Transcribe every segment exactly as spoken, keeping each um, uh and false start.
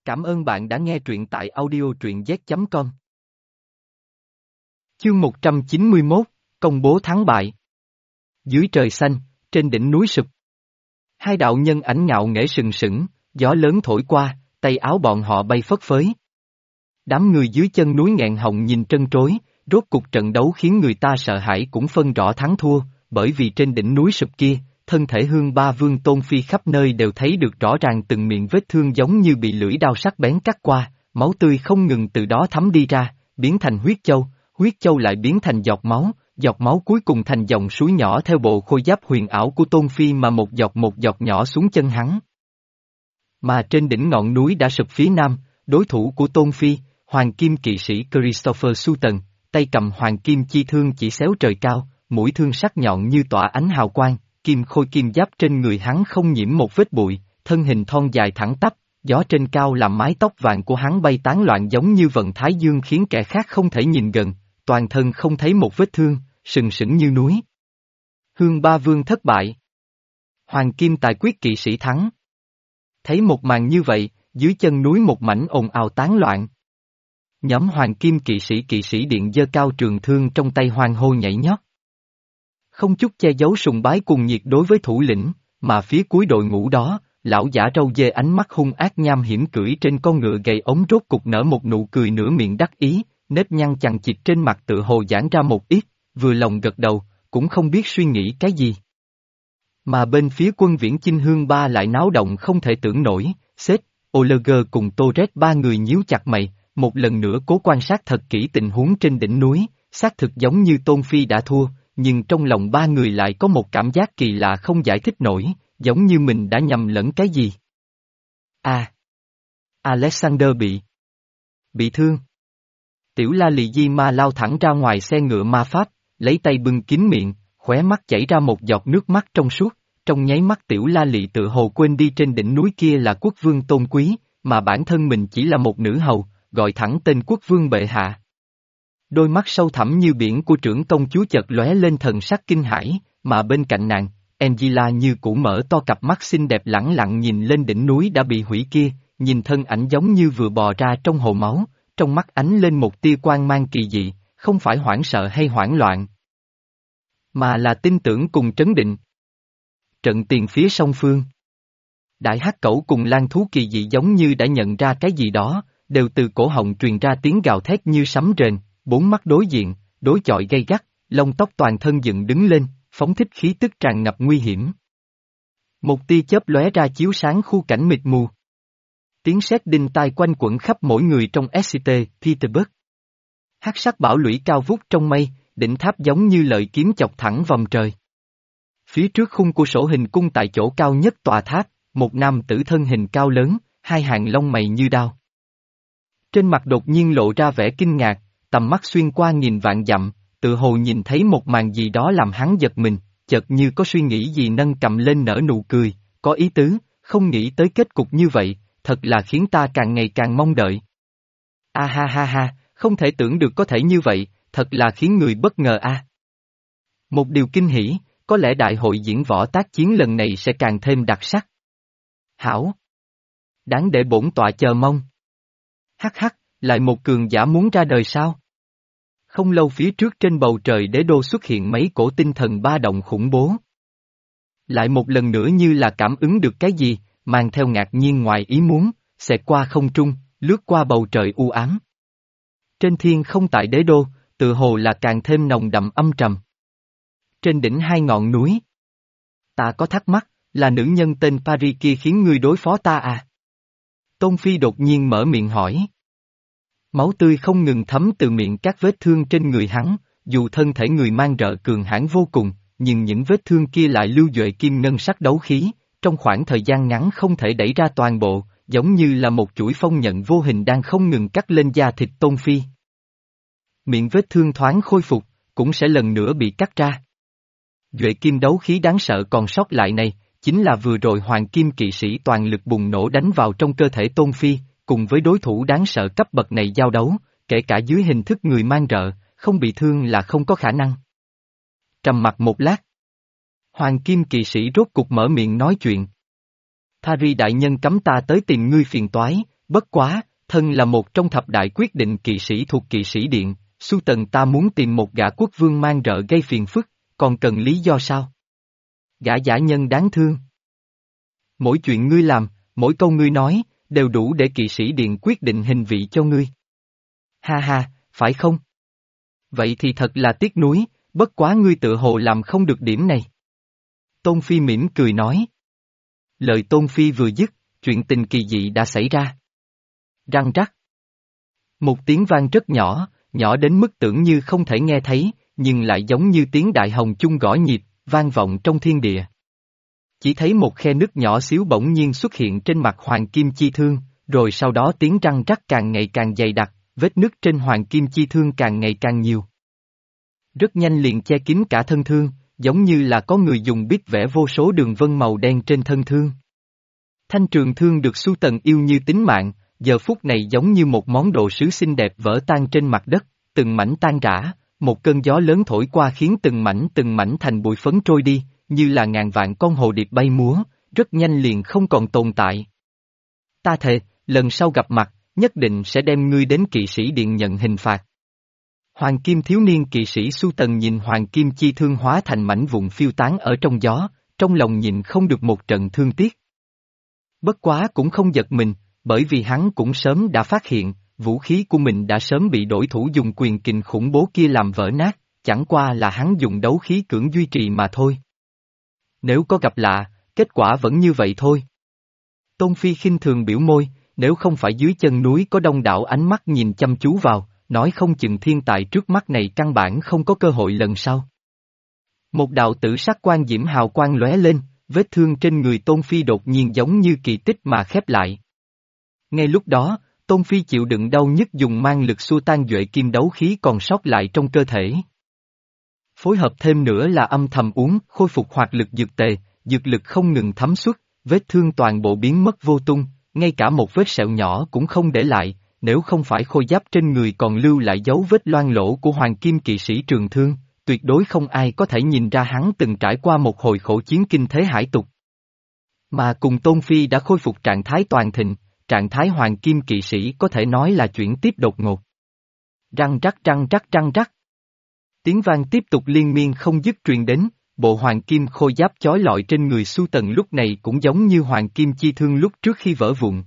Cảm ơn bạn đã nghe truyện tại audio truyện z chấm com. Chương một trăm chín mươi mốt, công bố thắng bại. Dưới trời xanh, trên đỉnh núi sụp. Hai đạo nhân ảnh ngạo nghễ sừng sững, gió lớn thổi qua, tay áo bọn họ bay phất phới. Đám người dưới chân núi nghẹn họng nhìn trân trối, rốt cuộc trận đấu khiến người ta sợ hãi cũng phân rõ thắng thua, bởi vì trên đỉnh núi sụp kia, thân thể Hương Ba Vương Tôn Phi khắp nơi đều thấy được rõ ràng từng miệng vết thương giống như bị lưỡi đao sắc bén cắt qua, máu tươi không ngừng từ đó thấm đi ra, biến thành huyết châu, huyết châu lại biến thành giọt máu, giọt máu cuối cùng thành dòng suối nhỏ theo bộ khôi giáp huyền ảo của Tôn Phi mà một giọt một giọt nhỏ xuống chân hắn. Mà trên đỉnh ngọn núi đã sụp phía nam, đối thủ của Tôn Phi, Hoàng Kim kỵ sĩ Christopher Sutton, tay cầm Hoàng Kim chi thương chỉ xéo trời cao, mũi thương sắc nhọn như tỏa ánh hào quang, kim khôi kim giáp trên người hắn không nhiễm một vết bụi, thân hình thon dài thẳng tắp, gió trên cao làm mái tóc vàng của hắn bay tán loạn giống như vận thái dương khiến kẻ khác không thể nhìn gần, toàn thân không thấy một vết thương, sừng sững như núi. Hương Ba Vương thất bại. Hoàng Kim tài quyết kỵ sĩ thắng. Thấy một màn như vậy, dưới chân núi một mảnh ồn ào tán loạn. Nhóm Hoàng Kim kỵ sĩ kỵ sĩ điện giơ cao trường thương trong tay hoan hô nhảy nhót. Không chút che giấu sùng bái cùng nhiệt đối với thủ lĩnh, mà phía cuối đội ngũ đó, lão giả râu dê ánh mắt hung ác nham hiểm cưỡi trên con ngựa gầy ống rốt cục nở một nụ cười nửa miệng đắc ý, nếp nhăn chằng chịt trên mặt tự hồ giãn ra một ít, vừa lòng gật đầu, cũng không biết suy nghĩ cái gì. Mà bên phía quân viễn chinh Hương Ba lại náo động không thể tưởng nổi, Seth, Oleger cùng Torres ba người nhíu chặt mày, một lần nữa cố quan sát thật kỹ tình huống trên đỉnh núi, xác thực giống như Tôn Phi đã thua. Nhưng trong lòng ba người lại có một cảm giác kỳ lạ không giải thích nổi, giống như mình đã nhầm lẫn cái gì. À! Alexander bị... bị thương. Tiểu La Lị Di Ma lao thẳng ra ngoài xe ngựa ma pháp, lấy tay bưng kín miệng, khóe mắt chảy ra một giọt nước mắt trong suốt, trong nháy mắt Tiểu La Lị tự hồ quên đi trên đỉnh núi kia là quốc vương tôn quý, mà bản thân mình chỉ là một nữ hầu, gọi thẳng tên quốc vương bệ hạ. Đôi mắt sâu thẳm như biển của trưởng công chúa chợt lóe lên thần sắc kinh hãi, mà bên cạnh nàng, Angela như cũ mở to cặp mắt xinh đẹp lẳng lặng nhìn lên đỉnh núi đã bị hủy kia, nhìn thân ảnh giống như vừa bò ra trong hồ máu, trong mắt ánh lên một tia quang mang kỳ dị, không phải hoảng sợ hay hoảng loạn, mà là tin tưởng cùng trấn định. Trận tiền phía song phương. Đại hắc cẩu cùng lang thú kỳ dị giống như đã nhận ra cái gì đó, đều từ cổ họng truyền ra tiếng gào thét như sấm rền. Bốn mắt đối diện, đối chọi gay gắt, lông tóc toàn thân dựng đứng lên, phóng thích khí tức tràn ngập nguy hiểm. Một tia chớp lóe ra chiếu sáng khu cảnh mịt mù. Tiếng sét đinh tai quanh quẩn khắp mỗi người trong ét xê tê, Petersburg. Hắc sắc bảo lũy cao vút trong mây, đỉnh tháp giống như lợi kiếm chọc thẳng vòng trời. Phía trước khung của sổ hình cung tại chỗ cao nhất tòa tháp, một nam tử thân hình cao lớn, hai hàng lông mày như đao. Trên mặt đột nhiên lộ ra vẻ kinh ngạc. Tầm mắt xuyên qua nghìn vạn dặm, tự hồ nhìn thấy một màn gì đó làm hắn giật mình, chợt như có suy nghĩ gì nâng cầm lên nở nụ cười, có ý tứ, không nghĩ tới kết cục như vậy, thật là khiến ta càng ngày càng mong đợi. A ha ha ha, không thể tưởng được có thể như vậy, thật là khiến người bất ngờ a. Một điều kinh hỉ, có lẽ đại hội diễn võ tác chiến lần này sẽ càng thêm đặc sắc. Hảo! Đáng để bổn tọa chờ mong. Hắc hắc. Lại một cường giả muốn ra đời sao? Không lâu phía trước trên bầu trời đế đô xuất hiện mấy cổ tinh thần ba động khủng bố. Lại một lần nữa như là cảm ứng được cái gì, mang theo ngạc nhiên ngoài ý muốn, xẹt qua không trung, lướt qua bầu trời u ám. Trên thiên không tại đế đô, tự hồ là càng thêm nồng đậm âm trầm. Trên đỉnh hai ngọn núi. Ta có thắc mắc, là nữ nhân tên Paris kia khiến ngươi đối phó ta à? Tôn Phi đột nhiên mở miệng hỏi. Máu tươi không ngừng thấm từ miệng các vết thương trên người hắn, dù thân thể người mang rợ cường hãn vô cùng, nhưng những vết thương kia lại lưu duệ kim ngân sắc đấu khí, trong khoảng thời gian ngắn không thể đẩy ra toàn bộ, giống như là một chuỗi phong nhận vô hình đang không ngừng cắt lên da thịt Tôn Phi. Miệng vết thương thoáng khôi phục, cũng sẽ lần nữa bị cắt ra. Duệ kim đấu khí đáng sợ còn sót lại này, chính là vừa rồi Hoàng Kim kỵ sĩ toàn lực bùng nổ đánh vào trong cơ thể Tôn Phi. Cùng với đối thủ đáng sợ cấp bậc này giao đấu, kể cả dưới hình thức người mang rợ, không bị thương là không có khả năng. Trầm mặc một lát. Hoàng Kim kỵ sĩ rốt cục mở miệng nói chuyện. Thari đại nhân cấm ta tới tìm ngươi phiền toái, bất quá, thân là một trong thập đại quyết định kỵ sĩ thuộc kỵ sĩ điện, Su Tần ta muốn tìm một gã quốc vương mang rợ gây phiền phức, còn cần lý do sao? Gã giả nhân đáng thương. Mỗi chuyện ngươi làm, mỗi câu ngươi nói, đều đủ để kỵ sĩ điện quyết định hình vị cho ngươi. Ha ha, phải không? Vậy thì thật là tiếc nuối, bất quá ngươi tự hồ làm không được điểm này. Tôn Phi mỉm cười nói. Lời Tôn Phi vừa dứt, chuyện tình kỳ dị đã xảy ra. Răng rắc. Một tiếng vang rất nhỏ, nhỏ đến mức tưởng như không thể nghe thấy, nhưng lại giống như tiếng đại hồng chung gõ nhịp, vang vọng trong thiên địa. Chỉ thấy một khe nứt nhỏ xíu bỗng nhiên xuất hiện trên mặt Hoàng Kim Chi Thương, rồi sau đó tiếng răng rắc càng ngày càng dày đặc, vết nứt trên Hoàng Kim Chi Thương càng ngày càng nhiều. Rất nhanh liền che kín cả thân thương, giống như là có người dùng bút vẽ vô số đường vân màu đen trên thân thương. Thanh trường thương được Su Tần yêu như tính mạng, giờ phút này giống như một món đồ sứ xinh đẹp vỡ tan trên mặt đất, từng mảnh tan rã, một cơn gió lớn thổi qua khiến từng mảnh từng mảnh thành bụi phấn trôi đi, như là ngàn vạn con hồ điệp bay múa, rất nhanh liền không còn tồn tại. Ta thề, lần sau gặp mặt, nhất định sẽ đem ngươi đến kỵ sĩ điện nhận hình phạt. Hoàng kim thiếu niên kỵ sĩ Su Tần nhìn Hoàng Kim Chi Thương hóa thành mảnh vụn phiêu tán ở trong gió, trong lòng nhịn không được một trận thương tiếc. Bất quá cũng không giật mình, bởi vì hắn cũng sớm đã phát hiện, vũ khí của mình đã sớm bị đối thủ dùng quyền kình khủng bố kia làm vỡ nát, chẳng qua là hắn dùng đấu khí cưỡng duy trì mà thôi. Nếu có gặp lạ, kết quả vẫn như vậy thôi. Tôn Phi khinh thường biểu môi, nếu không phải dưới chân núi có đông đảo ánh mắt nhìn chăm chú vào, nói không chừng thiên tài trước mắt này căn bản không có cơ hội lần sau. Một đạo tử sắc quan diễm hào quang lóe lên, vết thương trên người Tôn Phi đột nhiên giống như kỳ tích mà khép lại. Ngay lúc đó, Tôn Phi chịu đựng đau nhức dùng mang lực xua tan duệ kim đấu khí còn sót lại trong cơ thể. Phối hợp thêm nữa là âm thầm uống, khôi phục hoạt lực dược tề, dược lực không ngừng thấm xuất, vết thương toàn bộ biến mất vô tung, ngay cả một vết sẹo nhỏ cũng không để lại, nếu không phải khôi giáp trên người còn lưu lại dấu vết loang lỗ của Hoàng Kim Kỵ Sĩ Trường Thương, tuyệt đối không ai có thể nhìn ra hắn từng trải qua một hồi khổ chiến kinh thế hải tục. Mà cùng Tôn Phi đã khôi phục trạng thái toàn thịnh, trạng thái Hoàng Kim Kỵ Sĩ có thể nói là chuyển tiếp đột ngột. Răng rắc răng rắc răng rắc. Tiếng vang tiếp tục liên miên không dứt truyền đến, bộ Hoàng Kim khôi giáp chói lọi trên người Su Tần lúc này cũng giống như Hoàng Kim Chi Thương lúc trước khi vỡ vụn.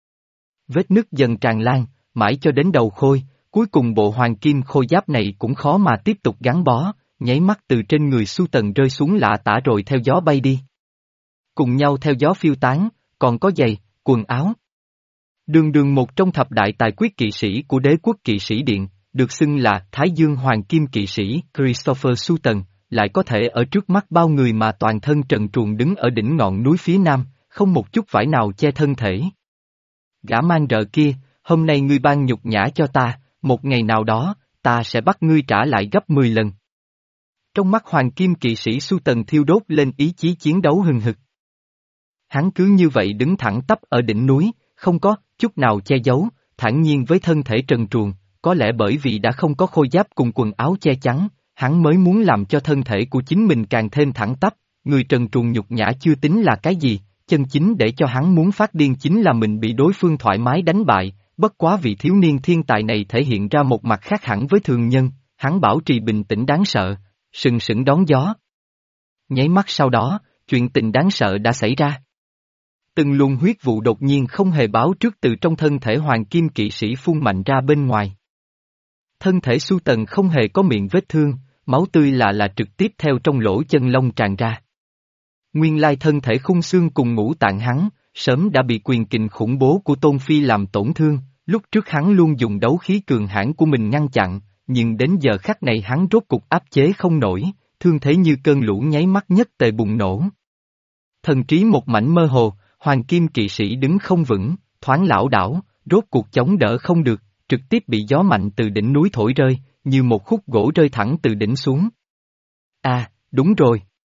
Vết nứt dần tràn lan, mãi cho đến đầu khôi, cuối cùng bộ Hoàng Kim khôi giáp này cũng khó mà tiếp tục gắn bó, nháy mắt từ trên người Su Tần rơi xuống lạ tả rồi theo gió bay đi. Cùng nhau theo gió phiêu tán, còn có giày, quần áo. Đường đường một trong thập đại tài quyết kỵ sĩ của đế quốc kỵ sĩ điện, được xưng là Thái Dương Hoàng Kim Kỵ Sĩ Christopher Su Tần, lại có thể ở trước mắt bao người mà toàn thân trần truồng đứng ở đỉnh ngọn núi phía nam, không một chút vải nào che thân thể. Gã mang rợ kia, hôm nay ngươi ban nhục nhã cho ta, một ngày nào đó, ta sẽ bắt ngươi trả lại gấp mười lần. Trong mắt Hoàng Kim Kỵ Sĩ Su Tần thiêu đốt lên ý chí chiến đấu hừng hực. Hắn cứ như vậy đứng thẳng tắp ở đỉnh núi, không có chút nào che giấu, thản nhiên với thân thể trần truồng, có lẽ bởi vì đã không có khôi giáp cùng quần áo che chắn, hắn mới muốn làm cho thân thể của chính mình càng thêm thẳng tắp, người trần truồng nhục nhã chưa tính là cái gì, chân chính để cho hắn muốn phát điên chính là mình bị đối phương thoải mái đánh bại, bất quá vị thiếu niên thiên tài này thể hiện ra một mặt khác hẳn với thường nhân, hắn bảo trì bình tĩnh đáng sợ, sừng sững đón gió. Nháy mắt sau đó, chuyện tình đáng sợ đã xảy ra. Từng luồng huyết vụ đột nhiên không hề báo trước từ trong thân thể Hoàng Kim Kỵ Sĩ phun mạnh ra bên ngoài. Thân thể Su Tần không hề có miệng vết thương, máu tươi là là trực tiếp theo trong lỗ chân lông tràn ra. Nguyên lai thân thể khung xương cùng ngũ tạng hắn, sớm đã bị quyền kình khủng bố của Tôn Phi làm tổn thương, lúc trước hắn luôn dùng đấu khí cường hãn của mình ngăn chặn, nhưng đến giờ khắc này hắn rốt cục áp chế không nổi, thương thế như cơn lũ nháy mắt nhất tề bùng nổ. Thần trí một mảnh mơ hồ, Hoàng Kim Kỵ Sĩ đứng không vững, thoáng lảo đảo, rốt cuộc chống đỡ không được, trực tiếp bị gió mạnh từ đỉnh núi thổi rơi, như một khúc gỗ rơi thẳng từ đỉnh xuống. À, đúng rồi.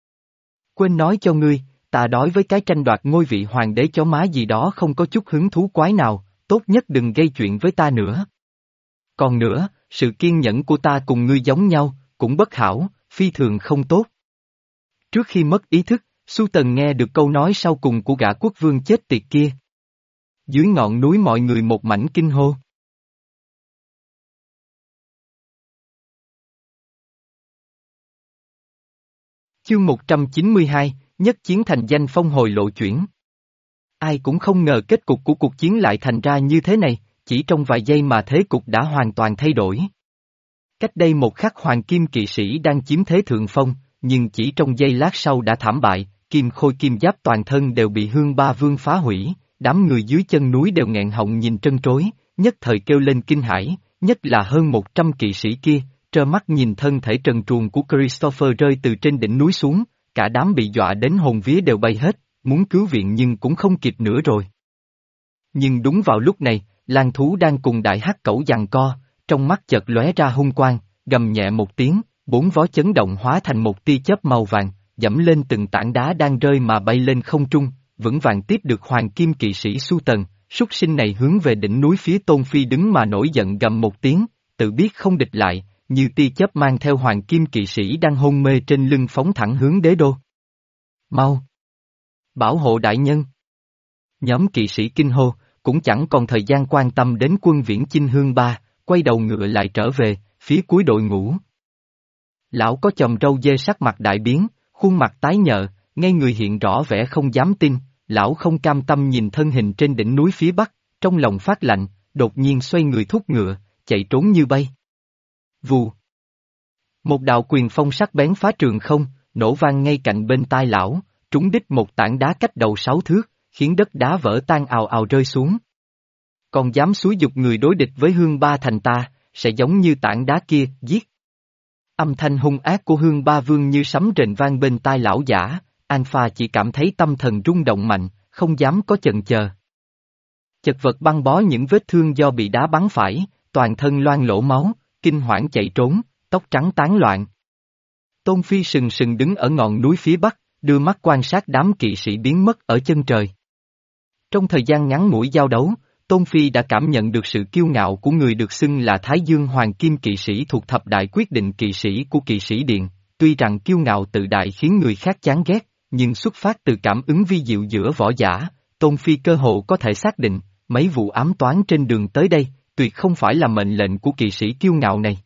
Quên nói cho ngươi, ta đối với cái tranh đoạt ngôi vị hoàng đế chó má gì đó không có chút hứng thú quái nào, tốt nhất đừng gây chuyện với ta nữa. Còn nữa, sự kiên nhẫn của ta cùng ngươi giống nhau, cũng bất hảo, phi thường không tốt. Trước khi mất ý thức, Su Tần nghe được câu nói sau cùng của gã quốc vương chết tiệt kia. Dưới ngọn núi mọi người một mảnh kinh hô. Chương một trăm chín mươi hai, nhất chiến thành danh phong hồi lộ chuyển. Ai cũng không ngờ kết cục của cuộc chiến lại thành ra như thế này, chỉ trong vài giây mà thế cục đã hoàn toàn thay đổi. Cách đây một khắc hoàng kim kỵ sĩ đang chiếm thế thượng phong, nhưng chỉ trong giây lát sau đã thảm bại, kim khôi kim giáp toàn thân đều bị Hương Ba Vương phá hủy, đám người dưới chân núi đều nghẹn họng nhìn trân trối, nhất thời kêu lên kinh hãi, nhất là hơn một trăm kỵ sĩ kia, trơ mắt nhìn thân thể trần truồng của Christopher rơi từ trên đỉnh núi xuống, cả đám bị dọa đến hồn vía đều bay hết, muốn cứu viện nhưng cũng không kịp nữa rồi. Nhưng đúng vào lúc này, lang thú đang cùng đại hắc cẩu giằng co, trong mắt chợt lóe ra hung quang, gầm nhẹ một tiếng, bốn vó chấn động hóa thành một tia chớp màu vàng, dẫm lên từng tảng đá đang rơi mà bay lên không trung, vững vàng tiếp được hoàng kim kỵ sĩ Su Tần, súc sinh này hướng về đỉnh núi phía Tôn Phi đứng mà nổi giận gầm một tiếng, tự biết không địch lại, như tia chớp mang theo hoàng kim kỵ sĩ đang hôn mê trên lưng phóng thẳng hướng đế đô. Mau! Bảo hộ đại nhân! Nhóm kỵ sĩ kinh hô, cũng chẳng còn thời gian quan tâm đến quân viễn chinh Hương Ba, quay đầu ngựa lại trở về, phía cuối đội ngũ. Lão có chòm râu dê sắc mặt đại biến, khuôn mặt tái nhợt, ngay người hiện rõ vẻ không dám tin, lão không cam tâm nhìn thân hình trên đỉnh núi phía bắc, trong lòng phát lạnh, đột nhiên xoay người thúc ngựa, chạy trốn như bay. Vù. Một đạo quyền phong sắc bén phá trường không, nổ vang ngay cạnh bên tai lão, trúng đích một tảng đá cách đầu sáu thước, khiến đất đá vỡ tan ào ào rơi xuống. Còn dám xúi dục người đối địch với Hương Ba thành ta, sẽ giống như tảng đá kia, giết. Âm thanh hung ác của Hương Ba Vương như sấm rền vang bên tai lão giả, Alpha chỉ cảm thấy tâm thần rung động mạnh, không dám có chần chờ. Chật vật băng bó những vết thương do bị đá bắn phải, toàn thân loang lỗ máu, kinh hoảng chạy trốn, tóc trắng tán loạn. Tôn Phi sừng sừng đứng ở ngọn núi phía bắc, đưa mắt quan sát đám kỵ sĩ biến mất ở chân trời. Trong thời gian ngắn ngủi giao đấu, Tôn Phi đã cảm nhận được sự kiêu ngạo của người được xưng là Thái Dương Hoàng Kim kỵ sĩ thuộc thập đại quyết định kỵ sĩ của kỵ sĩ điện, tuy rằng kiêu ngạo tự đại khiến người khác chán ghét, nhưng xuất phát từ cảm ứng vi diệu giữa võ giả, Tôn Phi cơ hồ có thể xác định, mấy vụ ám toán trên đường tới đây, tuyệt không phải là mệnh lệnh của kỵ sĩ kiêu ngạo này.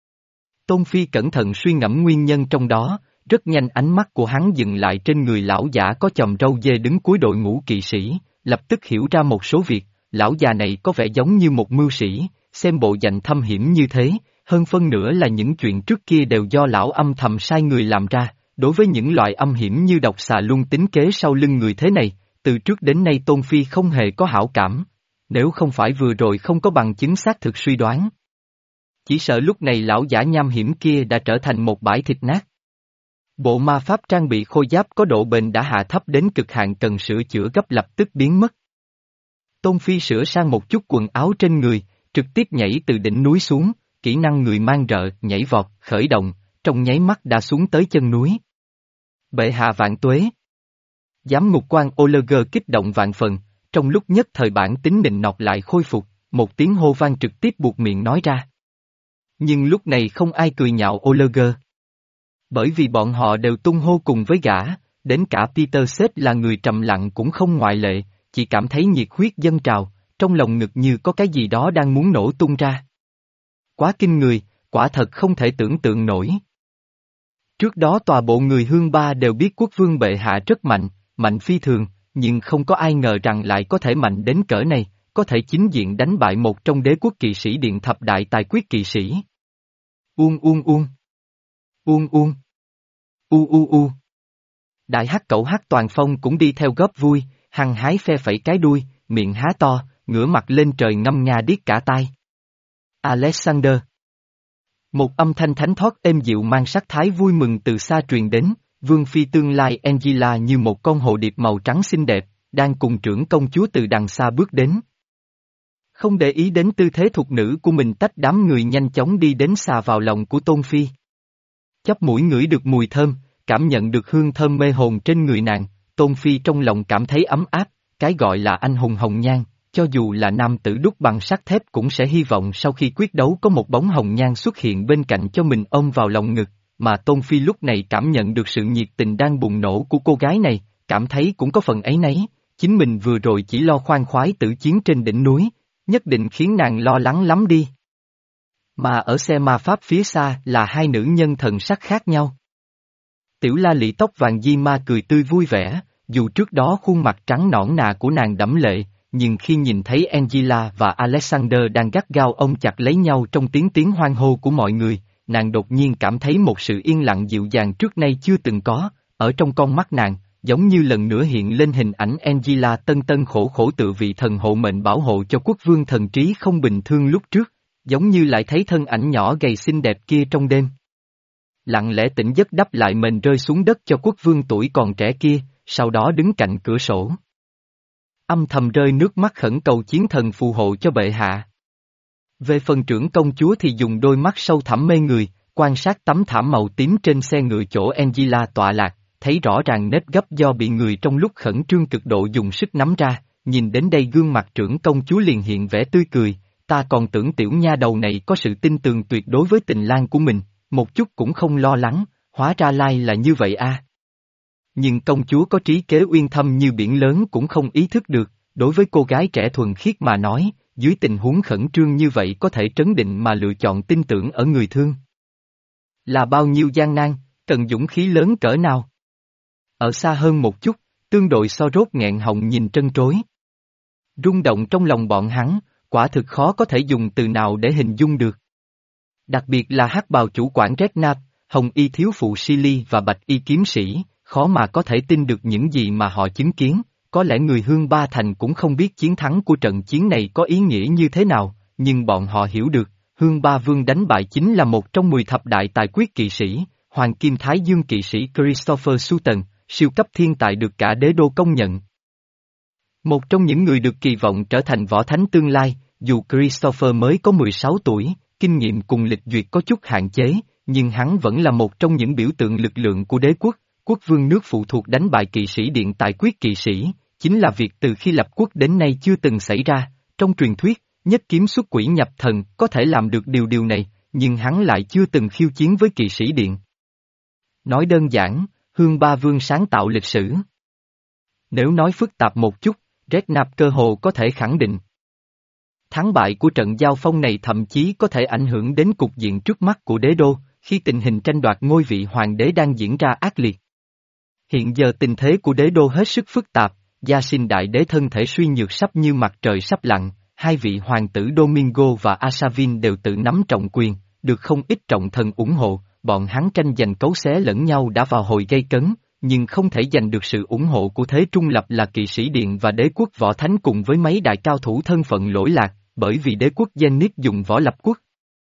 Tôn Phi cẩn thận suy ngẫm nguyên nhân trong đó, rất nhanh ánh mắt của hắn dừng lại trên người lão giả có chòm râu dê đứng cuối đội ngũ kỵ sĩ, lập tức hiểu ra một số việc, lão già này có vẻ giống như một mưu sĩ, xem bộ dạng thâm hiểm như thế, hơn phân nửa là những chuyện trước kia đều do lão âm thầm sai người làm ra, đối với những loại âm hiểm như độc xà luôn tính kế sau lưng người thế này, từ trước đến nay Tôn Phi không hề có hảo cảm, nếu không phải vừa rồi không có bằng chứng xác thực suy đoán. Chỉ sợ lúc này lão giả nham hiểm kia đã trở thành một bãi thịt nát. Bộ ma pháp trang bị khôi giáp có độ bền đã hạ thấp đến cực hạn cần sửa chữa gấp lập tức biến mất. Tôn Phi sửa sang một chút quần áo trên người, trực tiếp nhảy từ đỉnh núi xuống, kỹ năng người mang rợ, nhảy vọt, khởi động, trong nháy mắt đã xuống tới chân núi. Bệ hạ vạn tuế. Giám ngục quan Oleger kích động vạn phần, trong lúc nhất thời bản tính nịnh nọt lại khôi phục, một tiếng hô vang trực tiếp buộc miệng nói ra. Nhưng lúc này không ai cười nhạo Oleger. Bởi vì bọn họ đều tung hô cùng với gã, đến cả Peter Seth là người trầm lặng cũng không ngoại lệ, chỉ cảm thấy nhiệt huyết dâng trào, trong lòng ngực như có cái gì đó đang muốn nổ tung ra. Quá kinh người, quả thật không thể tưởng tượng nổi. Trước đó tòa bộ người Hương Ba đều biết quốc vương bệ hạ rất mạnh, mạnh phi thường, nhưng không có ai ngờ rằng lại có thể mạnh đến cỡ này, có thể chính diện đánh bại một trong đế quốc kỵ sĩ điện thập đại tài quyết kỵ sĩ. Uông uông uông. Uông uông. U u u. Đại hắc cẩu hắc toàn phong cũng đi theo góp vui, hăng hái phe phẩy cái đuôi, miệng há to, ngửa mặt lên trời ngâm nga điếc cả tai. Alexander. Một âm thanh thánh thoát êm dịu mang sắc thái vui mừng từ xa truyền đến, vương phi tương lai Angela như một con hồ điệp màu trắng xinh đẹp, đang cùng trưởng công chúa từ đằng xa bước đến. Không để ý đến tư thế thục nữ của mình tách đám người nhanh chóng đi đến xà vào lòng của Tôn Phi. Chóp mũi ngửi được mùi thơm, cảm nhận được hương thơm mê hồn trên người nàng, Tôn Phi trong lòng cảm thấy ấm áp, cái gọi là anh hùng hồng nhan, cho dù là nam tử đúc bằng sắt thép cũng sẽ hy vọng sau khi quyết đấu có một bóng hồng nhan xuất hiện bên cạnh cho mình ôm vào lòng ngực, mà Tôn Phi lúc này cảm nhận được sự nhiệt tình đang bùng nổ của cô gái này, cảm thấy cũng có phần áy náy, chính mình vừa rồi chỉ lo khoan khoái tử chiến trên đỉnh núi, nhất định khiến nàng lo lắng lắm đi. Mà ở xe ma pháp phía xa là hai nữ nhân thần sắc khác nhau. Tiểu La Lị tóc vàng di ma cười tươi vui vẻ, dù trước đó khuôn mặt trắng nõn nà của nàng đẫm lệ, nhưng khi nhìn thấy Angela và Alexander đang gắt gao ôm chặt lấy nhau trong tiếng tiếng hoan hô của mọi người, nàng đột nhiên cảm thấy một sự yên lặng dịu dàng trước nay chưa từng có, ở trong con mắt nàng, giống như lần nữa hiện lên hình ảnh Angela tân tân khổ khổ tự vị thần hộ mệnh bảo hộ cho quốc vương thần trí không bình thường lúc trước, giống như lại thấy thân ảnh nhỏ gầy xinh đẹp kia trong đêm. Lặng lẽ tỉnh giấc đắp lại mền rơi xuống đất cho quốc vương tuổi còn trẻ kia, sau đó đứng cạnh cửa sổ. Âm thầm rơi nước mắt khẩn cầu chiến thần phù hộ cho bệ hạ. Về phần trưởng công chúa thì dùng đôi mắt sâu thẳm mê người, quan sát tấm thảm màu tím trên xe ngựa chỗ Angela tọa lạc, thấy rõ ràng nếp gấp do bị người trong lúc khẩn trương cực độ dùng sức nắm ra, nhìn đến đây gương mặt trưởng công chúa liền hiện vẻ tươi cười, ta còn tưởng tiểu nha đầu này có sự tin tường tuyệt đối với tình lang của mình, một chút cũng không lo lắng, hóa ra lai là như vậy a. Nhưng công chúa có trí kế uyên thâm như biển lớn cũng không ý thức được, đối với cô gái trẻ thuần khiết mà nói, dưới tình huống khẩn trương như vậy có thể trấn định mà lựa chọn tin tưởng ở người thương. Là bao nhiêu gian nan, cần dũng khí lớn cỡ nào? Ở xa hơn một chút, tương đội so rốt nghẹn họng nhìn trân trối. Rung động trong lòng bọn hắn, quả thực khó có thể dùng từ nào để hình dung được. Đặc biệt là hắc bào chủ quản Red Nap, hồng y thiếu phụ Silly và bạch y kiếm sĩ, khó mà có thể tin được những gì mà họ chứng kiến, có lẽ người Hương Ba Thành cũng không biết chiến thắng của trận chiến này có ý nghĩa như thế nào, nhưng bọn họ hiểu được, Hương Ba Vương đánh bại chính là một trong mười thập đại tài quyết kỵ sĩ, Hoàng Kim Thái Dương kỵ sĩ Christopher Sutton, siêu cấp thiên tài được cả đế đô công nhận. Một trong những người được kỳ vọng trở thành võ thánh tương lai, dù Christopher mới có mười sáu tuổi, kinh nghiệm cùng lịch duyệt có chút hạn chế, nhưng hắn vẫn là một trong những biểu tượng lực lượng của đế quốc, quốc vương nước phụ thuộc đánh bại kỵ sĩ điện tài quyết kỵ sĩ, chính là việc từ khi lập quốc đến nay chưa từng xảy ra, trong truyền thuyết, nhất kiếm xuất quỷ nhập thần có thể làm được điều điều này, nhưng hắn lại chưa từng khiêu chiến với kỵ sĩ điện. Nói đơn giản, Hương Ba Vương sáng tạo lịch sử. Nếu nói phức tạp một chút, Red Nap cơ hồ có thể khẳng định. Thắng bại của trận giao phong này thậm chí có thể ảnh hưởng đến cục diện trước mắt của đế đô, khi tình hình tranh đoạt ngôi vị hoàng đế đang diễn ra ác liệt. Hiện giờ tình thế của đế đô hết sức phức tạp, Gia Sinh đại đế thân thể suy nhược sắp như mặt trời sắp lặn, hai vị hoàng tử Domingo và Asavin đều tự nắm trọng quyền, được không ít trọng thần ủng hộ, bọn hắn tranh giành cấu xé lẫn nhau đã vào hồi gây cấn, nhưng không thể giành được sự ủng hộ của thế trung lập là kỵ sĩ điện và đế quốc võ thánh cùng với mấy đại cao thủ thân phận lỗi lạc, bởi vì đế quốc Zenith dùng võ lập quốc.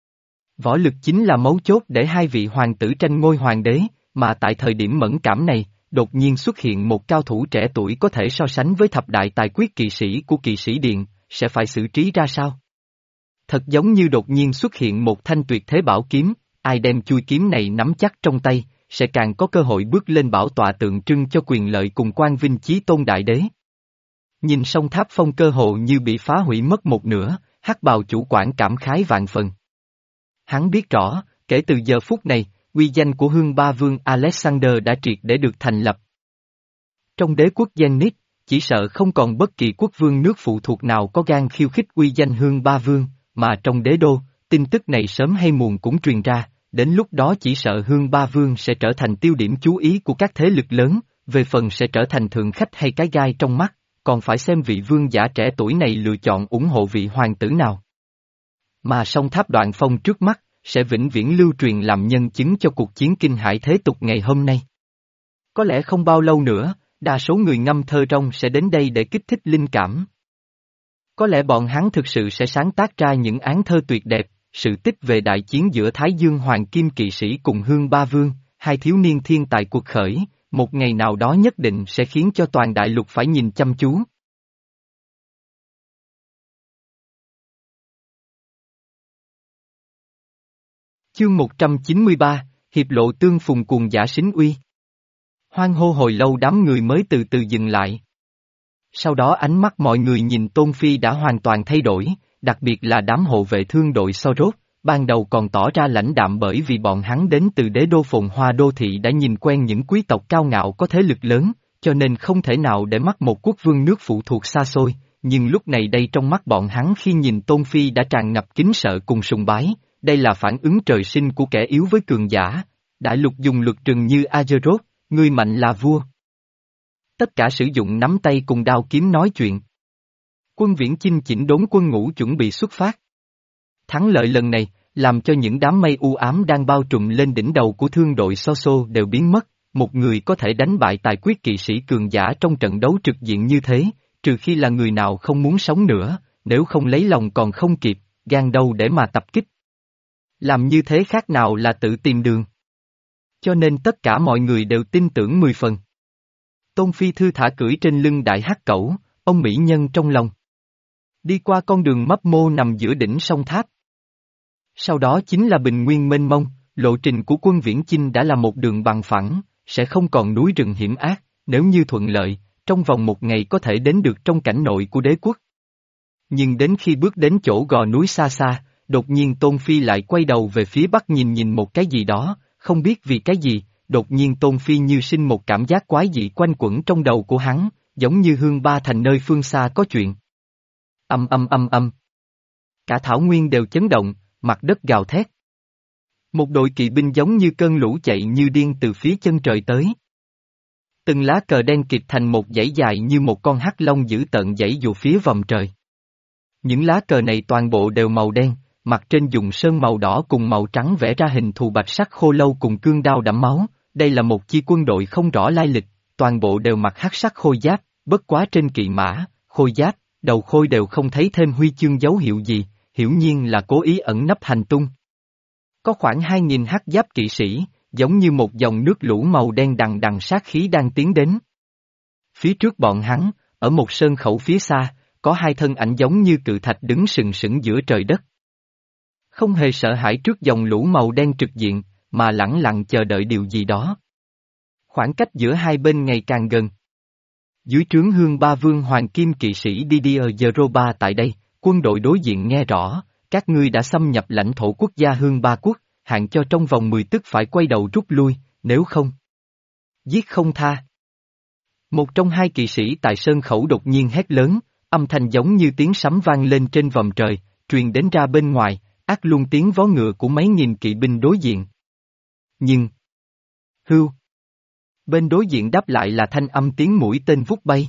Võ lực chính là mấu chốt để hai vị hoàng tử tranh ngôi hoàng đế, mà tại thời điểm mẫn cảm này, đột nhiên xuất hiện một cao thủ trẻ tuổi có thể so sánh với thập đại tài quyết kỵ sĩ của kỵ sĩ điện, sẽ phải xử trí ra sao? Thật giống như đột nhiên xuất hiện một thanh tuyệt thế bảo kiếm, ai đem chui kiếm này nắm chắc trong tay, sẽ càng có cơ hội bước lên bảo tọa tượng trưng cho quyền lợi cùng quan vinh chí tôn đại đế. Nhìn sông Tháp Phong cơ hồ như bị phá hủy mất một nửa, hắc bào chủ quản cảm khái vạn phần. Hắn biết rõ, kể từ giờ phút này, uy danh của Hương Ba Vương Alexander đã triệt để được thành lập. Trong đế quốc Zenith, chỉ sợ không còn bất kỳ quốc vương nước phụ thuộc nào có gan khiêu khích uy danh Hương Ba Vương, mà trong đế đô, tin tức này sớm hay muộn cũng truyền ra, đến lúc đó chỉ sợ Hương Ba Vương sẽ trở thành tiêu điểm chú ý của các thế lực lớn, về phần sẽ trở thành thượng khách hay cái gai trong mắt, còn phải xem vị vương giả trẻ tuổi này lựa chọn ủng hộ vị hoàng tử nào. Mà song tháp Đoạn Phong trước mắt, sẽ vĩnh viễn lưu truyền làm nhân chứng cho cuộc chiến kinh hải thế tục ngày hôm nay. Có lẽ không bao lâu nữa, đa số người ngâm thơ rong sẽ đến đây để kích thích linh cảm. Có lẽ bọn hắn thực sự sẽ sáng tác ra những án thơ tuyệt đẹp, sự tích về đại chiến giữa Thái Dương Hoàng Kim Kỵ Sĩ cùng Hương Ba Vương, hai thiếu niên thiên tài cuộc khởi, một ngày nào đó nhất định sẽ khiến cho toàn đại lục phải nhìn chăm chú. Chương một trăm chín mươi ba, Hiệp lộ tương phùng cuồng giả sính uy. Hoan hô hồi lâu đám người mới từ từ dừng lại. Sau đó ánh mắt mọi người nhìn Tôn Phi đã hoàn toàn thay đổi, đặc biệt là đám hộ vệ thương đội Sorot, ban đầu còn tỏ ra lãnh đạm bởi vì bọn hắn đến từ đế đô phồn hoa đô thị đã nhìn quen những quý tộc cao ngạo có thế lực lớn, cho nên không thể nào để mắt một quốc vương nước phụ thuộc xa xôi, nhưng lúc này đây trong mắt bọn hắn khi nhìn Tôn Phi đã tràn ngập kính sợ cùng sùng bái, đây là phản ứng trời sinh của kẻ yếu với cường giả. Đại lục dùng luật trừng như Azeroth, người mạnh là vua. Tất cả sử dụng nắm tay cùng đao kiếm nói chuyện. Quân Viễn Chinh chỉnh đốn quân ngũ chuẩn bị xuất phát. Thắng lợi lần này, làm cho những đám mây u ám đang bao trùm lên đỉnh đầu của thương đội Soso đều biến mất, một người có thể đánh bại tài quyết kỵ sĩ cường giả trong trận đấu trực diện như thế, trừ khi là người nào không muốn sống nữa, nếu không lấy lòng còn không kịp, gan đâu để mà tập kích. Làm như thế khác nào là tự tìm đường. Cho nên tất cả mọi người đều tin tưởng mười phần. Tôn Phi thư thả cưỡi trên lưng đại hắc cẩu, ông mỹ nhân trong lòng. Đi qua con đường mấp mô nằm giữa đỉnh sông tháp. Sau đó chính là bình nguyên mênh mông, lộ trình của quân Viễn Chinh đã là một đường bằng phẳng, sẽ không còn núi rừng hiểm ác, nếu như thuận lợi, trong vòng một ngày có thể đến được trong cảnh nội của đế quốc. Nhưng đến khi bước đến chỗ gò núi xa xa, đột nhiên Tôn Phi lại quay đầu về phía bắc nhìn nhìn một cái gì đó, không biết vì cái gì, đột nhiên Tôn Phi như sinh một cảm giác quái dị quanh quẩn trong đầu của hắn, giống như Hương Ba Thành nơi phương xa có chuyện. Âm âm âm âm. Cả thảo nguyên đều chấn động, mặt đất gào thét. Một đội kỵ binh giống như cơn lũ chạy như điên từ phía chân trời tới. Từng lá cờ đen kịt thành một dãy dài như một con hắc long dữ tợn dãy dù phía vòm trời. Những lá cờ này toàn bộ đều màu đen, mặt trên dùng sơn màu đỏ cùng màu trắng vẽ ra hình thù bạch sắc khô lâu cùng cương đao đẫm máu, đây là một chi quân đội không rõ lai lịch, toàn bộ đều mặc hắc sắc khôi giáp, bất quá trên kỵ mã, khôi giáp, đầu khôi đều không thấy thêm huy chương dấu hiệu gì, hiển nhiên là cố ý ẩn nấp hành tung. Có khoảng hai nghìn hắc giáp kỵ sĩ, giống như một dòng nước lũ màu đen đằng đằng sát khí đang tiến đến. Phía trước bọn hắn, ở một sơn khẩu phía xa, có hai thân ảnh giống như cự thạch đứng sừng sững giữa trời đất. Không hề sợ hãi trước dòng lũ màu đen trực diện, mà lẳng lặng chờ đợi điều gì đó. Khoảng cách giữa hai bên ngày càng gần. Dưới trướng Hương Ba Vương Hoàng Kim kỵ sĩ Didier Yeroba tại đây, quân đội đối diện nghe rõ, các ngươi đã xâm nhập lãnh thổ quốc gia Hương Ba Quốc, hạn cho trong vòng mười tức phải quay đầu rút lui, nếu không giết không tha. Một trong hai kỵ sĩ tại sơn khẩu đột nhiên hét lớn, âm thanh giống như tiếng sấm vang lên trên vòm trời, truyền đến ra bên ngoài, ác luôn tiếng vó ngựa của mấy nghìn kỵ binh đối diện. Nhưng hưu. Bên đối diện đáp lại là thanh âm tiếng mũi tên vút bay.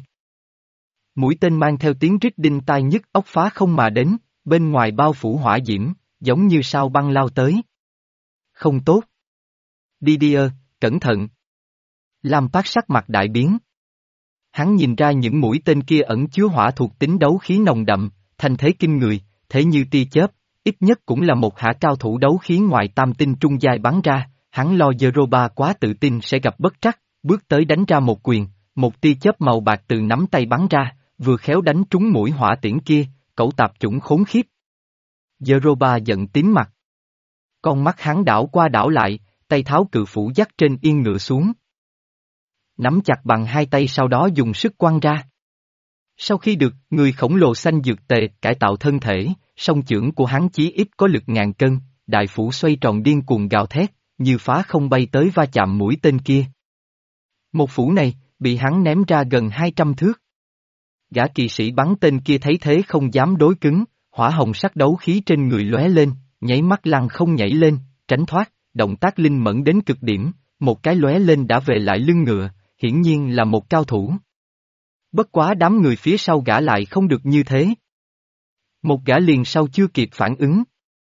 Mũi tên mang theo tiếng rít đinh tai nhức óc phá không mà đến, bên ngoài bao phủ hỏa diễm, giống như sao băng lao tới. Không tốt. Didier, cẩn thận. Lam Phát sắc mặt đại biến. Hắn nhìn ra những mũi tên kia ẩn chứa hỏa thuộc tính đấu khí nồng đậm, thành thế kinh người, thế như tia chớp, ít nhất cũng là một hạ cao thủ đấu khí ngoài tam tinh trung giai bắn ra, hắn lo Yeroba quá tự tin sẽ gặp bất trắc, bước tới đánh ra một quyền, một tia chớp màu bạc từ nắm tay bắn ra, vừa khéo đánh trúng mũi hỏa tiễn kia, cẩu tạp chủng khốn khiếp. Yeroba giận tím mặt. Con mắt hắn đảo qua đảo lại, tay tháo cự phủ dắt trên yên ngựa xuống. Nắm chặt bằng hai tay sau đó dùng sức quăng ra. Sau khi được người khổng lồ xanh dược tề cải tạo thân thể, song chưởng của hắn chí ít có lực ngàn cân, đại phủ xoay tròn điên cuồng gào thét, như phá không bay tới va chạm mũi tên kia. Một phủ này, bị hắn ném ra gần hai trăm thước. Gã kỵ sĩ bắn tên kia thấy thế không dám đối cứng, hỏa hồng sắc đấu khí trên người lóe lên, nháy mắt lăng không nhảy lên, tránh thoát, động tác linh mẫn đến cực điểm, một cái lóe lên đã về lại lưng ngựa, hiển nhiên là một cao thủ. Bất quá đám người phía sau gã lại không được như thế. Một gã liền sau chưa kịp phản ứng.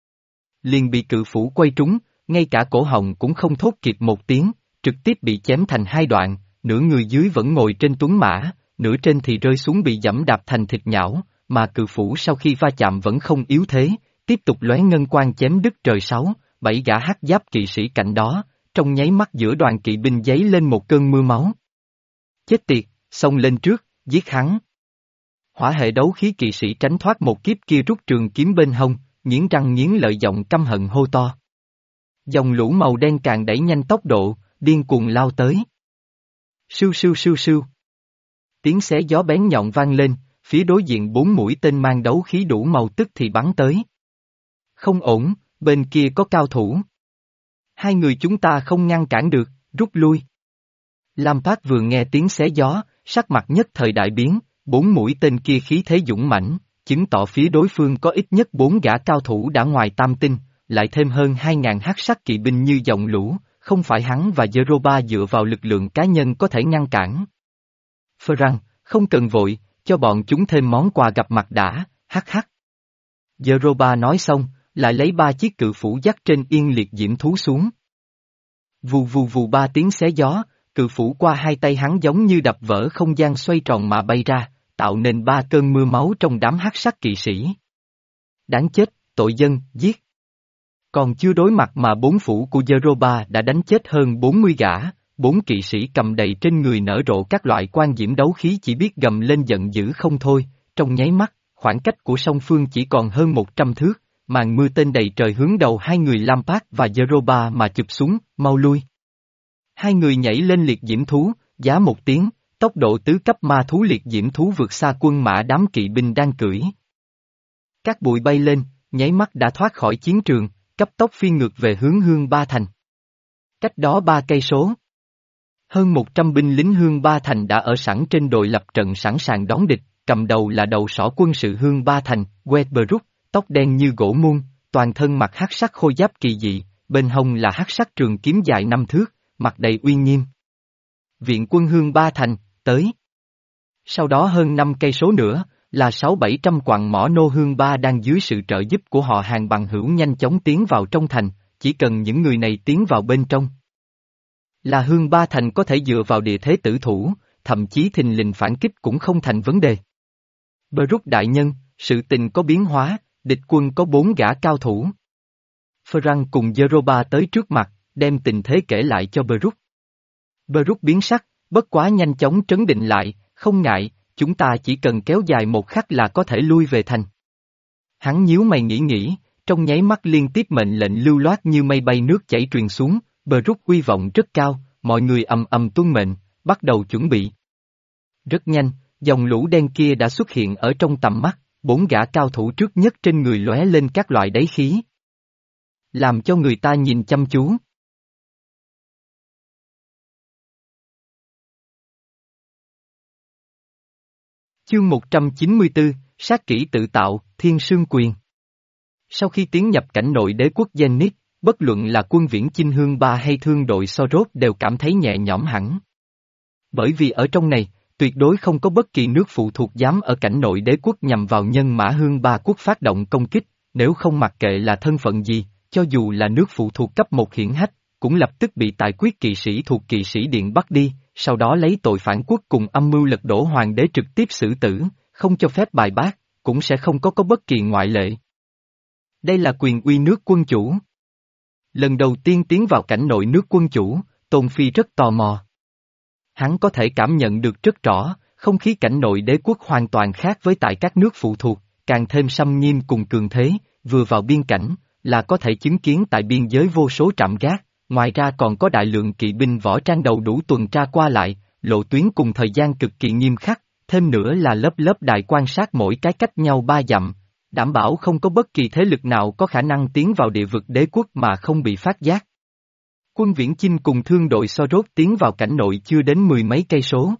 Liền bị cự phủ quay trúng, ngay cả cổ họng cũng không thốt kịp một tiếng, trực tiếp bị chém thành hai đoạn, nửa người dưới vẫn ngồi trên tuấn mã, nửa trên thì rơi xuống bị giẫm đạp thành thịt nhão, mà cự phủ sau khi va chạm vẫn không yếu thế, tiếp tục lóe ngân quang chém đứt trời sáu, bảy gã hắc giáp kỵ sĩ cạnh đó, trong nháy mắt giữa đoàn kỵ binh giấy lên một cơn mưa máu. Chết tiệt, xông lên trước, giết hắn. Hỏa hệ đấu khí kỵ sĩ tránh thoát một kiếp kia rút trường kiếm bên hông, nghiến răng nghiến lợi giọng căm hận hô to. Dòng lũ màu đen càng đẩy nhanh tốc độ, điên cuồng lao tới. Sưu sưu sưu sưu. Tiếng xé gió bén nhọn vang lên, phía đối diện bốn mũi tên mang đấu khí đủ màu tức thì bắn tới. Không ổn, bên kia có cao thủ. Hai người chúng ta không ngăn cản được, rút lui. Lam Phát vừa nghe tiếng xé gió, sắc mặt nhất thời đại biến, bốn mũi tên kia khí thế dũng mãnh, chứng tỏ phía đối phương có ít nhất bốn gã cao thủ đã ngoài tam tinh, lại thêm hơn hai ngàn hắc sắc kỵ binh như dòng lũ, không phải hắn và Jeroba dựa vào lực lượng cá nhân có thể ngăn cản. Ferrang, không cần vội, cho bọn chúng thêm món quà gặp mặt đã, hắc hắc. Jeroba nói xong, lại lấy ba chiếc cự phủ dắt trên yên liệt diễm thú xuống. Vù vù vù ba tiếng xé gió, cự phủ qua hai tay hắn giống như đập vỡ không gian xoay tròn mà bay ra, tạo nên ba cơn mưa máu trong đám hắc sắc kỵ sĩ. Đáng chết, tội dân, giết. Còn chưa đối mặt mà bốn phủ của Jeroba đã đánh chết hơn bốn mươi gã, bốn kỵ sĩ cầm đầy trên người nở rộ các loại quan diễm đấu khí chỉ biết gầm lên giận dữ không thôi, trong nháy mắt, khoảng cách của song phương chỉ còn hơn một trăm thước, màn mưa tên đầy trời hướng đầu hai người Lampard và Jeroba mà chụp xuống, mau lui. Hai người nhảy lên liệt diễm thú, giá một tiếng, tốc độ tứ cấp ma thú liệt diễm thú vượt xa quân mã đám kỵ binh đang cưỡi. Các bụi bay lên, nháy mắt đã thoát khỏi chiến trường, cấp tốc phi ngược về hướng Hương Ba Thành. Cách đó ba cây số. Hơn một trăm binh lính Hương Ba Thành đã ở sẵn trên đồi lập trận sẵn sàng đón địch, cầm đầu là đầu sỏ quân sự Hương Ba Thành, Wedbrook, tóc đen như gỗ muôn, toàn thân mặc hắc sắc khôi giáp kỳ dị, bên hông là hắc sắc trường kiếm dài năm thước, mặt đầy uy nghiêm. Viện quân Hương Ba Thành, tới. Sau đó hơn năm cây số nữa, là sáu bảy trăm quặng mỏ nô Hương Ba đang dưới sự trợ giúp của họ hàng bằng hữu nhanh chóng tiến vào trong thành, chỉ cần những người này tiến vào bên trong. Là Hương Ba Thành có thể dựa vào địa thế tử thủ, thậm chí thình lình phản kích cũng không thành vấn đề. Brook đại nhân, sự tình có biến hóa, địch quân có bốn gã cao thủ. Ferrang cùng Jeroba tới trước mặt, đem tình thế kể lại cho Brook. Brook biến sắc, bất quá nhanh chóng trấn định lại, không ngại, chúng ta chỉ cần kéo dài một khắc là có thể lui về thành. Hắn nhíu mày nghĩ nghĩ, trong nháy mắt liên tiếp mệnh lệnh lưu loát như mây bay nước chảy truyền xuống, Brook uy vọng rất cao, mọi người ầm ầm tuân mệnh, bắt đầu chuẩn bị. Rất nhanh, dòng lũ đen kia đã xuất hiện ở trong tầm mắt, bốn gã cao thủ trước nhất trên người lóe lên các loại đáy khí. Làm cho người ta nhìn chăm chú. Chương một trăm chín mươi tư, sát kỹ tự tạo, Thiên Sương Quyền. Sau khi tiến nhập cảnh nội đế quốc Zenith, bất luận là quân viễn chinh Hương Ba hay thương đội Sorot đều cảm thấy nhẹ nhõm hẳn. Bởi vì ở trong này, tuyệt đối không có bất kỳ nước phụ thuộc dám ở cảnh nội đế quốc nhằm vào nhân mã Hương Ba quốc phát động công kích, nếu không mặc kệ là thân phận gì, cho dù là nước phụ thuộc cấp một hiển hách, cũng lập tức bị tài quyết kỵ sĩ thuộc kỵ sĩ điện bắt đi, sau đó lấy tội phản quốc cùng âm mưu lật đổ hoàng đế trực tiếp xử tử, không cho phép bài bác, cũng sẽ không có có bất kỳ ngoại lệ. Đây là quyền uy nước quân chủ. Lần đầu tiên tiến vào cảnh nội nước quân chủ, Tôn Phi rất tò mò. Hắn có thể cảm nhận được rất rõ, không khí cảnh nội đế quốc hoàn toàn khác với tại các nước phụ thuộc, càng thêm xâm nghiêm cùng cường thế, vừa vào biên cảnh, là có thể chứng kiến tại biên giới vô số trạm gác, ngoài ra còn có đại lượng kỵ binh võ trang đầu đủ tuần tra qua lại, lộ tuyến cùng thời gian cực kỳ nghiêm khắc, thêm nữa là lớp lớp đài quan sát mỗi cái cách nhau ba dặm, đảm bảo không có bất kỳ thế lực nào có khả năng tiến vào địa vực đế quốc mà không bị phát giác. Quân viễn chinh cùng thương đội Sorot tiến vào cảnh nội chưa đến mười mấy cây số.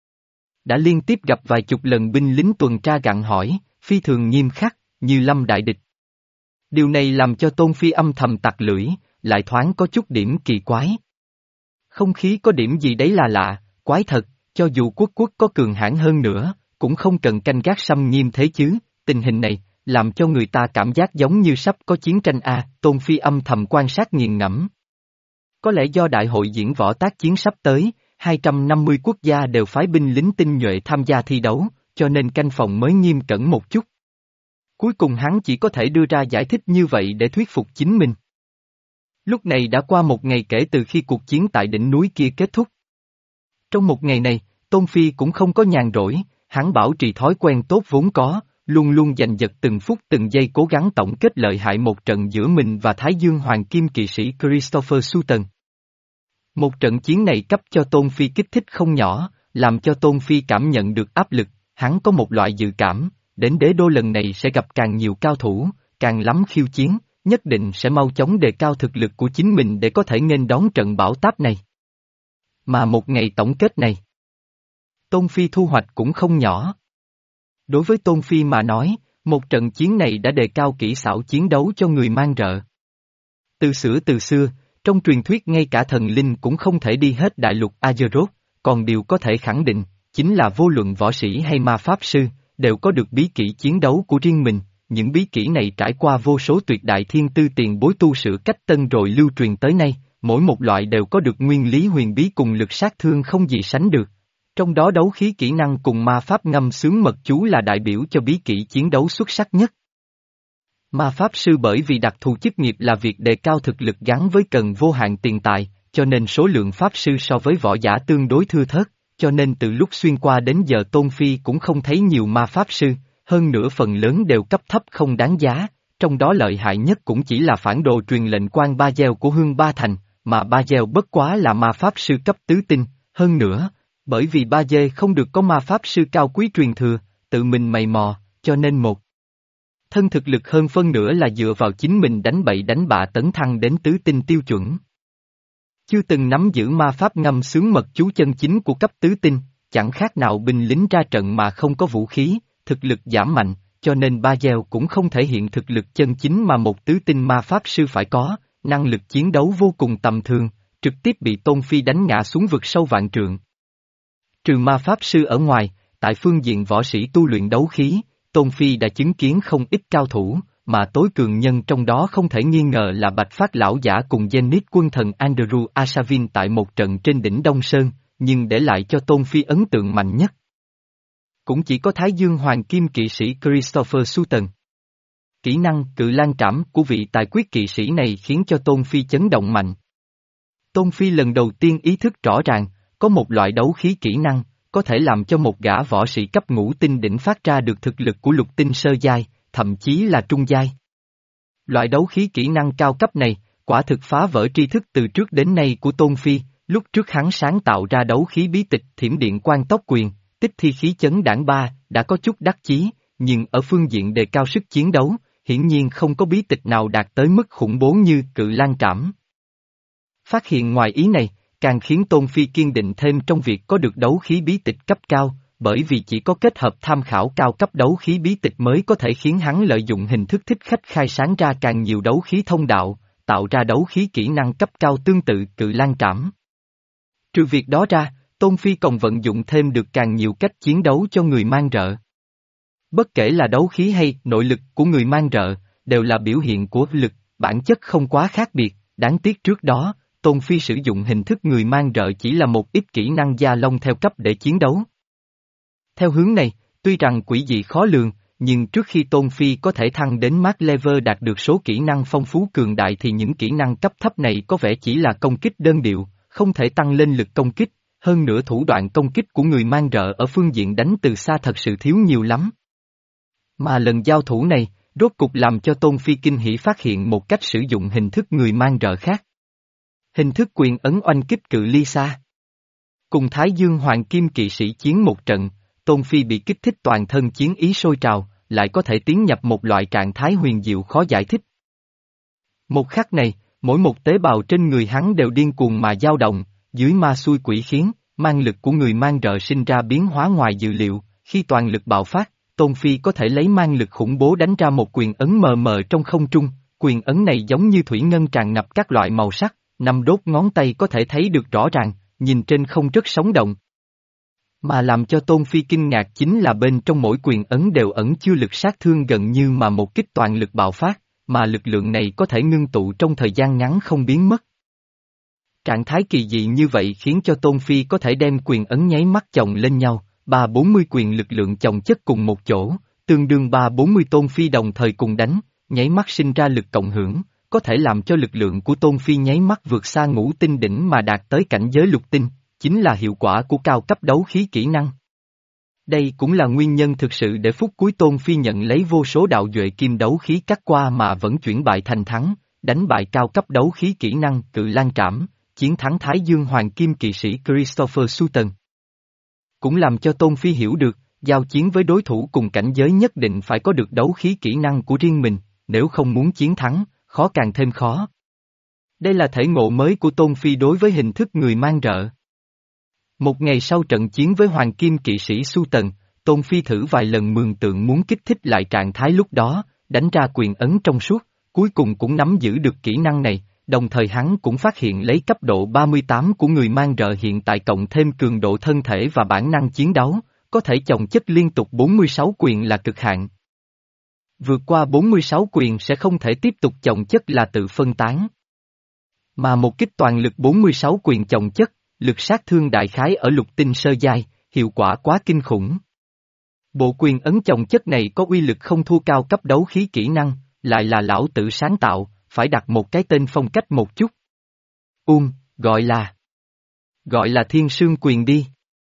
Đã liên tiếp gặp vài chục lần binh lính tuần tra gặng hỏi, phi thường nghiêm khắc, như lâm đại địch. Điều này làm cho Tôn Phi âm thầm tặc lưỡi, lại thoáng có chút điểm kỳ quái. Không khí có điểm gì đấy là lạ, quái thật, cho dù quốc quốc có cường hãn hơn nữa, cũng không cần canh gác xâm nghiêm thế chứ, tình hình này, làm cho người ta cảm giác giống như sắp có chiến tranh a. Tôn Phi âm thầm quan sát nghiền ngẫm. Có lẽ do đại hội diễn võ tác chiến sắp tới, hai trăm năm mươi quốc gia đều phái binh lính tinh nhuệ tham gia thi đấu, cho nên canh phòng mới nghiêm cẩn một chút. Cuối cùng hắn chỉ có thể đưa ra giải thích như vậy để thuyết phục chính mình. Lúc này đã qua một ngày kể từ khi cuộc chiến tại đỉnh núi kia kết thúc. Trong một ngày này, Tôn Phi cũng không có nhàn rỗi, hắn bảo trì thói quen tốt vốn có, luôn luôn giành giật từng phút từng giây cố gắng tổng kết lợi hại một trận giữa mình và Thái Dương Hoàng Kim kỵ sĩ Christopher Sutton. Một trận chiến này cấp cho Tôn Phi kích thích không nhỏ, làm cho Tôn Phi cảm nhận được áp lực, hắn có một loại dự cảm, đến đế đô lần này sẽ gặp càng nhiều cao thủ, càng lắm khiêu chiến, nhất định sẽ mau chóng đề cao thực lực của chính mình để có thể nghênh đón trận bão táp này. Mà một ngày tổng kết này, Tôn Phi thu hoạch cũng không nhỏ. Đối với Tôn Phi mà nói, một trận chiến này đã đề cao kỹ xảo chiến đấu cho người mang rợ. Từ xưa từ xưa, trong truyền thuyết ngay cả thần linh cũng không thể đi hết đại lục Azeroth, còn điều có thể khẳng định, chính là vô luận võ sĩ hay ma pháp sư, đều có được bí kỹ chiến đấu của riêng mình, những bí kỹ này trải qua vô số tuyệt đại thiên tư tiền bối tu sửa cách tân rồi lưu truyền tới nay, mỗi một loại đều có được nguyên lý huyền bí cùng lực sát thương không gì sánh được. Trong đó đấu khí kỹ năng cùng ma pháp ngâm sướng mật chú là đại biểu cho bí kỹ chiến đấu xuất sắc nhất. Ma pháp sư bởi vì đặc thù chức nghiệp là việc đề cao thực lực gắn với cần vô hạn tiền tài, cho nên số lượng pháp sư so với võ giả tương đối thưa thớt, cho nên từ lúc xuyên qua đến giờ Tôn Phi cũng không thấy nhiều ma pháp sư, hơn nữa phần lớn đều cấp thấp không đáng giá, trong đó lợi hại nhất cũng chỉ là phản đồ truyền lệnh quan Ba Gieo của Hương Ba Thành, mà Ba Gieo bất quá là ma pháp sư cấp tứ tinh, hơn nữa, bởi vì Ba Dê không được có ma pháp sư cao quý truyền thừa, tự mình mày mò, cho nên một thân thực lực hơn phân nửa là dựa vào chính mình đánh bậy đánh bạ tấn thăng đến tứ tinh tiêu chuẩn. Chưa từng nắm giữ ma pháp ngâm sướng mật chú chân chính của cấp tứ tinh, chẳng khác nào binh lính ra trận mà không có vũ khí, thực lực giảm mạnh, cho nên Ba Gieo cũng không thể hiện thực lực chân chính mà một tứ tinh ma pháp sư phải có, năng lực chiến đấu vô cùng tầm thường, trực tiếp bị Tôn Phi đánh ngã xuống vực sâu vạn trượng. Trừ ma pháp sư ở ngoài, tại phương diện võ sĩ tu luyện đấu khí, Tôn Phi đã chứng kiến không ít cao thủ, mà tối cường nhân trong đó không thể nghi ngờ là Bạch Phát Lão Giả cùng Zenith quân thần Andrew Asavin tại một trận trên đỉnh Đông Sơn, nhưng để lại cho Tôn Phi ấn tượng mạnh nhất. Cũng chỉ có Thái Dương Hoàng Kim kỵ sĩ Christopher Sutton. Kỹ năng cự lan trảm của vị tài quyết kỵ sĩ này khiến cho Tôn Phi chấn động mạnh. Tôn Phi lần đầu tiên ý thức rõ ràng, có một loại đấu khí kỹ năng, có thể làm cho một gã võ sĩ cấp ngũ tinh đỉnh phát ra được thực lực của lục tinh sơ giai, thậm chí là trung giai. Loại đấu khí kỹ năng cao cấp này, quả thực phá vỡ tri thức từ trước đến nay của Tôn Phi, lúc trước hắn sáng tạo ra đấu khí bí tịch thiểm điện quan tốc quyền, tích thi khí chấn đảng ba, đã có chút đắc chí, nhưng ở phương diện đề cao sức chiến đấu, hiển nhiên không có bí tịch nào đạt tới mức khủng bố như cự lan trảm. Phát hiện ngoài ý này, càng khiến Tôn Phi kiên định thêm trong việc có được đấu khí bí tịch cấp cao, bởi vì chỉ có kết hợp tham khảo cao cấp đấu khí bí tịch mới có thể khiến hắn lợi dụng hình thức thích khách khai sáng ra càng nhiều đấu khí thông đạo, tạo ra đấu khí kỹ năng cấp cao tương tự cự lan trảm. Trừ việc đó ra, Tôn Phi còn vận dụng thêm được càng nhiều cách chiến đấu cho người mang rợ. Bất kể là đấu khí hay nội lực của người mang rợ, đều là biểu hiện của lực, bản chất không quá khác biệt, đáng tiếc trước đó, Tôn Phi sử dụng hình thức người mang rợ chỉ là một ít kỹ năng gia long theo cấp để chiến đấu. Theo hướng này, tuy rằng quỷ dị khó lường, nhưng trước khi Tôn Phi có thể thăng đến Max Level đạt được số kỹ năng phong phú cường đại thì những kỹ năng cấp thấp này có vẻ chỉ là công kích đơn điệu, không thể tăng lên lực công kích, hơn nữa thủ đoạn công kích của người mang rợ ở phương diện đánh từ xa thật sự thiếu nhiều lắm. Mà lần giao thủ này, rốt cục làm cho Tôn Phi kinh hỉ phát hiện một cách sử dụng hình thức người mang rợ khác. Hình thức quyền ấn oanh kích cự ly xa. Cùng Thái Dương Hoàng Kim kỵ sĩ chiến một trận, Tôn Phi bị kích thích toàn thân chiến ý sôi trào, lại có thể tiến nhập một loại trạng thái huyền diệu khó giải thích. Một khắc này, mỗi một tế bào trên người hắn đều điên cuồng mà dao động, dưới ma xui quỷ khiến, mang lực của người mang rợ sinh ra biến hóa ngoài dự liệu, khi toàn lực bạo phát, Tôn Phi có thể lấy mang lực khủng bố đánh ra một quyền ấn mờ mờ trong không trung, quyền ấn này giống như thủy ngân tràn ngập các loại màu sắc, năm đốt ngón tay có thể thấy được rõ ràng, nhìn trên không rất sống động. Mà làm cho Tôn Phi kinh ngạc chính là bên trong mỗi quyền ấn đều ẩn chứa lực sát thương gần như mà một kích toàn lực bạo phát, mà lực lượng này có thể ngưng tụ trong thời gian ngắn không biến mất. Trạng thái kỳ dị như vậy khiến cho Tôn Phi có thể đem quyền ấn nháy mắt chồng lên nhau, ba bốn mươi quyền lực lượng chồng chất cùng một chỗ, tương đương ba bốn mươi Tôn Phi đồng thời cùng đánh, nháy mắt sinh ra lực cộng hưởng, có thể làm cho lực lượng của Tôn Phi nháy mắt vượt xa ngũ tinh đỉnh mà đạt tới cảnh giới lục tinh, chính là hiệu quả của cao cấp đấu khí kỹ năng. Đây cũng là nguyên nhân thực sự để phút cuối Tôn Phi nhận lấy vô số đạo duệ kim đấu khí cắt qua mà vẫn chuyển bại thành thắng, đánh bại cao cấp đấu khí kỹ năng cự lan trảm, chiến thắng Thái Dương Hoàng Kim kỵ sĩ Christopher Sutton. Cũng làm cho Tôn Phi hiểu được, giao chiến với đối thủ cùng cảnh giới nhất định phải có được đấu khí kỹ năng của riêng mình, nếu không muốn chiến thắng, khó càng thêm khó. Đây là thể ngộ mới của Tôn Phi đối với hình thức người mang rợ. Một ngày sau trận chiến với Hoàng Kim kỵ sĩ Su Tần, Tôn Phi thử vài lần mường tượng muốn kích thích lại trạng thái lúc đó, đánh ra quyền ấn trong suốt, cuối cùng cũng nắm giữ được kỹ năng này, đồng thời hắn cũng phát hiện lấy cấp độ ba mươi tám của người mang rợ hiện tại cộng thêm cường độ thân thể và bản năng chiến đấu, có thể chồng chất liên tục bốn mươi sáu quyền là cực hạn. Vượt qua bốn mươi sáu quyền sẽ không thể tiếp tục chồng chất là tự phân tán. Mà một kích toàn lực bốn mươi sáu quyền chồng chất, lực sát thương đại khái ở lục tinh sơ giai, hiệu quả quá kinh khủng. Bộ quyền ấn chồng chất này có uy lực không thua cao cấp đấu khí kỹ năng, lại là lão tự sáng tạo, phải đặt một cái tên phong cách một chút. Um, gọi là... Gọi là Thiên Sương Quyền đi.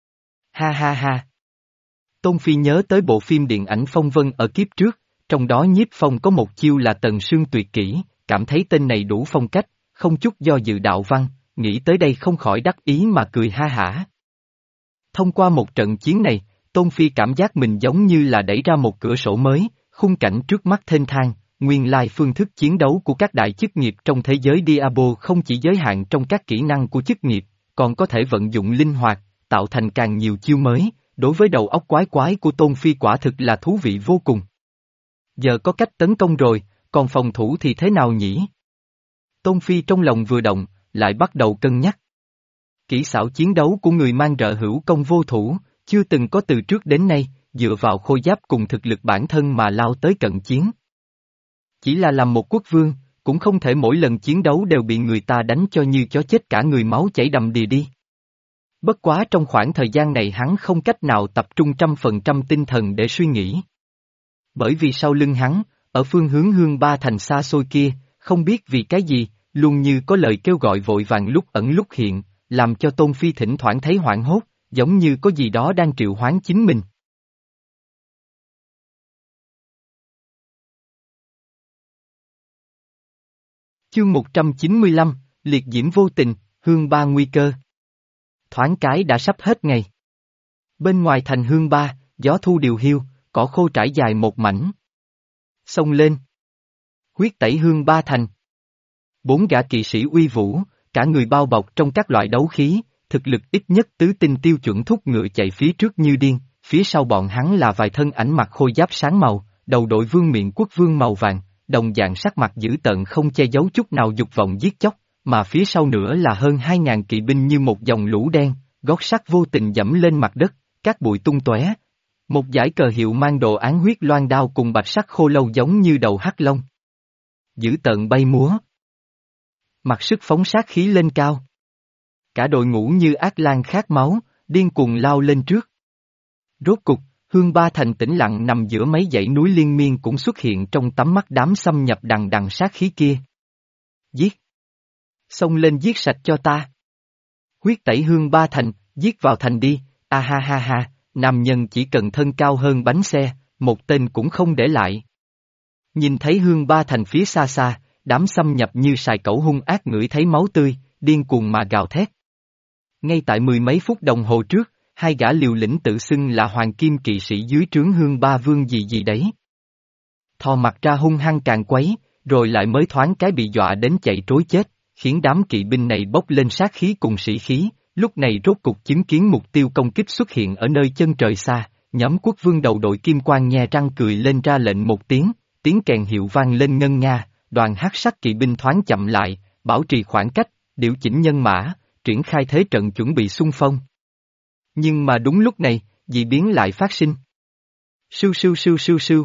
Ha ha ha. Tôn Phi nhớ tới bộ phim điện ảnh Phong Vân ở kiếp trước, trong đó Nhiếp Phong có một chiêu là Tần Sương Tuyệt Kỹ, cảm thấy tên này đủ phong cách, không chút do dự đạo văn, nghĩ tới đây không khỏi đắc ý mà cười ha hả. Thông qua một trận chiến này, Tôn Phi cảm giác mình giống như là đẩy ra một cửa sổ mới, khung cảnh trước mắt thênh thang, nguyên lai phương thức chiến đấu của các đại chức nghiệp trong thế giới Diablo không chỉ giới hạn trong các kỹ năng của chức nghiệp, còn có thể vận dụng linh hoạt, tạo thành càng nhiều chiêu mới, đối với đầu óc quái quái của Tôn Phi quả thực là thú vị vô cùng. Giờ có cách tấn công rồi, còn phòng thủ thì thế nào nhỉ? Tôn Phi trong lòng vừa động, lại bắt đầu cân nhắc. Kỹ xảo chiến đấu của người mang rợ hữu công vô thủ, chưa từng có từ trước đến nay, dựa vào khôi giáp cùng thực lực bản thân mà lao tới cận chiến. Chỉ là làm một quốc vương, cũng không thể mỗi lần chiến đấu đều bị người ta đánh cho như chó chết cả người máu chảy đầm đìa đi. Bất quá trong khoảng thời gian này hắn không cách nào tập trung trăm phần trăm tinh thần để suy nghĩ. Bởi vì sau lưng hắn, ở phương hướng Hương Ba Thành xa xôi kia, không biết vì cái gì, luôn như có lời kêu gọi vội vàng lúc ẩn lúc hiện, làm cho Tôn Phi thỉnh thoảng thấy hoảng hốt, giống như có gì đó đang triệu hoán chính mình. Chương một trăm chín mươi lăm, Liệt Diễm Vô Tình, Hương Ba Nguy Cơ. Thoáng cái đã sắp hết ngày. Bên ngoài thành Hương Ba, gió thu điều hiu, cỏ khô trải dài một mảnh. Xông lên. Huyết tẩy Hương Ba Thành. Bốn gã kỵ sĩ uy vũ, cả người bao bọc trong các loại đấu khí, thực lực ít nhất tứ tinh tiêu chuẩn thúc ngựa chạy phía trước như điên, phía sau bọn hắn là vài thân ảnh mặc khôi giáp sáng màu, đầu đội vương miện quốc vương màu vàng, đồng dạng sắc mặt dữ tợn không che giấu chút nào dục vọng giết chóc, mà phía sau nữa là hơn hai ngàn kỵ binh như một dòng lũ đen, gót sắt vô tình dẫm lên mặt đất, các bụi tung tóe. Một dải cờ hiệu mang đồ án huyết loan đao cùng bạch sắc khô lâu giống như đầu hắc long. Dữ tợn bay múa. Mặc sức phóng sát khí lên cao. Cả đội ngũ như ác lan khát máu, điên cuồng lao lên trước. Rốt cục, Hương Ba Thành tĩnh lặng nằm giữa mấy dãy núi liên miên cũng xuất hiện trong tấm mắt đám xâm nhập đằng đằng sát khí kia. Giết! Xông lên giết sạch cho ta! Huyết tẩy Hương Ba Thành, giết vào thành đi, a ha ha ha, nam nhân chỉ cần thân cao hơn bánh xe, một tên cũng không để lại. Nhìn thấy Hương Ba Thành phía xa xa, đám xâm nhập như sài cẩu hung ác ngửi thấy máu tươi, điên cuồng mà gào thét. Ngay tại mười mấy phút đồng hồ trước, hai gã liều lĩnh tự xưng là hoàng kim kỵ sĩ dưới trướng Hương Ba Vương gì gì đấy. Thò mặt ra hung hăng càng quấy, rồi lại mới thoáng cái bị dọa đến chạy trối chết, khiến đám kỵ binh này bốc lên sát khí cùng sĩ khí, lúc này rốt cục chứng kiến mục tiêu công kích xuất hiện ở nơi chân trời xa, nhóm quốc vương đầu đội kim quang nhe răng cười lên ra lệnh một tiếng, tiếng kèn hiệu vang lên ngân nga, đoàn hắc sắc kỵ binh thoáng chậm lại, bảo trì khoảng cách, điều chỉnh nhân mã, triển khai thế trận chuẩn bị xung phong. Nhưng mà đúng lúc này, dị biến lại phát sinh. Sưu sưu sưu sưu sưu.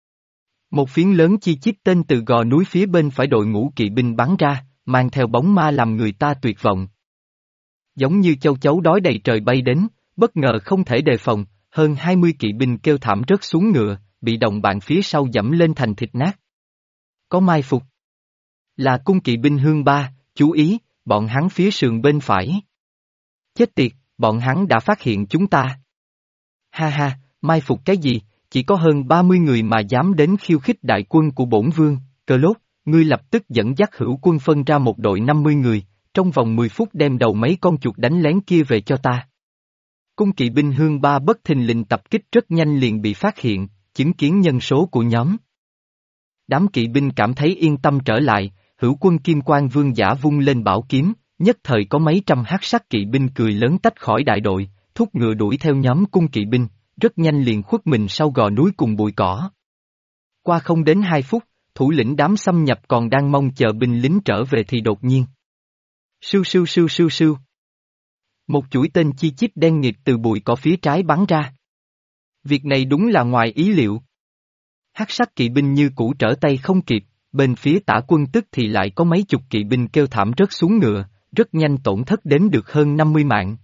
Một phiến lớn chi chít tên từ gò núi phía bên phải đội ngũ kỵ binh bắn ra, mang theo bóng ma làm người ta tuyệt vọng. Giống như châu chấu đói đầy trời bay đến, bất ngờ không thể đề phòng, hơn hai mươi kỵ binh kêu thảm rớt xuống ngựa, bị đồng bạn phía sau dẫm lên thành thịt nát. Có mai phục. Là cung kỵ binh Hương Ba, chú ý, bọn hắn phía sườn bên phải. Chết tiệt, bọn hắn đã phát hiện chúng ta. Ha ha, mai phục cái gì, chỉ có hơn ba mươi người mà dám đến khiêu khích đại quân của bổn vương, Cơ Lốt, ngươi lập tức dẫn dắt hữu quân phân ra một đội năm mươi người, trong vòng mười phút đem đầu mấy con chuột đánh lén kia về cho ta. Cung kỵ binh Hương Ba bất thình lình tập kích rất nhanh liền bị phát hiện, chứng kiến nhân số của nhóm. Đám kỵ binh cảm thấy yên tâm trở lại, hữu quân Kim Quang Vương giả vung lên bảo kiếm, nhất thời có mấy trăm hắc sắc kỵ binh cười lớn tách khỏi đại đội, thúc ngựa đuổi theo nhóm cung kỵ binh, rất nhanh liền khuất mình sau gò núi cùng bụi cỏ. Qua không đến hai phút, thủ lĩnh đám xâm nhập còn đang mong chờ binh lính trở về thì đột nhiên. Sưu sưu sưu sưu sưu. Một chuỗi tên chi chít đen nghịt từ bụi cỏ phía trái bắn ra. Việc này đúng là ngoài ý liệu. Hắc sắc kỵ binh như cũ trở tay không kịp, bên phía tả quân tức thì lại có mấy chục kỵ binh kêu thảm rớt xuống ngựa, rất nhanh tổn thất đến được hơn năm mươi mạng.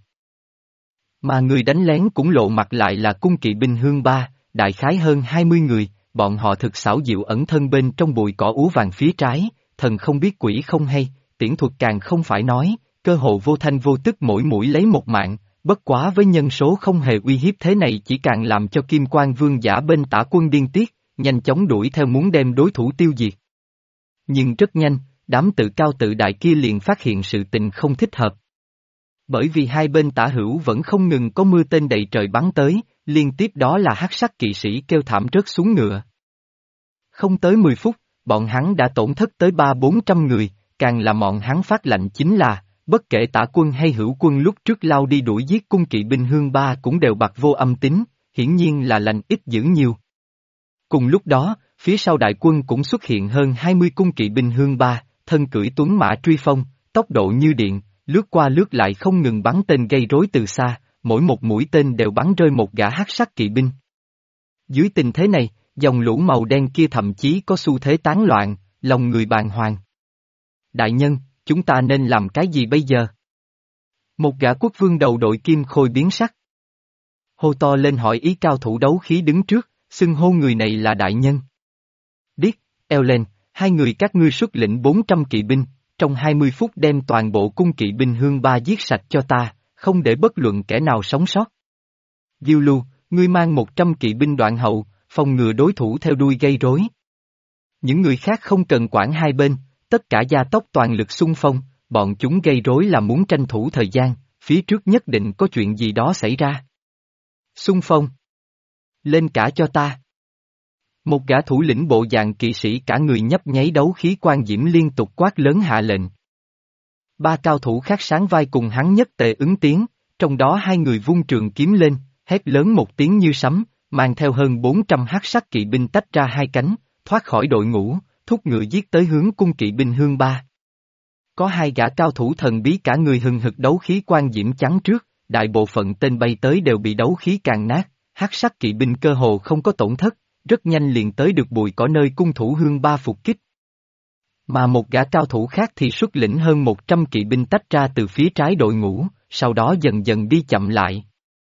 Mà người đánh lén cũng lộ mặt lại là cung kỵ binh Hương Ba, đại khái hơn hai mươi người, bọn họ thực xảo diệu ẩn thân bên trong bụi cỏ úa vàng phía trái, thần không biết quỷ không hay, tiễn thuật càng không phải nói, cơ hồ vô thanh vô tức mỗi mũi lấy một mạng, bất quá với nhân số không hề uy hiếp thế này chỉ càng làm cho Kim Quan Vương giả bên tả quân điên tiết, nhanh chóng đuổi theo muốn đem đối thủ tiêu diệt. Nhưng rất nhanh, đám tự cao tự đại kia liền phát hiện sự tình không thích hợp. Bởi vì hai bên tả hữu vẫn không ngừng có mưa tên đầy trời bắn tới, liên tiếp đó là hắc sắc kỵ sĩ kêu thảm rớt xuống ngựa. Không tới mười phút, bọn hắn đã tổn thất tới ba bốn trăm người, càng là bọn hắn phát lệnh chính là, bất kể tả quân hay hữu quân lúc trước lao đi đuổi giết cung kỵ binh Hương Ba cũng đều bạc vô âm tín, hiển nhiên là lành ít dữ nhiều. Cùng lúc đó, phía sau đại quân cũng xuất hiện hơn hai mươi cung kỵ binh Hương Ba, thân cưỡi tuấn mã truy phong, tốc độ như điện, lướt qua lướt lại không ngừng bắn tên gây rối từ xa, mỗi một mũi tên đều bắn rơi một gã hắc sắc kỵ binh. Dưới tình thế này, dòng lũ màu đen kia thậm chí có xu thế tán loạn, lòng người bàng hoàng. Đại nhân, chúng ta nên làm cái gì bây giờ? Một gã quốc vương đầu đội kim khôi biến sắc. Hô to lên hỏi ý cao thủ đấu khí đứng trước, xưng hô người này là đại nhân. Điếc, eo lên, hai người các ngươi xuất lĩnh bốn trăm kỵ binh, trong hai mươi phút đem toàn bộ cung kỵ binh Hương Ba giết sạch cho ta, không để bất luận kẻ nào sống sót. Diêu Lưu, ngươi mang một trăm kỵ binh đoạn hậu, phòng ngừa đối thủ theo đuôi gây rối. Những người khác không cần quản hai bên, tất cả gia tốc toàn lực xung phong, bọn chúng gây rối là muốn tranh thủ thời gian, phía trước nhất định có chuyện gì đó xảy ra. Xung phong. Lên cả cho ta. Một gã thủ lĩnh bộ dạng kỵ sĩ cả người nhấp nháy đấu khí quan diễm liên tục quát lớn hạ lệnh. Ba cao thủ khác sáng vai cùng hắn nhất tề ứng tiếng, trong đó hai người vung trường kiếm lên, hét lớn một tiếng như sấm, mang theo hơn bốn trăm hắc sắc kỵ binh tách ra hai cánh, thoát khỏi đội ngũ, thúc ngựa giết tới hướng cung kỵ binh Hương Ba. Có hai gã cao thủ thần bí cả người hừng hực đấu khí quan diễm chắn trước, đại bộ phận tên bay tới đều bị đấu khí càng nát, hắc sắc kỵ binh cơ hồ không có tổn thất, rất nhanh liền tới được bụi cỏ nơi cung thủ Hương Ba phục kích. Mà một gã cao thủ khác thì xuất lĩnh hơn một trăm kỵ binh tách ra từ phía trái đội ngũ, sau đó dần dần đi chậm lại.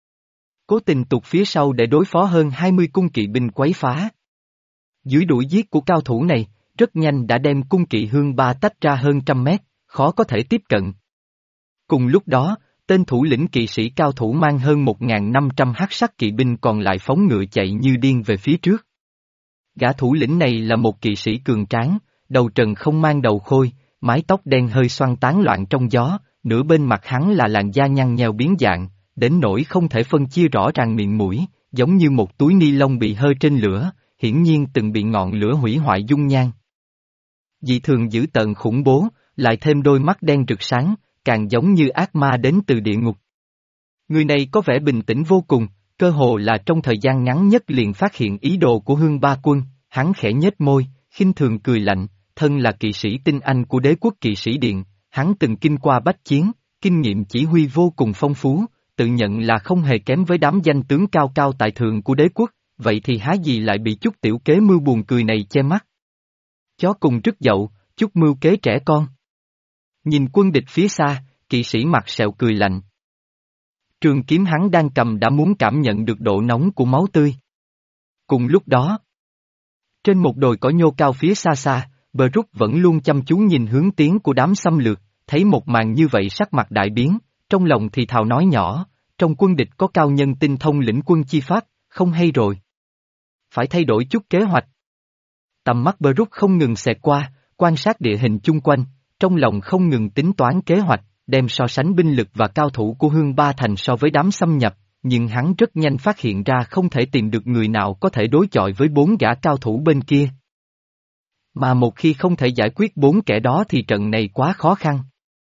Cố tình tụt phía sau để đối phó hơn hai mươi cung kỵ binh quấy phá. Dưới đuổi giết của cao thủ này, rất nhanh đã đem cung kỵ Hương Ba tách ra hơn trăm mét, khó có thể tiếp cận. Cùng lúc đó, tên thủ lĩnh kỵ sĩ cao thủ mang hơn một nghìn năm trăm hắc sắc kỵ binh còn lại phóng ngựa chạy như điên về phía trước. Gã thủ lĩnh này là một kỵ sĩ cường tráng, đầu trần không mang đầu khôi, mái tóc đen hơi xoăn tán loạn trong gió, nửa bên mặt hắn là làn da nhăn nheo biến dạng, đến nỗi không thể phân chia rõ ràng miệng mũi, giống như một túi ni lông bị hơi trên lửa, hiển nhiên từng bị ngọn lửa hủy hoại dung nhan. Dị thường dữ tợn khủng bố, lại thêm đôi mắt đen rực sáng, càng giống như ác ma đến từ địa ngục. Người này có vẻ bình tĩnh vô cùng, cơ hồ là trong thời gian ngắn nhất liền phát hiện ý đồ của Hương Ba quân, hắn khẽ nhếch môi, khinh thường cười lạnh, thân là kỵ sĩ tinh anh của đế quốc kỵ sĩ điện, hắn từng kinh qua bách chiến, kinh nghiệm chỉ huy vô cùng phong phú, tự nhận là không hề kém với đám danh tướng cao cao tại thượng của đế quốc, vậy thì há gì lại bị chút tiểu kế mưu buồn cười này che mắt. Chó cùng rứt dậu, chút mưu kế trẻ con. Nhìn quân địch phía xa, kỵ sĩ mặt sẹo cười lạnh. Trường kiếm hắn đang cầm đã muốn cảm nhận được độ nóng của máu tươi. Cùng lúc đó, trên một đồi cỏ nhô cao phía xa xa, Brooke vẫn luôn chăm chú nhìn hướng tiến của đám xâm lược, thấy một màn như vậy sắc mặt đại biến, trong lòng thì thào nói nhỏ, trong quân địch có cao nhân tinh thông lĩnh quân chi pháp, không hay rồi. Phải thay đổi chút kế hoạch. Tầm mắt Brooke không ngừng xẹt qua, quan sát địa hình chung quanh, trong lòng không ngừng tính toán kế hoạch, đem so sánh binh lực và cao thủ của Hương Ba Thành so với đám xâm nhập, nhưng hắn rất nhanh phát hiện ra không thể tìm được người nào có thể đối chọi với bốn gã cao thủ bên kia. Mà một khi không thể giải quyết bốn kẻ đó thì trận này quá khó khăn.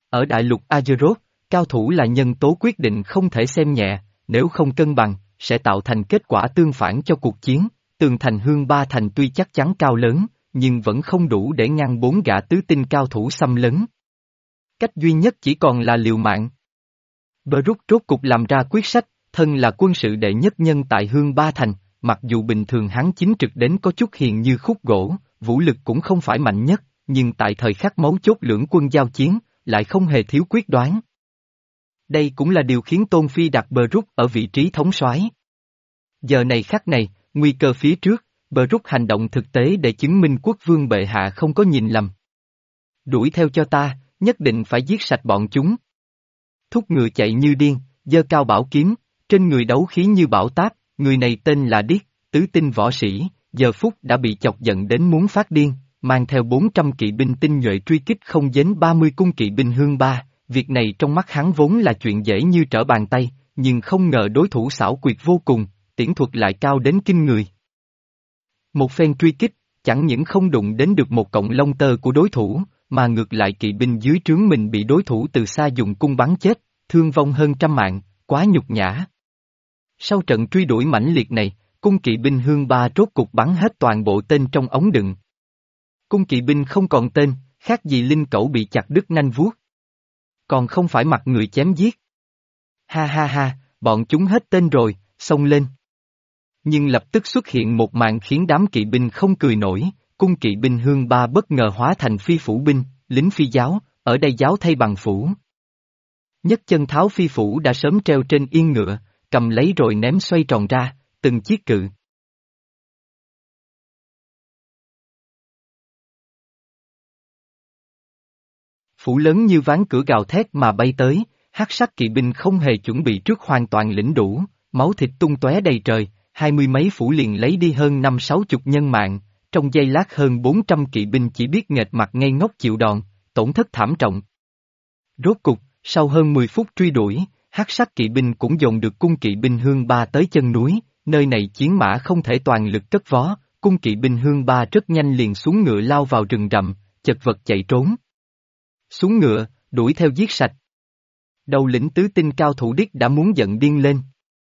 Ở đại lục Azeroth, cao thủ là nhân tố quyết định không thể xem nhẹ, nếu không cân bằng, sẽ tạo thành kết quả tương phản cho cuộc chiến. Tường thành Hương Ba Thành tuy chắc chắn cao lớn, nhưng vẫn không đủ để ngăn bốn gã tứ tinh cao thủ xâm lấn. Cách duy nhất chỉ còn là liều mạng. Brook rốt cục làm ra quyết sách, thân là quân sự đệ nhất nhân tại Hương Ba Thành, mặc dù bình thường hắn chính trực đến có chút hiền như khúc gỗ, vũ lực cũng không phải mạnh nhất, nhưng tại thời khắc mấu chốt lưỡng quân giao chiến, lại không hề thiếu quyết đoán. Đây cũng là điều khiến Tôn Phi đặt Brook ở vị trí thống soái. Giờ này khắc này, nguy cơ phía trước, Brook hành động thực tế để chứng minh quốc vương bệ hạ không có nhìn lầm. Đuổi theo cho ta, nhất định phải giết sạch bọn chúng. Thúc ngựa chạy như điên, giơ cao bảo kiếm, trên người đấu khí như bão táp, người này tên là Điếc, tứ tinh võ sĩ, giờ phút đã bị chọc giận đến muốn phát điên, mang theo bốn trăm kỵ binh tinh nhuệ truy kích không dến ba mươi cung kỵ binh Hương Ba, việc này trong mắt hắn vốn là chuyện dễ như trở bàn tay, nhưng không ngờ đối thủ xảo quyệt vô cùng, tiễn thuật lại cao đến kinh người. Một phen truy kích, chẳng những không đụng đến được một cọng lông tơ của đối thủ, mà ngược lại kỵ binh dưới trướng mình bị đối thủ từ xa dùng cung bắn chết, thương vong hơn trăm mạng, quá nhục nhã. Sau trận truy đuổi mãnh liệt này, cung kỵ binh Hương Ba rốt cục bắn hết toàn bộ tên trong ống đựng. Cung kỵ binh không còn tên, khác gì linh cẩu bị chặt đứt nanh vuốt. Còn không phải mặt người chém giết. Ha ha ha, bọn chúng hết tên rồi, xông lên. Nhưng lập tức xuất hiện một màn khiến đám kỵ binh không cười nổi, cung kỵ binh Hương Ba bất ngờ hóa thành phi phủ binh, lính phi giáo, ở đây giáo thay bằng phủ. Nhất chân tháo phi phủ đã sớm treo trên yên ngựa, cầm lấy rồi ném xoay tròn ra, từng chiếc cự. Phủ lớn như ván cửa gào thét mà bay tới, hắc sắc kỵ binh không hề chuẩn bị trước hoàn toàn lĩnh đủ, máu thịt tung tóe đầy trời, hai mươi mấy phủ liền lấy đi hơn năm sáu chục nhân mạng, trong giây lát hơn bốn trăm kỵ binh chỉ biết nghệch mặt ngây ngốc chịu đòn, tổn thất thảm trọng. Rốt cục, sau hơn mười phút truy đuổi, hắc sắc kỵ binh cũng dồn được cung kỵ binh Hương Ba tới chân núi, nơi này chiến mã không thể toàn lực cất vó, cung kỵ binh Hương Ba rất nhanh liền xuống ngựa lao vào rừng rậm, chật vật chạy trốn. Xuống ngựa, đuổi theo giết sạch. Đầu lĩnh tứ tinh cao thủ Điếc đã muốn giận điên lên.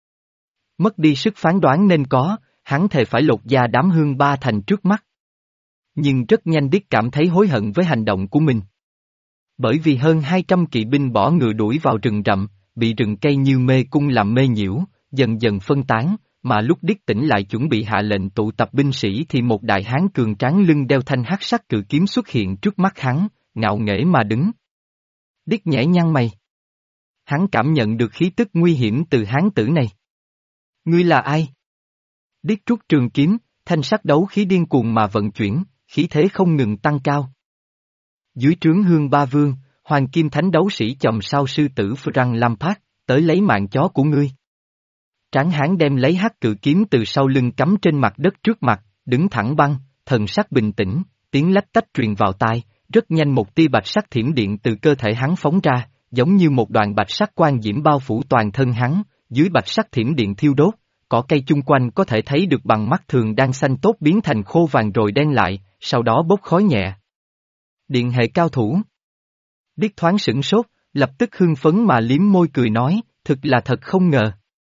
Mất đi sức phán đoán nên có, hắn thề phải lột da đám Hương Ba Thành trước mắt. Nhưng rất nhanh Điếc cảm thấy hối hận với hành động của mình. Bởi vì hơn hai trăm kỵ binh bỏ ngựa đuổi vào rừng rậm, bị rừng cây như mê cung làm mê nhiễu, dần dần phân tán, mà lúc Điếc tỉnh lại chuẩn bị hạ lệnh tụ tập binh sĩ thì một đại hán cường tráng lưng đeo thanh hắc sắc cự kiếm xuất hiện trước mắt hắn, ngạo nghễ mà đứng. Điếc nhảy nhăn mày. Hắn cảm nhận được khí tức nguy hiểm từ hán tử này. Ngươi là ai? Điếc rút trường kiếm, thanh sắc đấu khí điên cuồng mà vận chuyển, khí thế không ngừng tăng cao. Dưới trướng Hương Ba Vương, Hoàng Kim Thánh đấu sĩ chòm sao sư tử Frank Lampard, tới lấy mạng chó của ngươi. Tráng hán đem lấy hắc cự kiếm từ sau lưng cắm trên mặt đất trước mặt, đứng thẳng băng, thần sắc bình tĩnh, tiếng lách tách truyền vào tai, rất nhanh một tia bạch sắc thiểm điện từ cơ thể hắn phóng ra, giống như một đoàn bạch sắc quang diễm bao phủ toàn thân hắn, dưới bạch sắc thiểm điện thiêu đốt, cỏ cây chung quanh có thể thấy được bằng mắt thường đang xanh tốt biến thành khô vàng rồi đen lại, sau đó bốc khói nhẹ. Điện hệ cao thủ. Điếc thoáng sửng sốt, lập tức hưng phấn mà liếm môi cười nói, thực là thật không ngờ.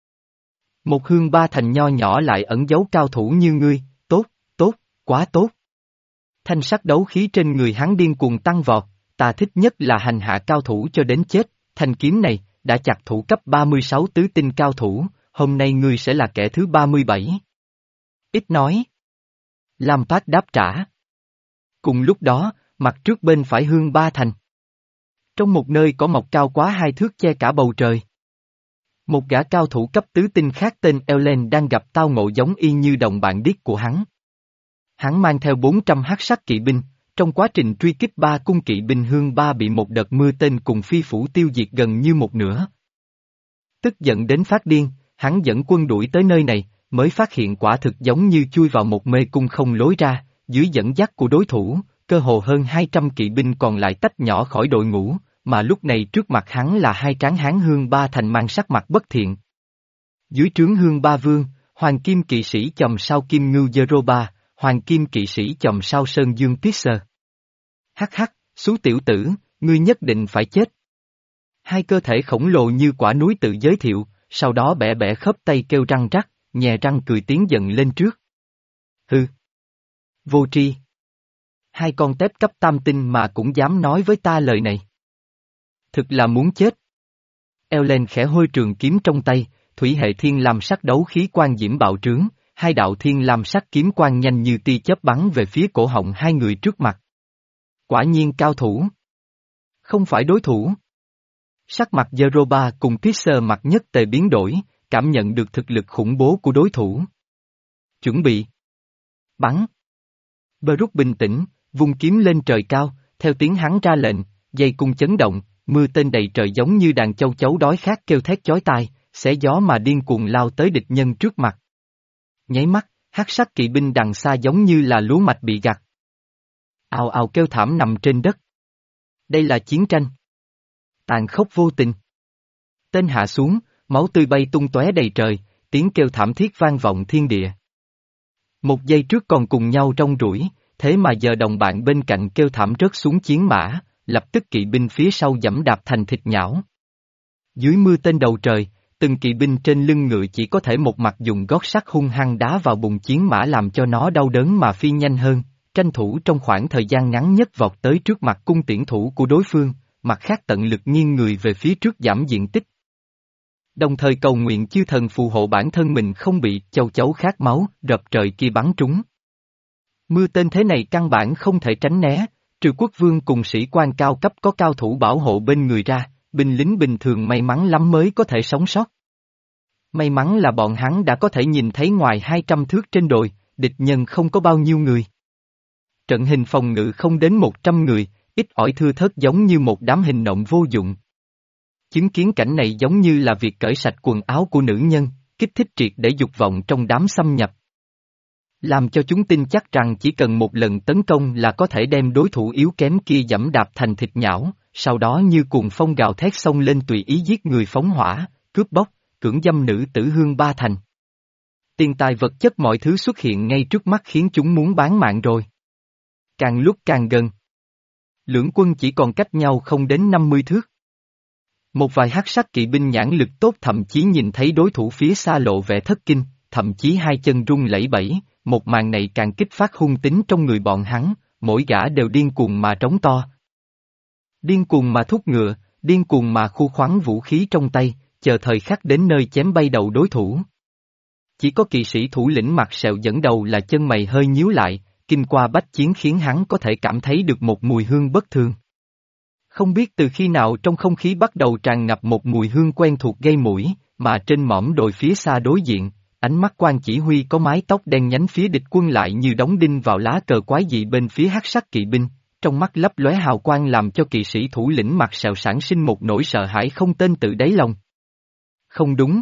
Một Hương Ba Thành nho nhỏ lại ẩn giấu cao thủ như ngươi, tốt, tốt, quá tốt. Thanh sắc đấu khí trên người hắn điên cuồng tăng vọt, ta thích nhất là hành hạ cao thủ cho đến chết, thanh kiếm này, đã chặt thủ cấp ba mươi sáu tứ tinh cao thủ, hôm nay ngươi sẽ là kẻ thứ ba mươi bảy. Ít nói. Lam Phát đáp trả. Cùng lúc đó, mặt trước bên phải Hương Ba Thành. Trong một nơi có mọc cao quá hai thước che cả bầu trời. Một gã cao thủ cấp tứ tinh khác tên Elen đang gặp tao ngộ giống y như đồng bạn Điếc của hắn. Hắn mang theo bốn trăm hắc sắc kỵ binh, trong quá trình truy kích ba cung kỵ binh Hương Ba bị một đợt mưa tên cùng phi phủ tiêu diệt gần như một nửa. Tức giận đến phát điên, hắn dẫn quân đuổi tới nơi này, mới phát hiện quả thực giống như chui vào một mê cung không lối ra, dưới dẫn dắt của đối thủ, cơ hồ hơn hai trăm kỵ binh còn lại tách nhỏ khỏi đội ngũ, mà lúc này trước mặt hắn là hai tráng hán Hương Ba Thành mang sắc mặt bất thiện. Dưới trướng Hương Ba Vương, Hoàng Kim kỵ sĩ chòm sao Kim Ngưu Jeroba, Hoàng Kim kỵ sĩ chòm sao Sơn Dương Tisser. Hắc hắc, xú tiểu tử, ngươi nhất định phải chết. Hai cơ thể khổng lồ như quả núi tự giới thiệu, sau đó bẻ bẻ khớp tay kêu răng rắc, nhè răng cười tiến dần lên trước. Hừ. Vô tri. Hai con tép cấp tam tinh mà cũng dám nói với ta lời này. Thực là muốn chết. Ellen khẽ hôi trường kiếm trong tay, thủy hệ thiên lam sắc đấu khí quan diễm bạo trướng, hai đạo thiên lam sắc kiếm quang nhanh như tia chớp bắn về phía cổ họng hai người trước mặt. Quả nhiên cao thủ. Không phải đối thủ. Sắc mặt Zeroba cùng Kisser mặt nhất tề biến đổi, cảm nhận được thực lực khủng bố của đối thủ. Chuẩn bị. Bắn. Baruch bình tĩnh, vung kiếm lên trời cao, theo tiếng hắn ra lệnh, dây cung chấn động, mưa tên đầy trời giống như đàn châu chấu đói khát kêu thét chói tai, xé gió mà điên cuồng lao tới địch nhân trước mặt. Nháy mắt, hắc sắc kỵ binh đằng xa giống như là lúa mạch bị gặt. Ào ào kêu thảm nằm trên đất. Đây là chiến tranh. Tàn khốc vô tình. Tên hạ xuống, máu tươi bay tung tóe đầy trời, tiếng kêu thảm thiết vang vọng thiên địa. Một giây trước còn cùng nhau rong ruổi, thế mà giờ đồng bạn bên cạnh kêu thảm rớt xuống chiến mã, lập tức kỵ binh phía sau giẫm đạp thành thịt nhão. Dưới mưa tên đầu trời, từng kỵ binh trên lưng ngựa chỉ có thể một mặt dùng gót sắt hung hăng đá vào bụng chiến mã làm cho nó đau đớn mà phi nhanh hơn, tranh thủ trong khoảng thời gian ngắn nhất vọt tới trước mặt cung tiễn thủ của đối phương, mặt khác tận lực nghiêng người về phía trước giảm diện tích. Đồng thời cầu nguyện chư thần phù hộ bản thân mình không bị châu chấu khát máu, rập trời kia bắn trúng. Mưa tên thế này căn bản không thể tránh né, trừ quốc vương cùng sĩ quan cao cấp có cao thủ bảo hộ bên người ra, binh lính bình thường may mắn lắm mới có thể sống sót. May mắn là bọn hắn đã có thể nhìn thấy ngoài hai trăm thước trên đồi, địch nhân không có bao nhiêu người. Trận hình phòng ngự không đến một trăm người, ít ỏi thưa thớt giống như một đám hình nộm vô dụng. Chứng kiến cảnh này giống như là việc cởi sạch quần áo của nữ nhân, kích thích triệt để dục vọng trong đám xâm nhập. Làm cho chúng tin chắc rằng chỉ cần một lần tấn công là có thể đem đối thủ yếu kém kia giẫm đạp thành thịt nhão, sau đó như cuồng phong gào thét xông lên tùy ý giết người phóng hỏa, cướp bóc, cưỡng dâm nữ tử hương ba thành. Tiền tài vật chất mọi thứ xuất hiện ngay trước mắt khiến chúng muốn bán mạng rồi. Càng lúc càng gần. Lưỡng quân chỉ còn cách nhau không đến năm mươi thước. Một vài hắc sắc kỵ binh nhãn lực tốt thậm chí nhìn thấy đối thủ phía xa lộ vẻ thất kinh, thậm chí hai chân run lẩy bẩy, một màn này càng kích phát hung tính trong người bọn hắn, mỗi gã đều điên cuồng mà trống to. Điên cuồng mà thúc ngựa, điên cuồng mà khu khoáng vũ khí trong tay, chờ thời khắc đến nơi chém bay đầu đối thủ. Chỉ có kỵ sĩ thủ lĩnh mặt sẹo dẫn đầu là chân mày hơi nhíu lại, kinh qua bách chiến khiến hắn có thể cảm thấy được một mùi hương bất thường. Không biết từ khi nào trong không khí bắt đầu tràn ngập một mùi hương quen thuộc gây mũi, mà trên mỏm đồi phía xa đối diện, ánh mắt quan chỉ huy có mái tóc đen nhánh phía địch quân lại như đóng đinh vào lá cờ quái dị bên phía hắc sắc kỵ binh, trong mắt lấp lóe hào quang làm cho kỵ sĩ thủ lĩnh mặt sẹo sản sinh một nỗi sợ hãi không tên tự đáy lòng. Không đúng.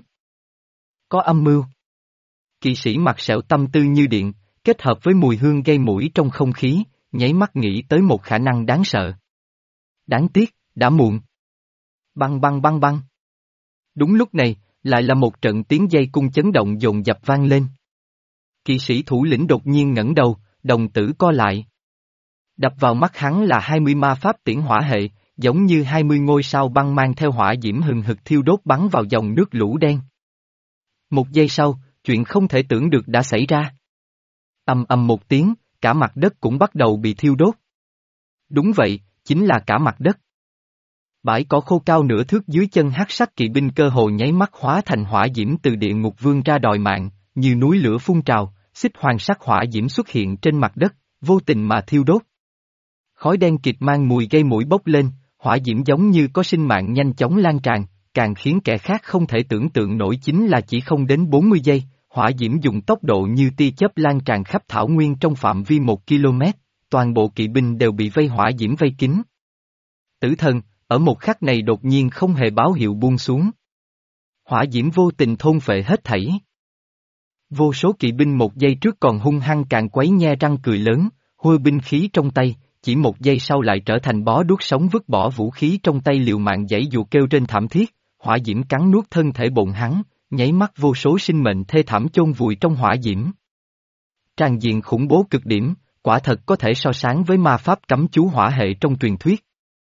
Có âm mưu. Kỵ sĩ mặt sẹo tâm tư như điện, kết hợp với mùi hương gây mũi trong không khí, nháy mắt nghĩ tới một khả năng đáng sợ. Đáng tiếc, đã muộn. Băng băng băng băng. Đúng lúc này, lại là một trận tiếng dây cung chấn động dồn dập vang lên. Kỵ sĩ thủ lĩnh đột nhiên ngẩng đầu, đồng tử co lại. Đập vào mắt hắn là hai mươi ma pháp tiễn hỏa hệ, giống như hai mươi ngôi sao băng mang theo hỏa diễm hừng hực thiêu đốt bắn vào dòng nước lũ đen. Một giây sau, chuyện không thể tưởng được đã xảy ra. Ầm ầm một tiếng, cả mặt đất cũng bắt đầu bị thiêu đốt. Đúng vậy, chính là cả mặt đất. Bãi cỏ khô cao nửa thước dưới chân hắc sắc kỵ binh cơ hồ nháy mắt hóa thành hỏa diễm từ địa ngục vương ra đòi mạng, như núi lửa phun trào, xích hoàng sắc hỏa diễm xuất hiện trên mặt đất, vô tình mà thiêu đốt. Khói đen kịt mang mùi gây mũi bốc lên, hỏa diễm giống như có sinh mạng nhanh chóng lan tràn, càng khiến kẻ khác không thể tưởng tượng nổi chính là chỉ không đến bốn mươi giây, hỏa diễm dùng tốc độ như tia chớp lan tràn khắp thảo nguyên trong phạm vi một ki lô mét, toàn bộ kỵ binh đều bị vây hỏa diễm vây kín. Tử thần, ở một khắc này đột nhiên không hề báo hiệu buông xuống. Hỏa diễm vô tình thôn phệ hết thảy. Vô số kỵ binh một giây trước còn hung hăng càng quấy nhe răng cười lớn, hôi binh khí trong tay, chỉ một giây sau lại trở thành bó đuốc sống vứt bỏ vũ khí trong tay liều mạng giãy giụa kêu trên thảm thiết, hỏa diễm cắn nuốt thân thể bọn hắn, nháy mắt vô số sinh mệnh thê thảm chôn vùi trong hỏa diễm. Tràn diện khủng bố cực điểm, quả thật có thể so sánh với ma pháp cấm chú hỏa hệ trong truyền thuyết.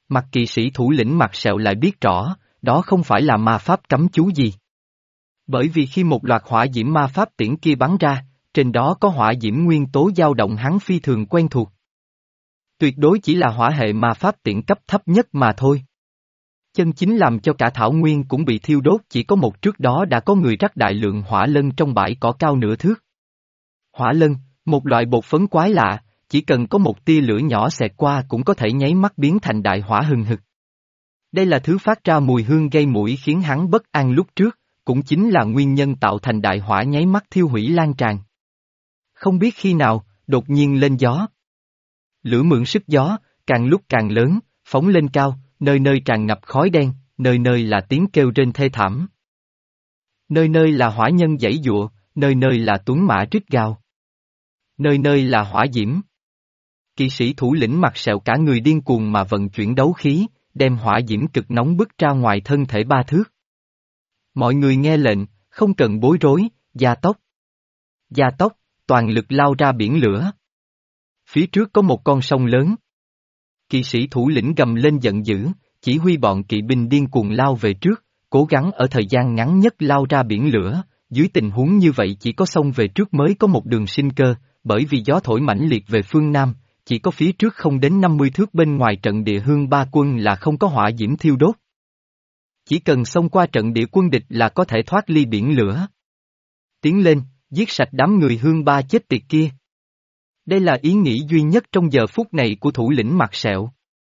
Mặt kỵ sĩ thủ lĩnh mặt sẹo lại biết rõ, đó không phải là ma pháp cấm chú gì. Bởi vì khi một loạt hỏa diễm ma pháp tiễn kia bắn ra, trên đó có hỏa diễm nguyên tố dao động hắn phi thường quen thuộc. Tuyệt đối chỉ là hỏa hệ ma pháp tiễn cấp thấp nhất mà thôi. Chân chính làm cho cả thảo nguyên cũng bị thiêu đốt chỉ có một trước đó đã có người rắc đại lượng hỏa lân trong bãi cỏ cao nửa thước. Hỏa lân, một loại bột phấn quái lạ, chỉ cần có một tia lửa nhỏ xẹt qua cũng có thể nháy mắt biến thành đại hỏa hừng hực. Đây là thứ phát ra mùi hương gây mũi khiến hắn bất an lúc trước, cũng chính là nguyên nhân tạo thành đại hỏa nháy mắt thiêu hủy lan tràn. Không biết khi nào, đột nhiên lên gió. Lửa mượn sức gió, càng lúc càng lớn, phóng lên cao, nơi nơi tràn ngập khói đen, nơi nơi là tiếng kêu rên thê thảm. Nơi nơi là hỏa nhân giãy giụa, nơi nơi là tuấn mã rít gào. Nơi nơi là hỏa diễm. Kỵ sĩ thủ lĩnh mặt sẹo cả người điên cuồng mà vận chuyển đấu khí, đem hỏa diễm cực nóng bức ra ngoài thân thể ba thước. Mọi người nghe lệnh, không cần bối rối, gia tốc. Gia tốc, toàn lực lao ra biển lửa. Phía trước có một con sông lớn. Kỵ sĩ thủ lĩnh gầm lên giận dữ, chỉ huy bọn kỵ binh điên cuồng lao về trước, cố gắng ở thời gian ngắn nhất lao ra biển lửa, dưới tình huống như vậy chỉ có sông về trước mới có một đường sinh cơ, bởi vì gió thổi mãnh liệt về phương Nam, chỉ có phía trước không đến năm mươi thước bên ngoài trận địa hương ba quân là không có hỏa diễm thiêu đốt. Chỉ cần xông qua trận địa quân địch là có thể thoát ly biển lửa. Tiến lên, giết sạch đám người hương ba chết tiệt kia. Đây là ý nghĩ duy nhất trong giờ phút này của thủ lĩnh mặt sẹo.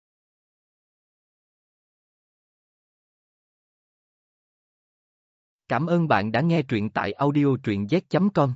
Cảm ơn bạn đã nghe truyện tại audio truyện z chấm com.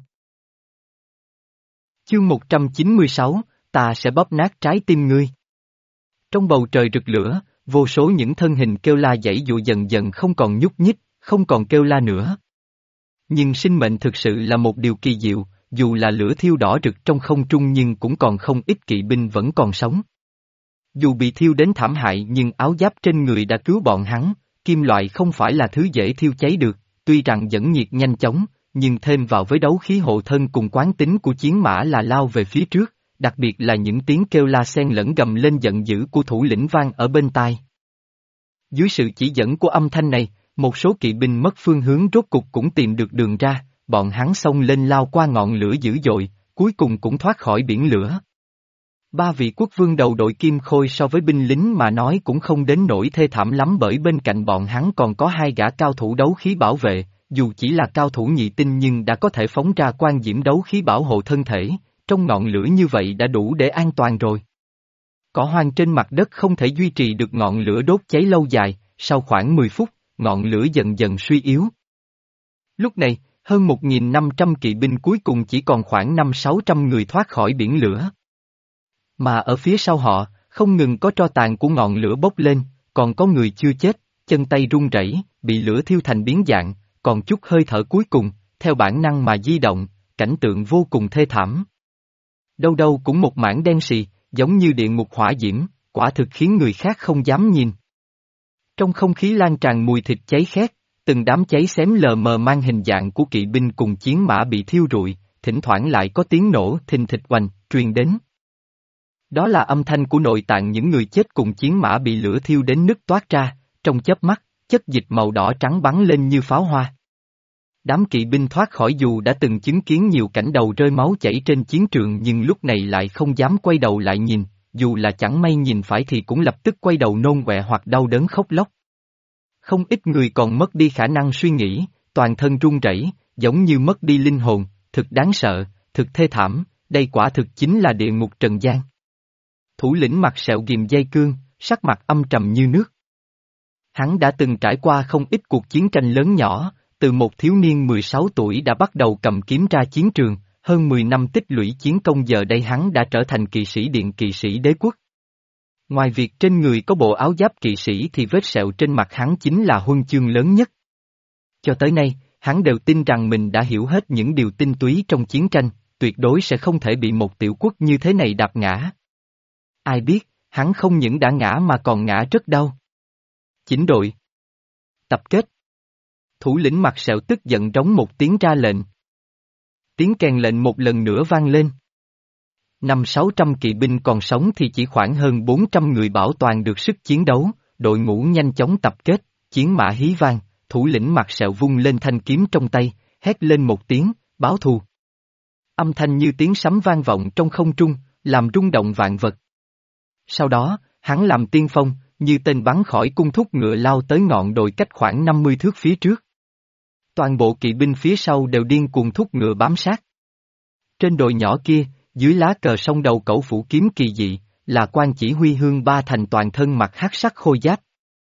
Chương một trăm chín mươi sáu, ta sẽ bóp nát trái tim ngươi. Trong bầu trời rực lửa, vô số những thân hình kêu la giãy dụa dần dần không còn nhúc nhích, không còn kêu la nữa. Nhưng sinh mệnh thực sự là một điều kỳ diệu, dù là lửa thiêu đỏ rực trong không trung nhưng cũng còn không ít kỵ binh vẫn còn sống. Dù bị thiêu đến thảm hại nhưng áo giáp trên người đã cứu bọn hắn, kim loại không phải là thứ dễ thiêu cháy được, tuy rằng dẫn nhiệt nhanh chóng, nhưng thêm vào với đấu khí hộ thân cùng quán tính của chiến mã là lao về phía trước, đặc biệt là những tiếng kêu la xen lẫn gầm lên giận dữ của thủ lĩnh vang ở bên tai. Dưới sự chỉ dẫn của âm thanh này, một số kỵ binh mất phương hướng rốt cục cũng tìm được đường ra, bọn hắn xông lên lao qua ngọn lửa dữ dội, cuối cùng cũng thoát khỏi biển lửa. Ba vị quốc vương đầu đội kim khôi so với binh lính mà nói cũng không đến nỗi thê thảm lắm bởi bên cạnh bọn hắn còn có hai gã cao thủ đấu khí bảo vệ, dù chỉ là cao thủ nhị tinh nhưng đã có thể phóng ra quan diễm đấu khí bảo hộ thân thể, trong ngọn lửa như vậy đã đủ để an toàn rồi. Cỏ hoang trên mặt đất không thể duy trì được ngọn lửa đốt cháy lâu dài, sau khoảng mười phút, ngọn lửa dần dần suy yếu. Lúc này, hơn một nghìn năm trăm kỵ binh cuối cùng chỉ còn khoảng năm sáu trăm người thoát khỏi biển lửa. Mà ở phía sau họ, không ngừng có tro tàn của ngọn lửa bốc lên, còn có người chưa chết, chân tay run rẩy, bị lửa thiêu thành biến dạng, còn chút hơi thở cuối cùng, theo bản năng mà di động, cảnh tượng vô cùng thê thảm. Đâu đâu cũng một mảng đen xì, giống như địa ngục hỏa diễm, quả thực khiến người khác không dám nhìn. Trong không khí lan tràn mùi thịt cháy khét, từng đám cháy xém lờ mờ mang hình dạng của kỵ binh cùng chiến mã bị thiêu rụi, thỉnh thoảng lại có tiếng nổ thình thịch oanh, truyền đến. Đó là âm thanh của nội tạng những người chết cùng chiến mã bị lửa thiêu đến nứt toát ra, trong chớp mắt, chất dịch màu đỏ trắng bắn lên như pháo hoa. Đám kỵ binh thoát khỏi dù đã từng chứng kiến nhiều cảnh đầu rơi máu chảy trên chiến trường nhưng lúc này lại không dám quay đầu lại nhìn, dù là chẳng may nhìn phải thì cũng lập tức quay đầu nôn ọe hoặc đau đớn khóc lóc. Không ít người còn mất đi khả năng suy nghĩ, toàn thân run rẩy, giống như mất đi linh hồn, thực đáng sợ, thực thê thảm, đây quả thực chính là địa ngục trần gian. Thủ lĩnh mặt sẹo ghim dây cương, sắc mặt âm trầm như nước. Hắn đã từng trải qua không ít cuộc chiến tranh lớn nhỏ, từ một thiếu niên mười sáu tuổi đã bắt đầu cầm kiếm ra chiến trường, hơn mười năm tích lũy chiến công giờ đây hắn đã trở thành kỵ sĩ điện kỵ sĩ đế quốc. Ngoài việc trên người có bộ áo giáp kỵ sĩ thì vết sẹo trên mặt hắn chính là huân chương lớn nhất. Cho tới nay, hắn đều tin rằng mình đã hiểu hết những điều tinh túy trong chiến tranh, tuyệt đối sẽ không thể bị một tiểu quốc như thế này đạp ngã. Ai biết, hắn không những đã ngã mà còn ngã rất đau. Chỉnh đội. Tập kết. Thủ lĩnh mặt sẹo tức giận rống một tiếng ra lệnh. Tiếng kèn lệnh một lần nữa vang lên. năm sáu trăm kỵ binh còn sống thì chỉ khoảng hơn bốn trăm người bảo toàn được sức chiến đấu, đội ngũ nhanh chóng tập kết, chiến mã hí vang, thủ lĩnh mặt sẹo vung lên thanh kiếm trong tay, hét lên một tiếng, báo thù. Âm thanh như tiếng sấm vang vọng trong không trung, làm rung động vạn vật. Sau đó, hắn làm tiên phong, như tên bắn khỏi cung thúc ngựa lao tới ngọn đồi cách khoảng năm mươi thước phía trước. Toàn bộ kỵ binh phía sau đều điên cuồng thúc ngựa bám sát. Trên đồi nhỏ kia, dưới lá cờ song đầu cẩu phủ kiếm kỳ dị, là quan chỉ huy Hương Ba Thành toàn thân mặc hắc sắc khôi giáp.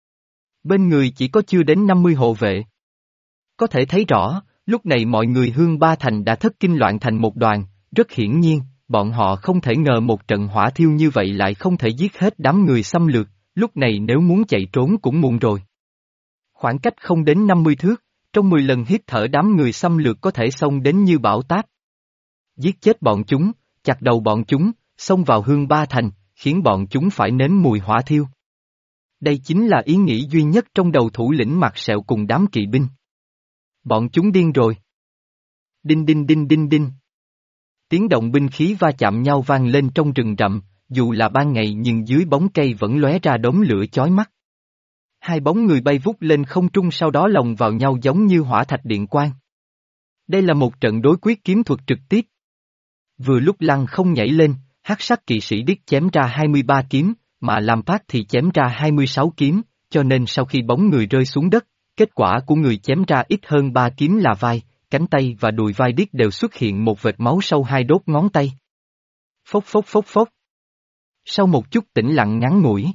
Bên người chỉ có chưa đến năm mươi hộ vệ. Có thể thấy rõ, lúc này mọi người Hương Ba Thành đã thất kinh loạn thành một đoàn, rất hiển nhiên, bọn họ không thể ngờ một trận hỏa thiêu như vậy lại không thể giết hết đám người xâm lược, lúc này nếu muốn chạy trốn cũng muộn rồi. Khoảng cách không đến năm mươi thước, trong mười lần hít thở đám người xâm lược có thể xông đến như bão táp. Giết chết bọn chúng, chặt đầu bọn chúng, xông vào Hương Ba Thành, khiến bọn chúng phải nếm mùi hỏa thiêu. Đây chính là ý nghĩ duy nhất trong đầu thủ lĩnh mặt sẹo cùng đám kỵ binh. Bọn chúng điên rồi. Đinh đinh đinh đinh đinh. Tiếng động binh khí va chạm nhau vang lên trong rừng rậm, dù là ban ngày nhưng dưới bóng cây vẫn lóe ra đốm lửa chói mắt. Hai bóng người bay vút lên không trung sau đó lồng vào nhau giống như hỏa thạch điện quang. Đây là một trận đối quyết kiếm thuật trực tiếp. Vừa lúc Lăng Không nhảy lên, hắc sắc kỵ sĩ Điếc chém ra hai mươi ba kiếm, mà Lam Phát thì chém ra hai mươi sáu kiếm, cho nên sau khi bóng người rơi xuống đất, kết quả của người chém ra ít hơn ba kiếm là vai, cánh tay và đùi vai Điếc đều xuất hiện một vệt máu sâu hai đốt ngón tay. Phốc phốc phốc phốc. Sau một chút tĩnh lặng ngắn ngủi,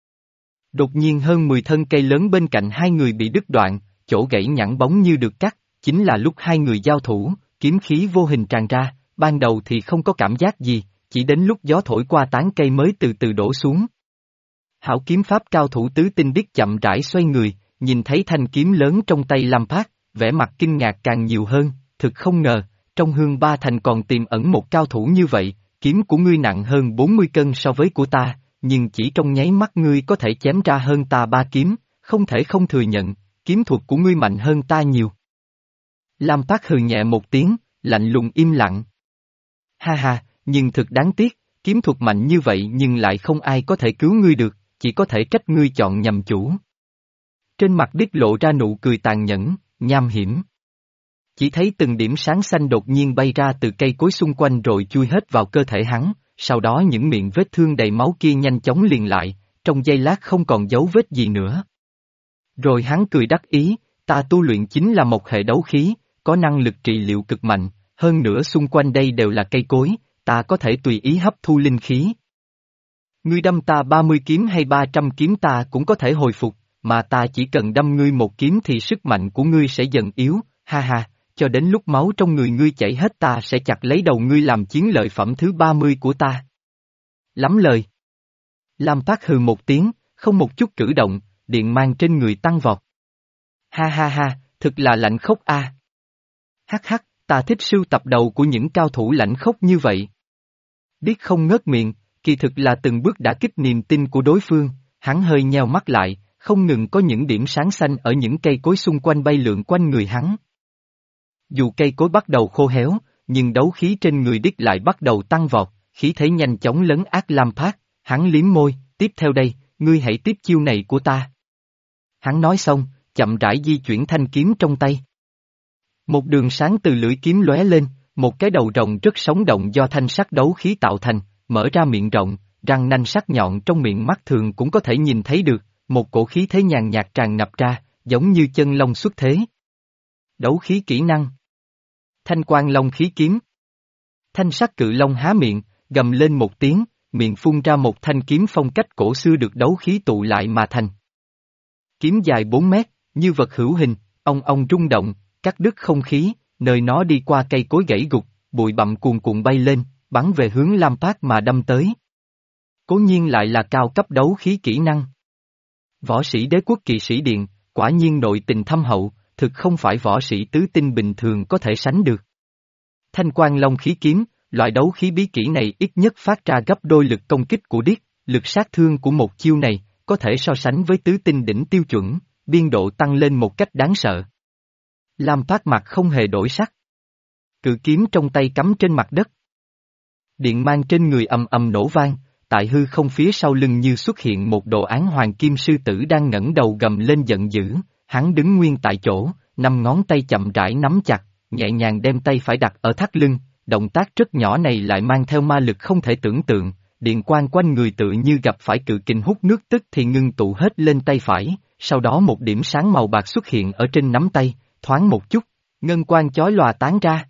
đột nhiên hơn mười thân cây lớn bên cạnh hai người bị đứt đoạn, chỗ gãy nhẵn bóng như được cắt, chính là lúc hai người giao thủ, kiếm khí vô hình tràn ra, ban đầu thì không có cảm giác gì, chỉ đến lúc gió thổi qua tán cây mới từ từ đổ xuống. Hảo kiếm pháp cao thủ tứ tinh Điếc chậm rãi xoay người, nhìn thấy thanh kiếm lớn trong tay Lam Phát, vẻ mặt kinh ngạc càng nhiều hơn, thực không ngờ, trong Hương Ba Thành còn tiềm ẩn một cao thủ như vậy, kiếm của ngươi nặng hơn bốn mươi cân so với của ta, nhưng chỉ trong nháy mắt ngươi có thể chém ra hơn ta ba kiếm, không thể không thừa nhận, kiếm thuật của ngươi mạnh hơn ta nhiều. Lam Phát hừ nhẹ một tiếng, lạnh lùng im lặng. Ha ha, nhưng thực đáng tiếc, kiếm thuật mạnh như vậy nhưng lại không ai có thể cứu ngươi được, chỉ có thể trách ngươi chọn nhầm chủ. Trên mặt Điếc lộ ra nụ cười tàn nhẫn, nham hiểm. Chỉ thấy từng điểm sáng xanh đột nhiên bay ra từ cây cối xung quanh rồi chui hết vào cơ thể hắn, sau đó những miệng vết thương đầy máu kia nhanh chóng liền lại, trong giây lát không còn dấu vết gì nữa. Rồi hắn cười đắc ý, ta tu luyện chính là một hệ đấu khí, có năng lực trị liệu cực mạnh, hơn nữa xung quanh đây đều là cây cối, ta có thể tùy ý hấp thu linh khí. Ngươi đâm ta ba mươi kiếm hay ba trăm kiếm ta cũng có thể hồi phục, mà ta chỉ cần đâm ngươi một kiếm thì sức mạnh của ngươi sẽ dần yếu, ha ha, cho đến lúc máu trong người ngươi chảy hết ta sẽ chặt lấy đầu ngươi làm chiến lợi phẩm thứ ba mươi của ta. Lắm lời. Lam Phát hừ một tiếng, không một chút cử động, điện mang trên người tăng vọt. Ha ha ha, thực là lạnh khốc a. Hắc hắc, ta thích sưu tập đầu của những cao thủ lãnh khốc như vậy. Điếc không ngớt miệng, kỳ thực là từng bước đã kích niềm tin của đối phương, hắn hơi nheo mắt lại, không ngừng có những điểm sáng xanh ở những cây cối xung quanh bay lượn quanh người hắn. Dù cây cối bắt đầu khô héo, nhưng đấu khí trên người Điếc lại bắt đầu tăng vọt, khí thế nhanh chóng lấn át Lam Phát, hắn liếm môi, tiếp theo đây, ngươi hãy tiếp chiêu này của ta. Hắn nói xong, chậm rãi di chuyển thanh kiếm trong tay. Một đường sáng từ lưỡi kiếm lóe lên, một cái đầu rồng rất sống động do thanh sắc đấu khí tạo thành, mở ra miệng rộng, răng nanh sắc nhọn trong miệng mắt thường cũng có thể nhìn thấy được, một cổ khí thế nhàn nhạt tràn ngập ra, giống như chân long xuất thế. Đấu khí kỹ năng. Thanh quang long khí kiếm. Thanh sắc cự long há miệng, gầm lên một tiếng, miệng phun ra một thanh kiếm phong cách cổ xưa được đấu khí tụ lại mà thành. Kiếm dài bốn mét, như vật hữu hình, ong ong rung động, cắt đứt không khí, nơi nó đi qua cây cối gãy gục, bụi bặm cuồn cuộn bay lên, bắn về hướng Lam Phát mà đâm tới. Cố nhiên lại là cao cấp đấu khí kỹ năng. Võ sĩ đế quốc kỵ sĩ điện, quả nhiên nội tình thâm hậu, thực không phải võ sĩ tứ tinh bình thường có thể sánh được. Thanh quang long khí kiếm, loại đấu khí bí kỹ này ít nhất phát ra gấp đôi lực công kích của Điếc, lực sát thương của một chiêu này, có thể so sánh với tứ tinh đỉnh tiêu chuẩn, biên độ tăng lên một cách đáng sợ. Lam Phát mặt không hề đổi sắc. Cự kiếm trong tay cắm trên mặt đất. Điện mang trên người ầm ầm nổ vang, tại hư không phía sau lưng như xuất hiện một đồ án hoàng kim sư tử đang ngẩng đầu gầm lên giận dữ, hắn đứng nguyên tại chỗ, năm ngón tay chậm rãi nắm chặt, nhẹ nhàng đem tay phải đặt ở thắt lưng, động tác rất nhỏ này lại mang theo ma lực không thể tưởng tượng, điện quang quanh người tự như gặp phải cự kình hút nước tức thì ngưng tụ hết lên tay phải, sau đó một điểm sáng màu bạc xuất hiện ở trên nắm tay, thoáng một chút, ngân quang chói lòa tán ra.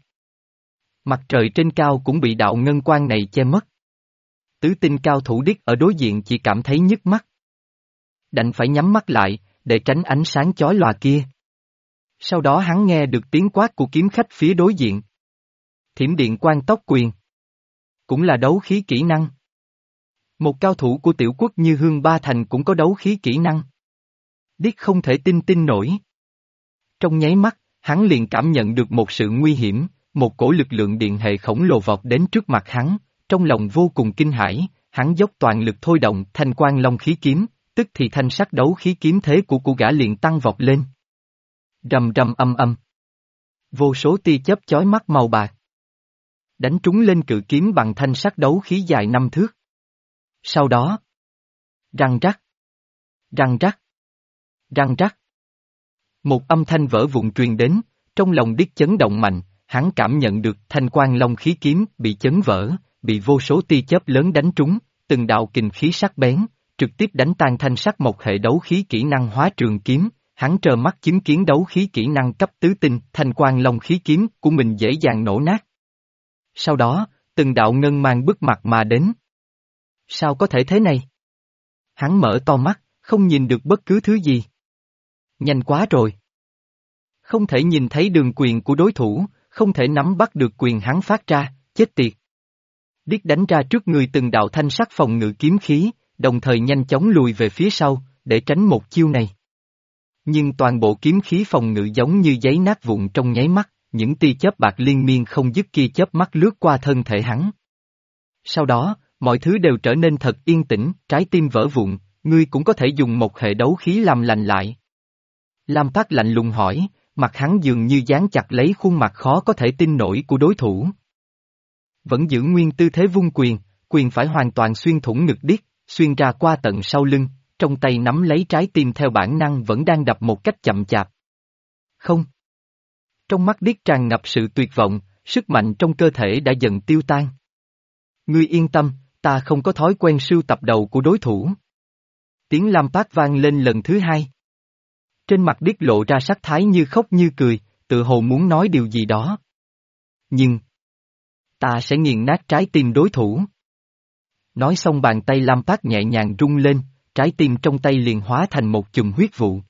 Mặt trời trên cao cũng bị đạo ngân quang này che mất. Tứ tinh cao thủ điếc ở đối diện chỉ cảm thấy nhức mắt. Đành phải nhắm mắt lại, để tránh ánh sáng chói lòa kia. Sau đó hắn nghe được tiếng quát của kiếm khách phía đối diện. Thiểm điện quang tốc quyền. Cũng là đấu khí kỹ năng. Một cao thủ của tiểu quốc như Hương Ba Thành cũng có đấu khí kỹ năng. Điếc không thể tin tin nổi. Trong nháy mắt, hắn liền cảm nhận được một sự nguy hiểm, một cổ lực lượng điện hệ khổng lồ vọt đến trước mặt hắn, trong lòng vô cùng kinh hãi, hắn dốc toàn lực thôi động thanh quang long khí kiếm, tức thì thanh sắc đấu khí kiếm thế của của gã liền tăng vọt lên. Rầm rầm âm âm. Vô số tia chớp chói mắt màu bạc. Đánh trúng lên cự kiếm bằng thanh sắc đấu khí dài năm thước. Sau đó, răng rắc, răng rắc, răng rắc. Một âm thanh vỡ vụn truyền đến, trong lòng điếc chấn động mạnh, hắn cảm nhận được thanh quang long khí kiếm bị chấn vỡ, bị vô số tia chớp lớn đánh trúng, từng đạo kình khí sắc bén, trực tiếp đánh tan thanh sắc một hệ đấu khí kỹ năng hóa trường kiếm, hắn trơ mắt chứng kiến đấu khí kỹ năng cấp tứ tinh, thanh quang long khí kiếm của mình dễ dàng nổ nát. Sau đó, từng đạo ngân mang bức mặt mà đến. Sao có thể thế này? Hắn mở to mắt, không nhìn được bất cứ thứ gì. Nhanh quá rồi. Không thể nhìn thấy đường quyền của đối thủ, không thể nắm bắt được quyền hắn phát ra, chết tiệt. Điếc đánh ra trước người từng đạo thanh sắc phòng ngự kiếm khí, đồng thời nhanh chóng lùi về phía sau, để tránh một chiêu này. Nhưng toàn bộ kiếm khí phòng ngự giống như giấy nát vụn trong nháy mắt, những tia chớp bạc liên miên không dứt kia chớp mắt lướt qua thân thể hắn. Sau đó, mọi thứ đều trở nên thật yên tĩnh, trái tim vỡ vụn, ngươi cũng có thể dùng một hệ đấu khí làm lành lại. Lam Phát lạnh lùng hỏi, mặt hắn dường như dán chặt lấy khuôn mặt khó có thể tin nổi của đối thủ. Vẫn giữ nguyên tư thế vung quyền, quyền phải hoàn toàn xuyên thủng ngực Điếc, xuyên ra qua tận sau lưng, trong tay nắm lấy trái tim theo bản năng vẫn đang đập một cách chậm chạp. Không. Trong mắt Điếc tràn ngập sự tuyệt vọng, sức mạnh trong cơ thể đã dần tiêu tan. Ngươi yên tâm, ta không có thói quen sưu tập đầu của đối thủ. Tiếng Lam Phát vang lên lần thứ hai. Trên mặt Điếc lộ ra sắc thái như khóc như cười, tự hồ muốn nói điều gì đó. Nhưng, ta sẽ nghiền nát trái tim đối thủ. Nói xong bàn tay Lam Phát nhẹ nhàng rung lên, trái tim trong tay liền hóa thành một chùm huyết vụ.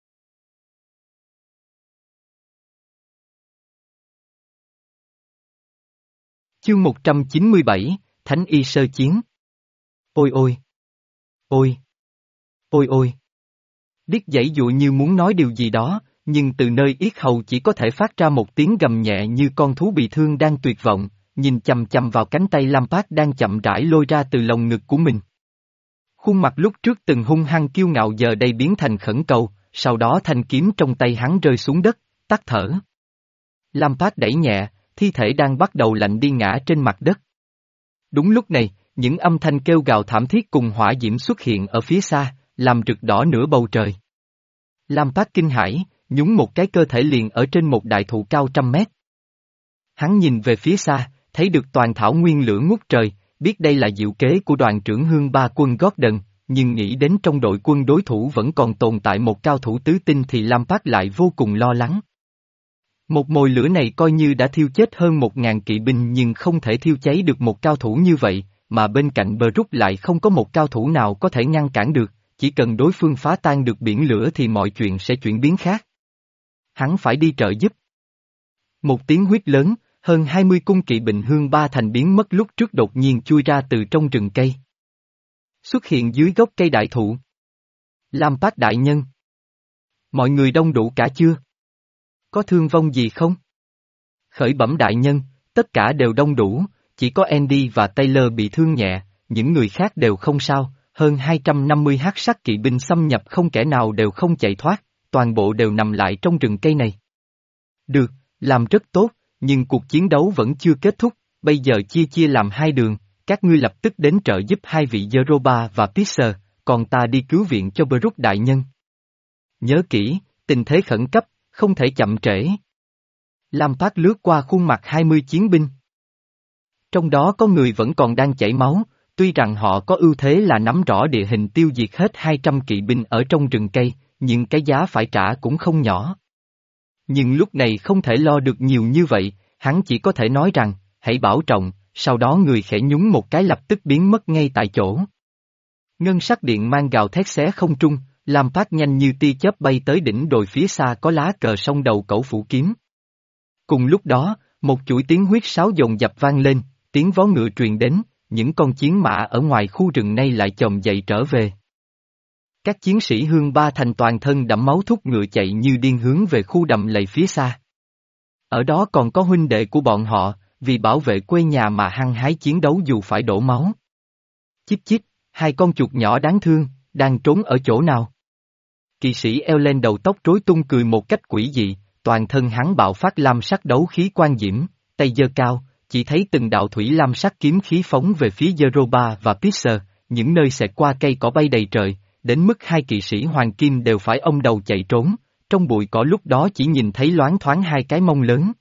Chương một trăm chín mươi bảy, Thánh Y Sơ Chiến. Ôi ôi! Ôi! Ôi ôi! Điếc giãy dụa như muốn nói điều gì đó, nhưng từ nơi yết hầu chỉ có thể phát ra một tiếng gầm nhẹ như con thú bị thương đang tuyệt vọng, nhìn chằm chằm vào cánh tay Lam Phát đang chậm rãi lôi ra từ lồng ngực của mình. Khuôn mặt lúc trước từng hung hăng kiêu ngạo giờ đây biến thành khẩn cầu, sau đó thanh kiếm trong tay hắn rơi xuống đất, tắt thở. Lam Phát đẩy nhẹ, thi thể đang bắt đầu lạnh đi ngã trên mặt đất. Đúng lúc này, những âm thanh kêu gào thảm thiết cùng hỏa diễm xuất hiện ở phía xa, làm rực đỏ nửa bầu trời. Lam Phát kinh hãi, nhúng một cái cơ thể liền ở trên một đại thụ cao trăm mét. Hắn nhìn về phía xa, thấy được toàn thảo nguyên lửa ngút trời, biết đây là diệu kế của đoàn trưởng Hương Ba quân Gordon, nhưng nghĩ đến trong đội quân đối thủ vẫn còn tồn tại một cao thủ tứ tinh thì Lam Phát lại vô cùng lo lắng. Một mồi lửa này coi như đã thiêu chết hơn một ngàn kỵ binh nhưng không thể thiêu cháy được một cao thủ như vậy, mà bên cạnh bờ rút lại không có một cao thủ nào có thể ngăn cản được, chỉ cần đối phương phá tan được biển lửa thì mọi chuyện sẽ chuyển biến khác. Hắn phải đi trợ giúp. Một tiếng huýt lớn, hơn hai mươi cung kỵ binh Hương Ba Thành biến mất lúc trước đột nhiên chui ra từ trong rừng cây. Xuất hiện dưới gốc cây đại thụ. Lam Phát đại nhân. Mọi người đông đủ cả chưa? Có thương vong gì không? Khởi bẩm đại nhân, tất cả đều đông đủ, chỉ có Andy và Taylor bị thương nhẹ, những người khác đều không sao, hơn hai trăm năm mươi hắc sắc kỵ binh xâm nhập không kẻ nào đều không chạy thoát, toàn bộ đều nằm lại trong rừng cây này. Được, làm rất tốt, nhưng cuộc chiến đấu vẫn chưa kết thúc, bây giờ chia chia làm hai đường, các ngươi lập tức đến trợ giúp hai vị Zeroba và Pisser, còn ta đi cứu viện cho Brooke đại nhân. Nhớ kỹ, tình thế khẩn cấp, không thể chậm trễ. Lampard lướt qua khuôn mặt hai mươi chiến binh. Trong đó có người vẫn còn đang chảy máu, tuy rằng họ có ưu thế là nắm rõ địa hình tiêu diệt hết hai trăm kỵ binh ở trong rừng cây, nhưng cái giá phải trả cũng không nhỏ. Nhưng lúc này không thể lo được nhiều như vậy, hắn chỉ có thể nói rằng, hãy bảo trọng, sau đó người khẽ nhún một cái lập tức biến mất ngay tại chỗ. Ngân sắc điện mang gào thét xé không trung, Lampard nhanh như tia chớp bay tới đỉnh đồi phía xa có lá cờ song đầu cẩu phủ kiếm. Cùng lúc đó, một chuỗi tiếng huyết sáo dồn dập vang lên, tiếng vó ngựa truyền đến, những con chiến mã ở ngoài khu rừng nay lại chồm dậy trở về. Các chiến sĩ Hương Ba Thành toàn thân đẫm máu thúc ngựa chạy như điên hướng về khu đầm lầy phía xa. Ở đó còn có huynh đệ của bọn họ, vì bảo vệ quê nhà mà hăng hái chiến đấu dù phải đổ máu. Chíp chíp, hai con chuột nhỏ đáng thương, đang trốn ở chỗ nào? Kỵ sĩ eo lên đầu tóc rối tung cười một cách quỷ dị, toàn thân hắn bạo phát lam sắc đấu khí quan diễm, tay giơ cao, chỉ thấy từng đạo thủy lam sắc kiếm khí phóng về phía Zeroba và Pisser, những nơi xẹt qua cây cỏ bay đầy trời, đến mức hai kỵ sĩ hoàng kim đều phải ôm đầu chạy trốn, trong bụi cỏ lúc đó chỉ nhìn thấy loáng thoáng hai cái mông lớn.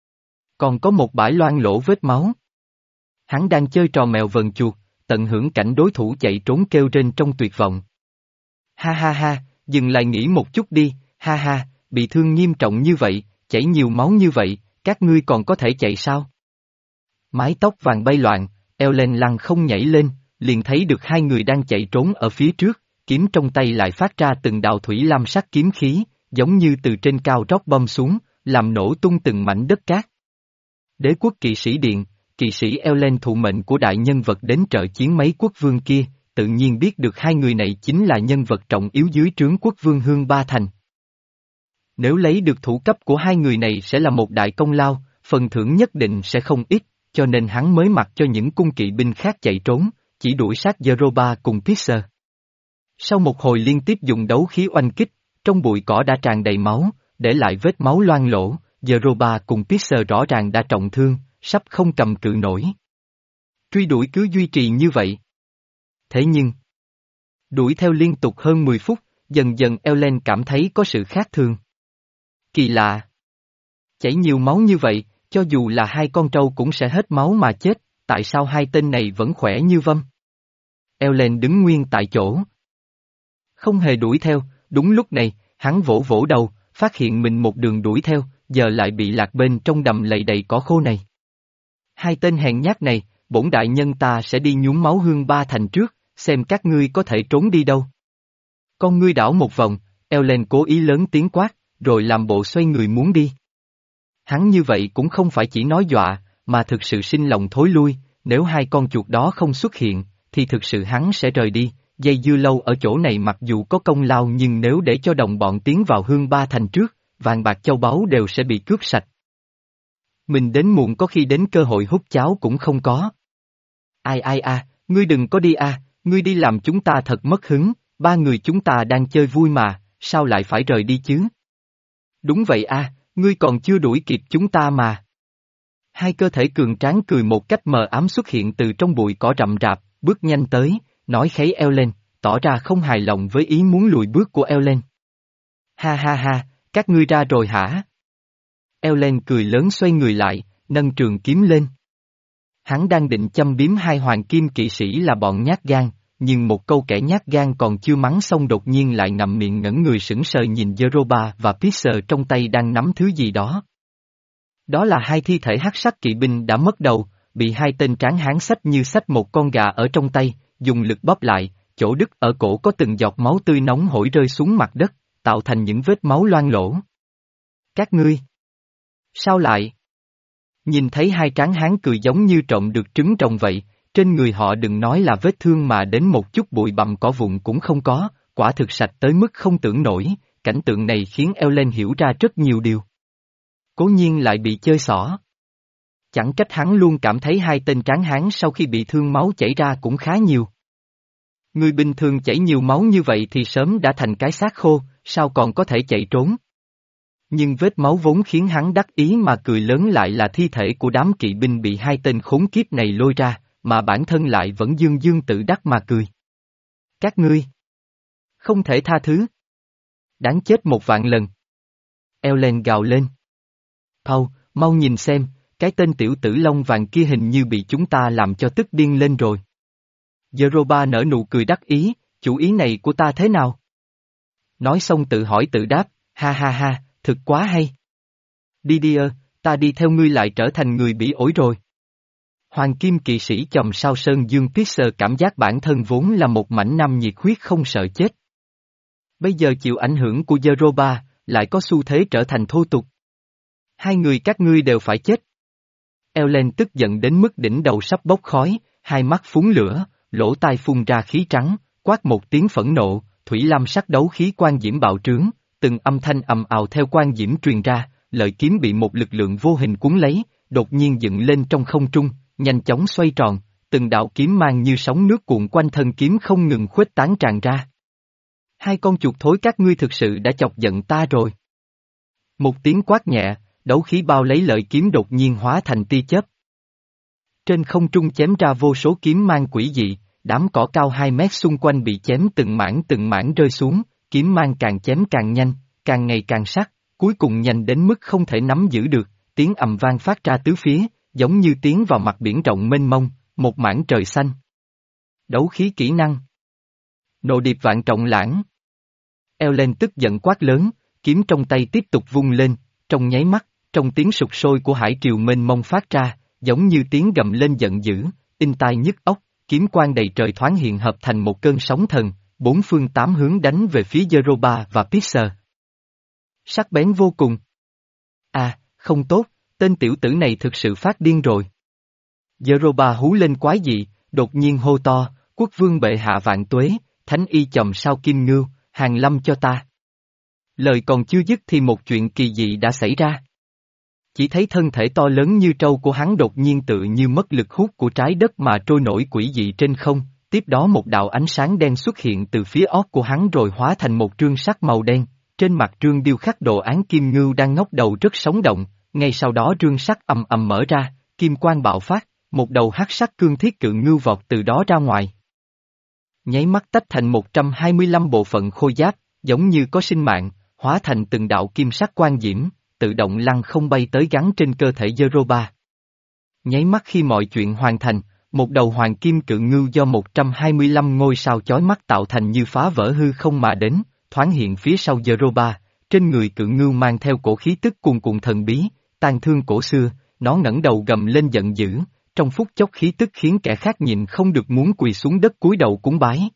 Còn có một bãi loang lỗ vết máu. Hắn đang chơi trò mèo vờn chuột, tận hưởng cảnh đối thủ chạy trốn kêu rên trong tuyệt vọng. Ha ha ha, dừng lại nghỉ một chút đi, ha ha, bị thương nghiêm trọng như vậy, chảy nhiều máu như vậy, các ngươi còn có thể chạy sao? Mái tóc vàng bay loạn, eo lên lăng không nhảy lên, liền thấy được hai người đang chạy trốn ở phía trước, kiếm trong tay lại phát ra từng đạo thủy lam sắc kiếm khí, giống như từ trên cao rót bom xuống, làm nổ tung từng mảnh đất cát. Đế quốc kỵ sĩ điện, kỵ sĩ eo lên thụ mệnh của đại nhân vật đến trợ chiến mấy quốc vương kia, tự nhiên biết được hai người này chính là nhân vật trọng yếu dưới trướng quốc vương Hương Ba Thành. Nếu lấy được thủ cấp của hai người này sẽ là một đại công lao, phần thưởng nhất định sẽ không ít, cho nên hắn mới mặc cho những cung kỵ binh khác chạy trốn, chỉ đuổi sát Zeroba cùng Pisser. Sau một hồi liên tiếp dùng đấu khí oanh kích, trong bụi cỏ đã tràn đầy máu, để lại vết máu loang lỗ, Zeroba cùng Pisser rõ ràng đã trọng thương, sắp không cầm cự nổi. Truy đuổi cứ duy trì như vậy. Thế nhưng, đuổi theo liên tục hơn mười phút, dần dần Ellen cảm thấy có sự khác thường. Kỳ lạ. Chảy nhiều máu như vậy, cho dù là hai con trâu cũng sẽ hết máu mà chết, tại sao hai tên này vẫn khỏe như vâm? Ellen đứng nguyên tại chỗ. Không hề đuổi theo, đúng lúc này, hắn vỗ vỗ đầu, phát hiện mình một đường đuổi theo, giờ lại bị lạc bên trong đầm lầy đầy cỏ khô này. Hai tên hèn nhát này, bổn đại nhân ta sẽ đi nhúng máu Hương Ba Thành trước, xem các ngươi có thể trốn đi đâu. Con ngươi đảo một vòng, Ellen cố ý lớn tiếng quát, rồi làm bộ xoay người muốn đi. Hắn như vậy cũng không phải chỉ nói dọa, mà thực sự sinh lòng thối lui, nếu hai con chuột đó không xuất hiện, thì thực sự hắn sẽ rời đi, dây dưa lâu ở chỗ này mặc dù có công lao nhưng nếu để cho đồng bọn tiến vào Hương Ba Thành trước, vàng bạc châu báu đều sẽ bị cướp sạch. Mình đến muộn có khi đến cơ hội hút cháo cũng không có. Ai ai a, ngươi đừng có đi a, ngươi đi làm chúng ta thật mất hứng, ba người chúng ta đang chơi vui mà, sao lại phải rời đi chứ? Đúng vậy a, ngươi còn chưa đuổi kịp chúng ta mà. Hai cơ thể cường tráng cười một cách mờ ám xuất hiện từ trong bụi cỏ rậm rạp, bước nhanh tới, nói kháy Ellen, tỏ ra không hài lòng với ý muốn lùi bước của Ellen. Ha ha ha, các ngươi ra rồi hả? Ellen cười lớn xoay người lại, nâng trường kiếm lên. Hắn đang định châm biếm hai hoàng kim kỵ sĩ là bọn nhát gan, nhưng một câu kẻ nhát gan còn chưa mắng xong đột nhiên lại ngậm miệng ngẩn người sững sờ nhìn Zeroba và Pisser trong tay đang nắm thứ gì đó. Đó là hai thi thể hắc sắc kỵ binh đã mất đầu, bị hai tên tráng hán xách như xách một con gà ở trong tay, dùng lực bóp lại, chỗ đứt ở cổ có từng giọt máu tươi nóng hổi rơi xuống mặt đất, tạo thành những vết máu loang lỗ. Các ngươi! Sao lại? Nhìn thấy hai tráng hán cười giống như trộm được trứng rồng vậy, trên người họ đừng nói là vết thương mà đến một chút bụi bặm cỏ vụn cũng không có, quả thực sạch tới mức không tưởng nổi, cảnh tượng này khiến Ellen hiểu ra rất nhiều điều. Cố nhiên lại bị chơi xỏ. Chẳng trách hắn luôn cảm thấy hai tên tráng hán sau khi bị thương máu chảy ra cũng khá nhiều. Người bình thường chảy nhiều máu như vậy thì sớm đã thành cái xác khô, sao còn có thể chạy trốn. Nhưng vết máu vốn khiến hắn đắc ý mà cười lớn lại là thi thể của đám kỵ binh bị hai tên khốn kiếp này lôi ra, mà bản thân lại vẫn dương dương tự đắc mà cười. Các ngươi không thể tha thứ. Đáng chết một vạn lần. Ellen gào lên. Paul, mau nhìn xem, cái tên tiểu tử lông vàng kia hình như bị chúng ta làm cho tức điên lên rồi. Jeroba nở nụ cười đắc ý, chủ ý này của ta thế nào? Nói xong tự hỏi tự đáp, ha ha ha, thực quá hay. Didier, ta đi theo ngươi lại trở thành người bỉ ổi rồi. Hoàng kim kỵ sĩ chòm sao Sơn Dương Pisser cảm giác bản thân vốn là một mảnh nam nhiệt huyết không sợ chết. Bây giờ chịu ảnh hưởng của Jeroba, lại có xu thế trở thành thô tục. Hai người các ngươi đều phải chết. Ellen tức giận đến mức đỉnh đầu sắp bốc khói, hai mắt phúng lửa, lỗ tai phun ra khí trắng, quát một tiếng phẫn nộ, thủy lam sắc đấu khí quan diễm bạo trướng, từng âm thanh ầm ào theo quan diễm truyền ra, lợi kiếm bị một lực lượng vô hình cuốn lấy, đột nhiên dựng lên trong không trung, nhanh chóng xoay tròn, từng đạo kiếm mang như sóng nước cuộn quanh thân kiếm không ngừng khuếch tán tràn ra. Hai con chuột thối các ngươi thực sự đã chọc giận ta rồi. Một tiếng quát nhẹ, đấu khí bao lấy lợi kiếm đột nhiên hóa thành tia chớp. Trên không trung chém ra vô số kiếm mang quỷ dị, đám cỏ cao hai mét xung quanh bị chém từng mảng từng mảng rơi xuống, kiếm mang càng chém càng nhanh, càng ngày càng sắc, cuối cùng nhanh đến mức không thể nắm giữ được, tiếng ầm vang phát ra tứ phía, giống như tiến vào mặt biển rộng mênh mông, một mảng trời xanh. Đấu khí kỹ năng. Nộ điệp vạn trọng lãng. Ellen tức giận quát lớn, kiếm trong tay tiếp tục vung lên, trong nháy mắt, trong tiếng sục sôi của hải triều mênh mông phát ra, giống như tiếng gầm lên giận dữ, in tai nhức óc, kiếm quang đầy trời thoáng hiện hợp thành một cơn sóng thần, bốn phương tám hướng đánh về phía Jeroba và Pisser. Sắc bén vô cùng. À, không tốt, tên tiểu tử này thực sự phát điên rồi. Jeroba hú lên quái dị, đột nhiên hô to, quốc vương bệ hạ vạn tuế, thánh y chòm sao kim ngưu, hàng lâm cho ta. Lời còn chưa dứt thì một chuyện kỳ dị đã xảy ra. Chỉ thấy thân thể to lớn như trâu của hắn đột nhiên tự như mất lực hút của trái đất mà trôi nổi quỷ dị trên không, tiếp đó một đạo ánh sáng đen xuất hiện từ phía ót của hắn rồi hóa thành một trương sắt màu đen, trên mặt trương điêu khắc đồ án kim ngưu đang ngóc đầu rất sống động, ngay sau đó trương sắt ầm ầm mở ra, kim quang bạo phát, một đầu hắc sắc cương thiết cự ngưu vọt từ đó ra ngoài. Nháy mắt tách thành một trăm hai mươi lăm bộ phận khôi giáp, giống như có sinh mạng, hóa thành từng đạo kim sắc quang diễm, tự động lăn không bay tới gắn trên cơ thể Jeroba. Nháy mắt khi mọi chuyện hoàn thành, một đầu hoàng kim cự ngưu do một trăm hai mươi lăm ngôi sao chói mắt tạo thành như phá vỡ hư không mà đến, thoáng hiện phía sau Jeroba, trên người cự ngưu mang theo cổ khí tức cuồn cuộn thần bí, tang thương cổ xưa, nó ngẩng đầu gầm lên giận dữ, trong phút chốc khí tức khiến kẻ khác nhìn không được muốn quỳ xuống đất cúi đầu cúng bái.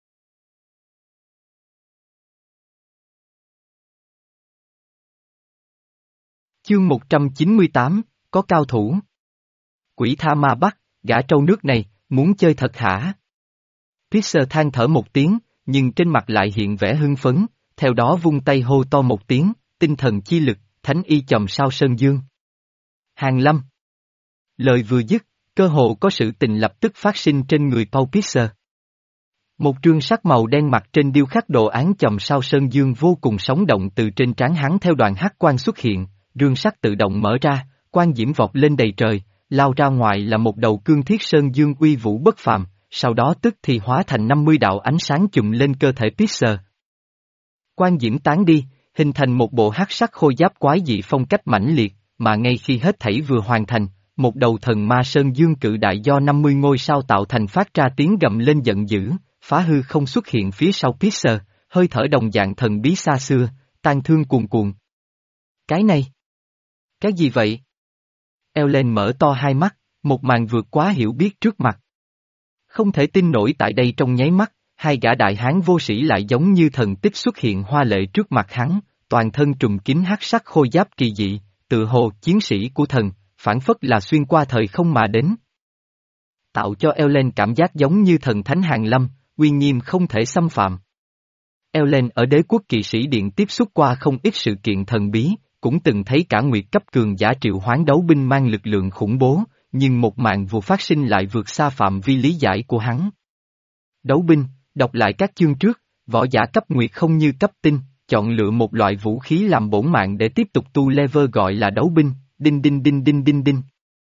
Chương một trăm chín mươi tám, có cao thủ. Quỷ tha ma bắt, gã trâu nước này, muốn chơi thật hả? Pisser than thở một tiếng, nhưng trên mặt lại hiện vẻ hưng phấn, theo đó vung tay hô to một tiếng, tinh thần chi lực, thánh y chòm sao Sơn Dương. Hàng lâm. Lời vừa dứt, cơ hồ có sự tình lập tức phát sinh trên người Paul Pisser. Một trương sắc màu đen mặt trên điêu khắc đồ án chòm sao Sơn Dương vô cùng sống động từ trên trán hắn theo đoàn hắc quang xuất hiện, rương sắt tự động mở ra, quang diễm vọt lên đầy trời, lao ra ngoài là một đầu cương thiết Sơn Dương uy vũ bất phàm, sau đó tức thì hóa thành năm mươi đạo ánh sáng chùm lên cơ thể Pisser. Quang diễm tán đi, hình thành một bộ hắc sắc khôi giáp quái dị phong cách mãnh liệt, mà ngay khi hết thảy vừa hoàn thành, một đầu thần ma Sơn Dương cự đại do năm mươi ngôi sao tạo thành phát ra tiếng gầm lên giận dữ, phá hư không xuất hiện phía sau Pisser, hơi thở đồng dạng thần bí xa xưa, tang thương cuồn cuộn. Cái này? Cái gì vậy? Ellen mở to hai mắt, một màn vượt quá hiểu biết trước mặt. Không thể tin nổi tại đây trong nháy mắt, hai gã đại hán vô sĩ lại giống như thần tích xuất hiện hoa lệ trước mặt hắn, toàn thân trùm kín hắc sắc khôi giáp kỳ dị, tự hồ chiến sĩ của thần, phản phất là xuyên qua thời không mà đến. Tạo cho Ellen cảm giác giống như thần thánh hàng lâm, uy nghiêm không thể xâm phạm. Ellen ở đế quốc kỵ sĩ điện tiếp xúc qua không ít sự kiện thần bí, cũng từng thấy cả nguyệt cấp cường giả triệu hoán đấu binh mang lực lượng khủng bố, nhưng một màn vừa phát sinh lại vượt xa phạm vi lý giải của hắn. Đấu binh, đọc lại các chương trước, võ giả cấp nguyệt không như cấp tinh, chọn lựa một loại vũ khí làm bổn mạng để tiếp tục tu level gọi là đấu binh, đinh đinh đinh đinh đinh đinh.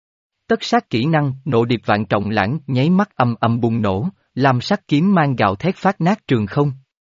Tất sát kỹ năng, nộ điệp vạn trọng lãng, nháy mắt âm âm bùng nổ, làm sắc kiếm mang gào thét phát nát trường không.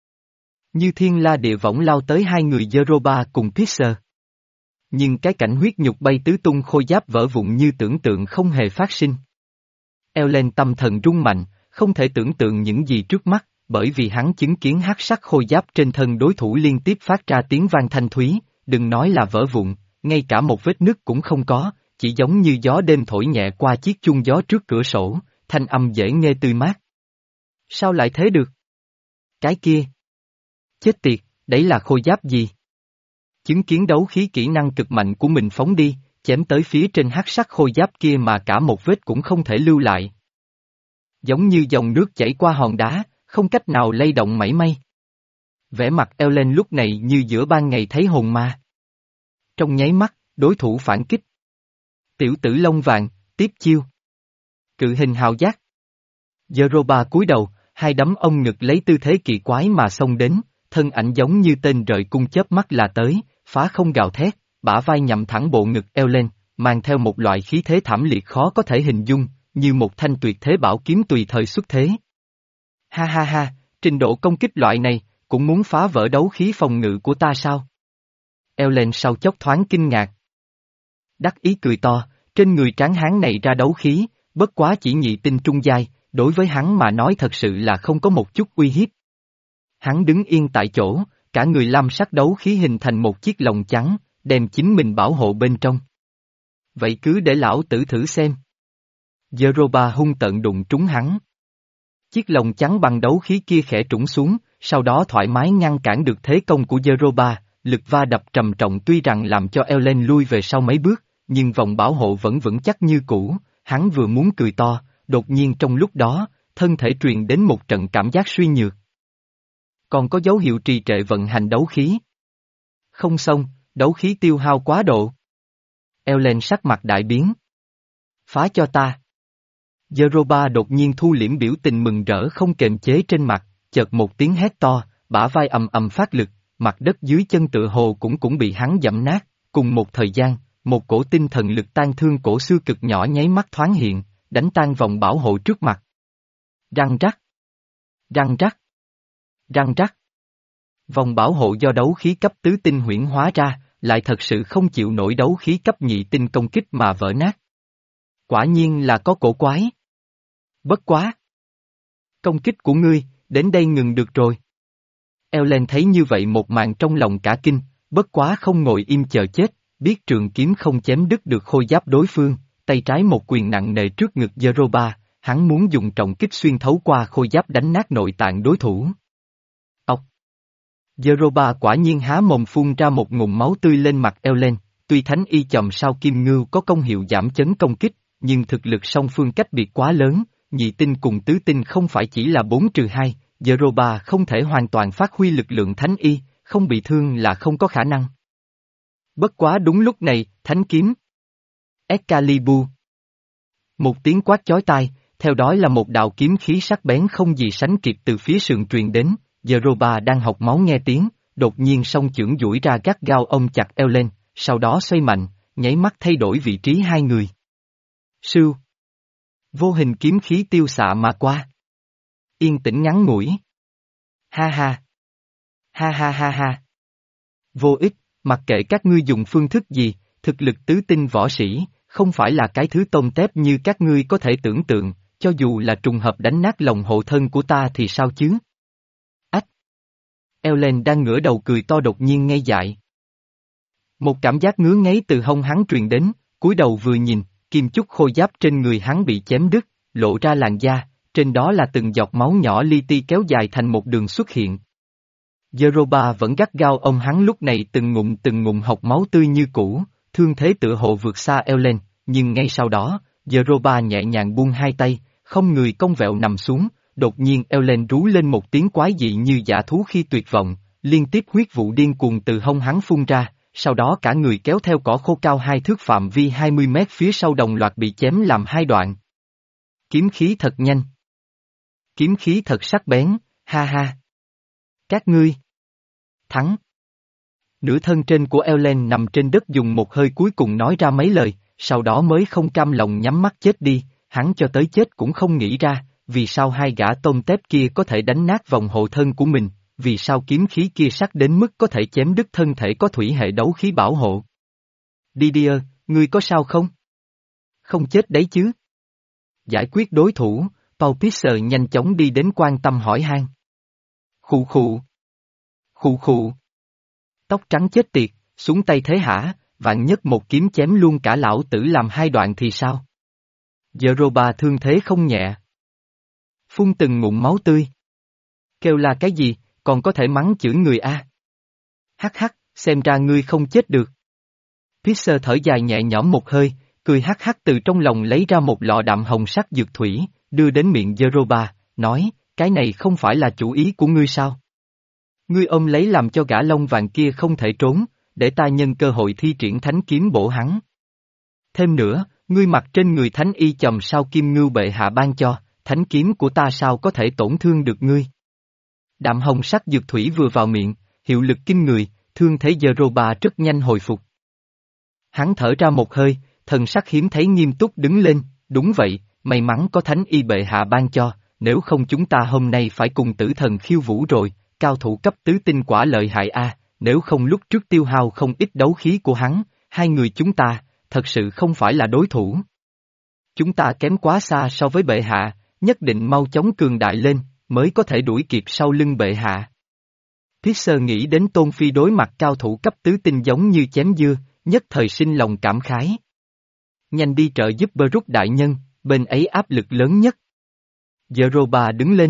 Như thiên la địa võng lao tới hai người Yoruba cùng Pixar. Nhưng cái cảnh huyết nhục bay tứ tung khôi giáp vỡ vụn như tưởng tượng không hề phát sinh. Ellen tâm thần rung mạnh, không thể tưởng tượng những gì trước mắt, bởi vì hắn chứng kiến hắc sắc khôi giáp trên thân đối thủ liên tiếp phát ra tiếng vang thanh thúy, đừng nói là vỡ vụn, ngay cả một vết nứt cũng không có, chỉ giống như gió đêm thổi nhẹ qua chiếc chuông gió trước cửa sổ, thanh âm dễ nghe tươi mát. Sao lại thế được? Cái kia. Chết tiệt, đấy là khôi giáp gì? Chứng kiến đấu khí kỹ năng cực mạnh của mình phóng đi, chém tới phía trên hắc sắc khôi giáp kia mà cả một vết cũng không thể lưu lại. Giống như dòng nước chảy qua hòn đá, không cách nào lay động mảy may. Vẻ mặt Ellen lúc này như giữa ban ngày thấy hồn ma. Trong nháy mắt, đối thủ phản kích. Tiểu tử lông vàng, tiếp chiêu. Cự hình hào giác. Yoruba cúi đầu, hai đấm ông ngực lấy tư thế kỳ quái mà xông đến, thân ảnh giống như tên rời cung chớp mắt là tới, phá không gào thét, bả vai nhằm thẳng bộ ngực Ellen, mang theo một loại khí thế thảm liệt khó có thể hình dung, như một thanh tuyệt thế bảo kiếm tùy thời xuất thế. Ha ha ha, trình độ công kích loại này, cũng muốn phá vỡ đấu khí phòng ngự của ta sao? Ellen sau chốc thoáng kinh ngạc. Đắc ý cười to, trên người tráng hán này ra đấu khí, bất quá chỉ nhị tinh trung giai, đối với hắn mà nói thật sự là không có một chút uy hiếp. Hắn đứng yên tại chỗ, cả người lam sắc đấu khí hình thành một chiếc lồng trắng, đem chính mình bảo hộ bên trong. Vậy cứ để lão tử thử xem. Yoruba hung tợn đụng trúng hắn. Chiếc lồng trắng bằng đấu khí kia khẽ trũng xuống, sau đó thoải mái ngăn cản được thế công của Yoruba, lực va đập trầm trọng tuy rằng làm cho Ellen lui về sau mấy bước, nhưng vòng bảo hộ vẫn vững chắc như cũ, hắn vừa muốn cười to, đột nhiên trong lúc đó, thân thể truyền đến một trận cảm giác suy nhược. Còn có dấu hiệu trì trệ vận hành đấu khí. Không xong, đấu khí tiêu hao quá độ. Ellen sắc mặt đại biến. Phá cho ta. Yoruba đột nhiên thu liễm biểu tình mừng rỡ không kềm chế trên mặt, chợt một tiếng hét to, bả vai ầm ầm phát lực, mặt đất dưới chân tựa hồ cũng cũng bị hắn dẫm nát, cùng một thời gian, một cổ tinh thần lực tan thương cổ xưa cực nhỏ nháy mắt thoáng hiện, đánh tan vòng bảo hộ trước mặt. Răng rắc. Răng rắc. Răng rắc. Vòng bảo hộ do đấu khí cấp tứ tinh huyễn hóa ra, lại thật sự không chịu nổi đấu khí cấp nhị tinh công kích mà vỡ nát. Quả nhiên là có cổ quái. Bất quá. Công kích của ngươi, đến đây ngừng được rồi. Ellen thấy như vậy một màn trong lòng cả kinh, bất quá không ngồi im chờ chết, biết trường kiếm không chém đứt được khôi giáp đối phương, tay trái một quyền nặng nề trước ngực Yoruba, hắn muốn dùng trọng kích xuyên thấu qua khôi giáp đánh nát nội tạng đối thủ. Ọc! Yoruba quả nhiên há mồm phun ra một ngụm máu tươi lên mặt Ellen, tuy thánh y chòm sao kim ngưu có công hiệu giảm chấn công kích, nhưng thực lực song phương cách biệt quá lớn, nhị tinh cùng tứ tinh không phải chỉ là bốn trừ hai, Yoruba không thể hoàn toàn phát huy lực lượng thánh y, không bị thương là không có khả năng. Bất quá đúng lúc này, thánh kiếm. Excalibur. Một tiếng quát chói tai, theo đó là một đạo kiếm khí sắc bén không gì sánh kịp từ phía sườn truyền đến, Yoruba đang học máu nghe tiếng, đột nhiên song chưởng duỗi ra gắt gao ôm chặt eo lên, sau đó xoay mạnh, nháy mắt thay đổi vị trí hai người. Sưu. Vô hình kiếm khí tiêu xạ mà qua. Yên tĩnh ngắn ngủi. Ha ha. Ha ha ha ha. Vô ích, mặc kệ các ngươi dùng phương thức gì, thực lực tứ tinh võ sĩ, không phải là cái thứ tôm tép như các ngươi có thể tưởng tượng, cho dù là trùng hợp đánh nát lòng hộ thân của ta thì sao chứ? Ách! Ellen đang ngửa đầu cười to đột nhiên ngây dại. Một cảm giác ngứa ngáy từ hông hắn truyền đến, cúi đầu vừa nhìn, kim chúc khôi giáp trên người hắn bị chém đứt, lộ ra làn da, trên đó là từng giọt máu nhỏ li ti kéo dài thành một đường xuất hiện. Yoruba vẫn gắt gao ông hắn lúc này từng ngụm từng ngụm học máu tươi như cũ, thương thế tựa hồ vượt xa Ellen, nhưng ngay sau đó, Yoruba nhẹ nhàng buông hai tay, không người cong vẹo nằm xuống, đột nhiên Ellen rú lên một tiếng quái dị như dã thú khi tuyệt vọng, liên tiếp huyết vụ điên cuồng từ hông hắn phun ra, sau đó cả người kéo theo cỏ khô cao hai thước phạm vi hai mươi mét phía sau đồng loạt bị chém làm hai đoạn. Kiếm khí thật nhanh. Kiếm khí thật sắc bén, ha ha. Các ngươi. Thắng. Nửa thân trên của Ellen nằm trên đất dùng một hơi cuối cùng nói ra mấy lời, sau đó mới không cam lòng nhắm mắt chết đi, hắn cho tới chết cũng không nghĩ ra, vì sao hai gã tôm tép kia có thể đánh nát vòng hộ thân của mình, vì sao kiếm khí kia sắc đến mức có thể chém đứt thân thể có thủy hệ đấu khí bảo hộ. Didier, ngươi có sao không? Không chết đấy chứ? Giải quyết đối thủ, Paul Pisser nhanh chóng đi đến quan tâm hỏi han. Khụ khụ. Khụ khụ. Tóc trắng chết tiệt, xuống tay thế hả, vạn nhất một kiếm chém luôn cả lão tử làm hai đoạn thì sao? Jeroba thương thế không nhẹ. Phun từng ngụm máu tươi. Kêu là cái gì, còn có thể mắng chửi người a? Hắc hắc, xem ra ngươi không chết được. Pisser thở dài nhẹ nhõm một hơi, cười hắc hắc từ trong lòng lấy ra một lọ đạm hồng sắc dược thủy, đưa đến miệng Jeroba, nói, cái này không phải là chủ ý của ngươi sao? Ngươi ôm lấy làm cho gã lông vàng kia không thể trốn, để ta nhân cơ hội thi triển thánh kiếm bổ hắn. Thêm nữa, ngươi mặc trên người thánh y chòm sao kim ngưu bệ hạ ban cho, thánh kiếm của ta sao có thể tổn thương được ngươi? Đạm hồng sắc dược thủy vừa vào miệng, hiệu lực kinh người, thương thế Jeroba rất nhanh hồi phục. Hắn thở ra một hơi, thần sắc hiếm thấy nghiêm túc đứng lên, đúng vậy, may mắn có thánh y bệ hạ ban cho, nếu không chúng ta hôm nay phải cùng tử thần khiêu vũ rồi, cao thủ cấp tứ tinh quả lợi hại a, nếu không lúc trước tiêu hao không ít đấu khí của hắn, hai người chúng ta, thật sự không phải là đối thủ. Chúng ta kém quá xa so với bệ hạ, nhất định mau chóng cường đại lên, mới có thể đuổi kịp sau lưng bệ hạ. Pisser nghĩ đến Tôn Phi đối mặt cao thủ cấp tứ tinh giống như chém dưa, nhất thời sinh lòng cảm khái. Nhanh đi trợ giúp Baruch đại nhân, bên ấy áp lực lớn nhất. Jeroba đứng lên.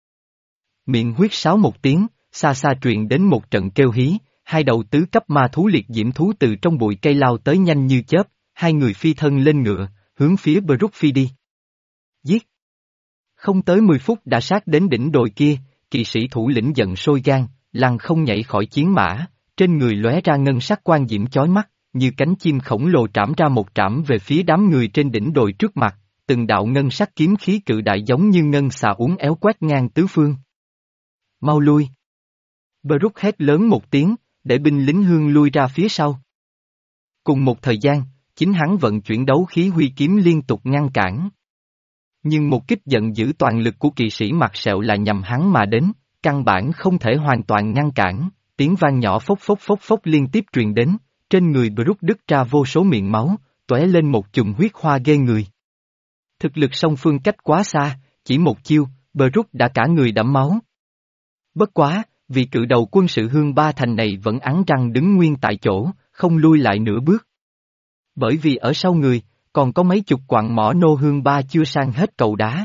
Miệng huyết sáo một tiếng, xa xa truyền đến một trận kêu hí, hai đầu tứ cấp ma thú liệt diễm thú từ trong bụi cây lao tới nhanh như chớp, hai người phi thân lên ngựa, hướng phía Baruch phi đi. Giết! Không tới mười phút đã sát đến đỉnh đồi kia, kỵ sĩ thủ lĩnh giận sôi gan, lăng không nhảy khỏi chiến mã, trên người lóe ra ngân sắc quang diễm chói mắt, như cánh chim khổng lồ trảm ra một trảm về phía đám người trên đỉnh đồi trước mặt, từng đạo ngân sắc kiếm khí cự đại giống như ngân xà uốn éo quét ngang tứ phương. Mau lui! Baruch hét lớn một tiếng, để binh lính hương lui ra phía sau. Cùng một thời gian, chính hắn vận chuyển đấu khí huy kiếm liên tục ngăn cản. Nhưng một kích giận dữ toàn lực của kỵ sĩ mặt sẹo là nhằm hắn mà đến, căn bản không thể hoàn toàn ngăn cản, tiếng vang nhỏ phốc phốc phốc phốc liên tiếp truyền đến, trên người Baruch đứt ra vô số miệng máu, tóe lên một chùm huyết hoa ghê người. Thực lực song phương cách quá xa, chỉ một chiêu, Baruch đã cả người đẫm máu. Bất quá, vì cự đầu quân sự hương ba thành này vẫn ắn răng đứng nguyên tại chỗ, không lui lại nửa bước. Bởi vì ở sau người, còn có mấy chục quặng mỏ nô hương ba chưa sang hết cầu đá.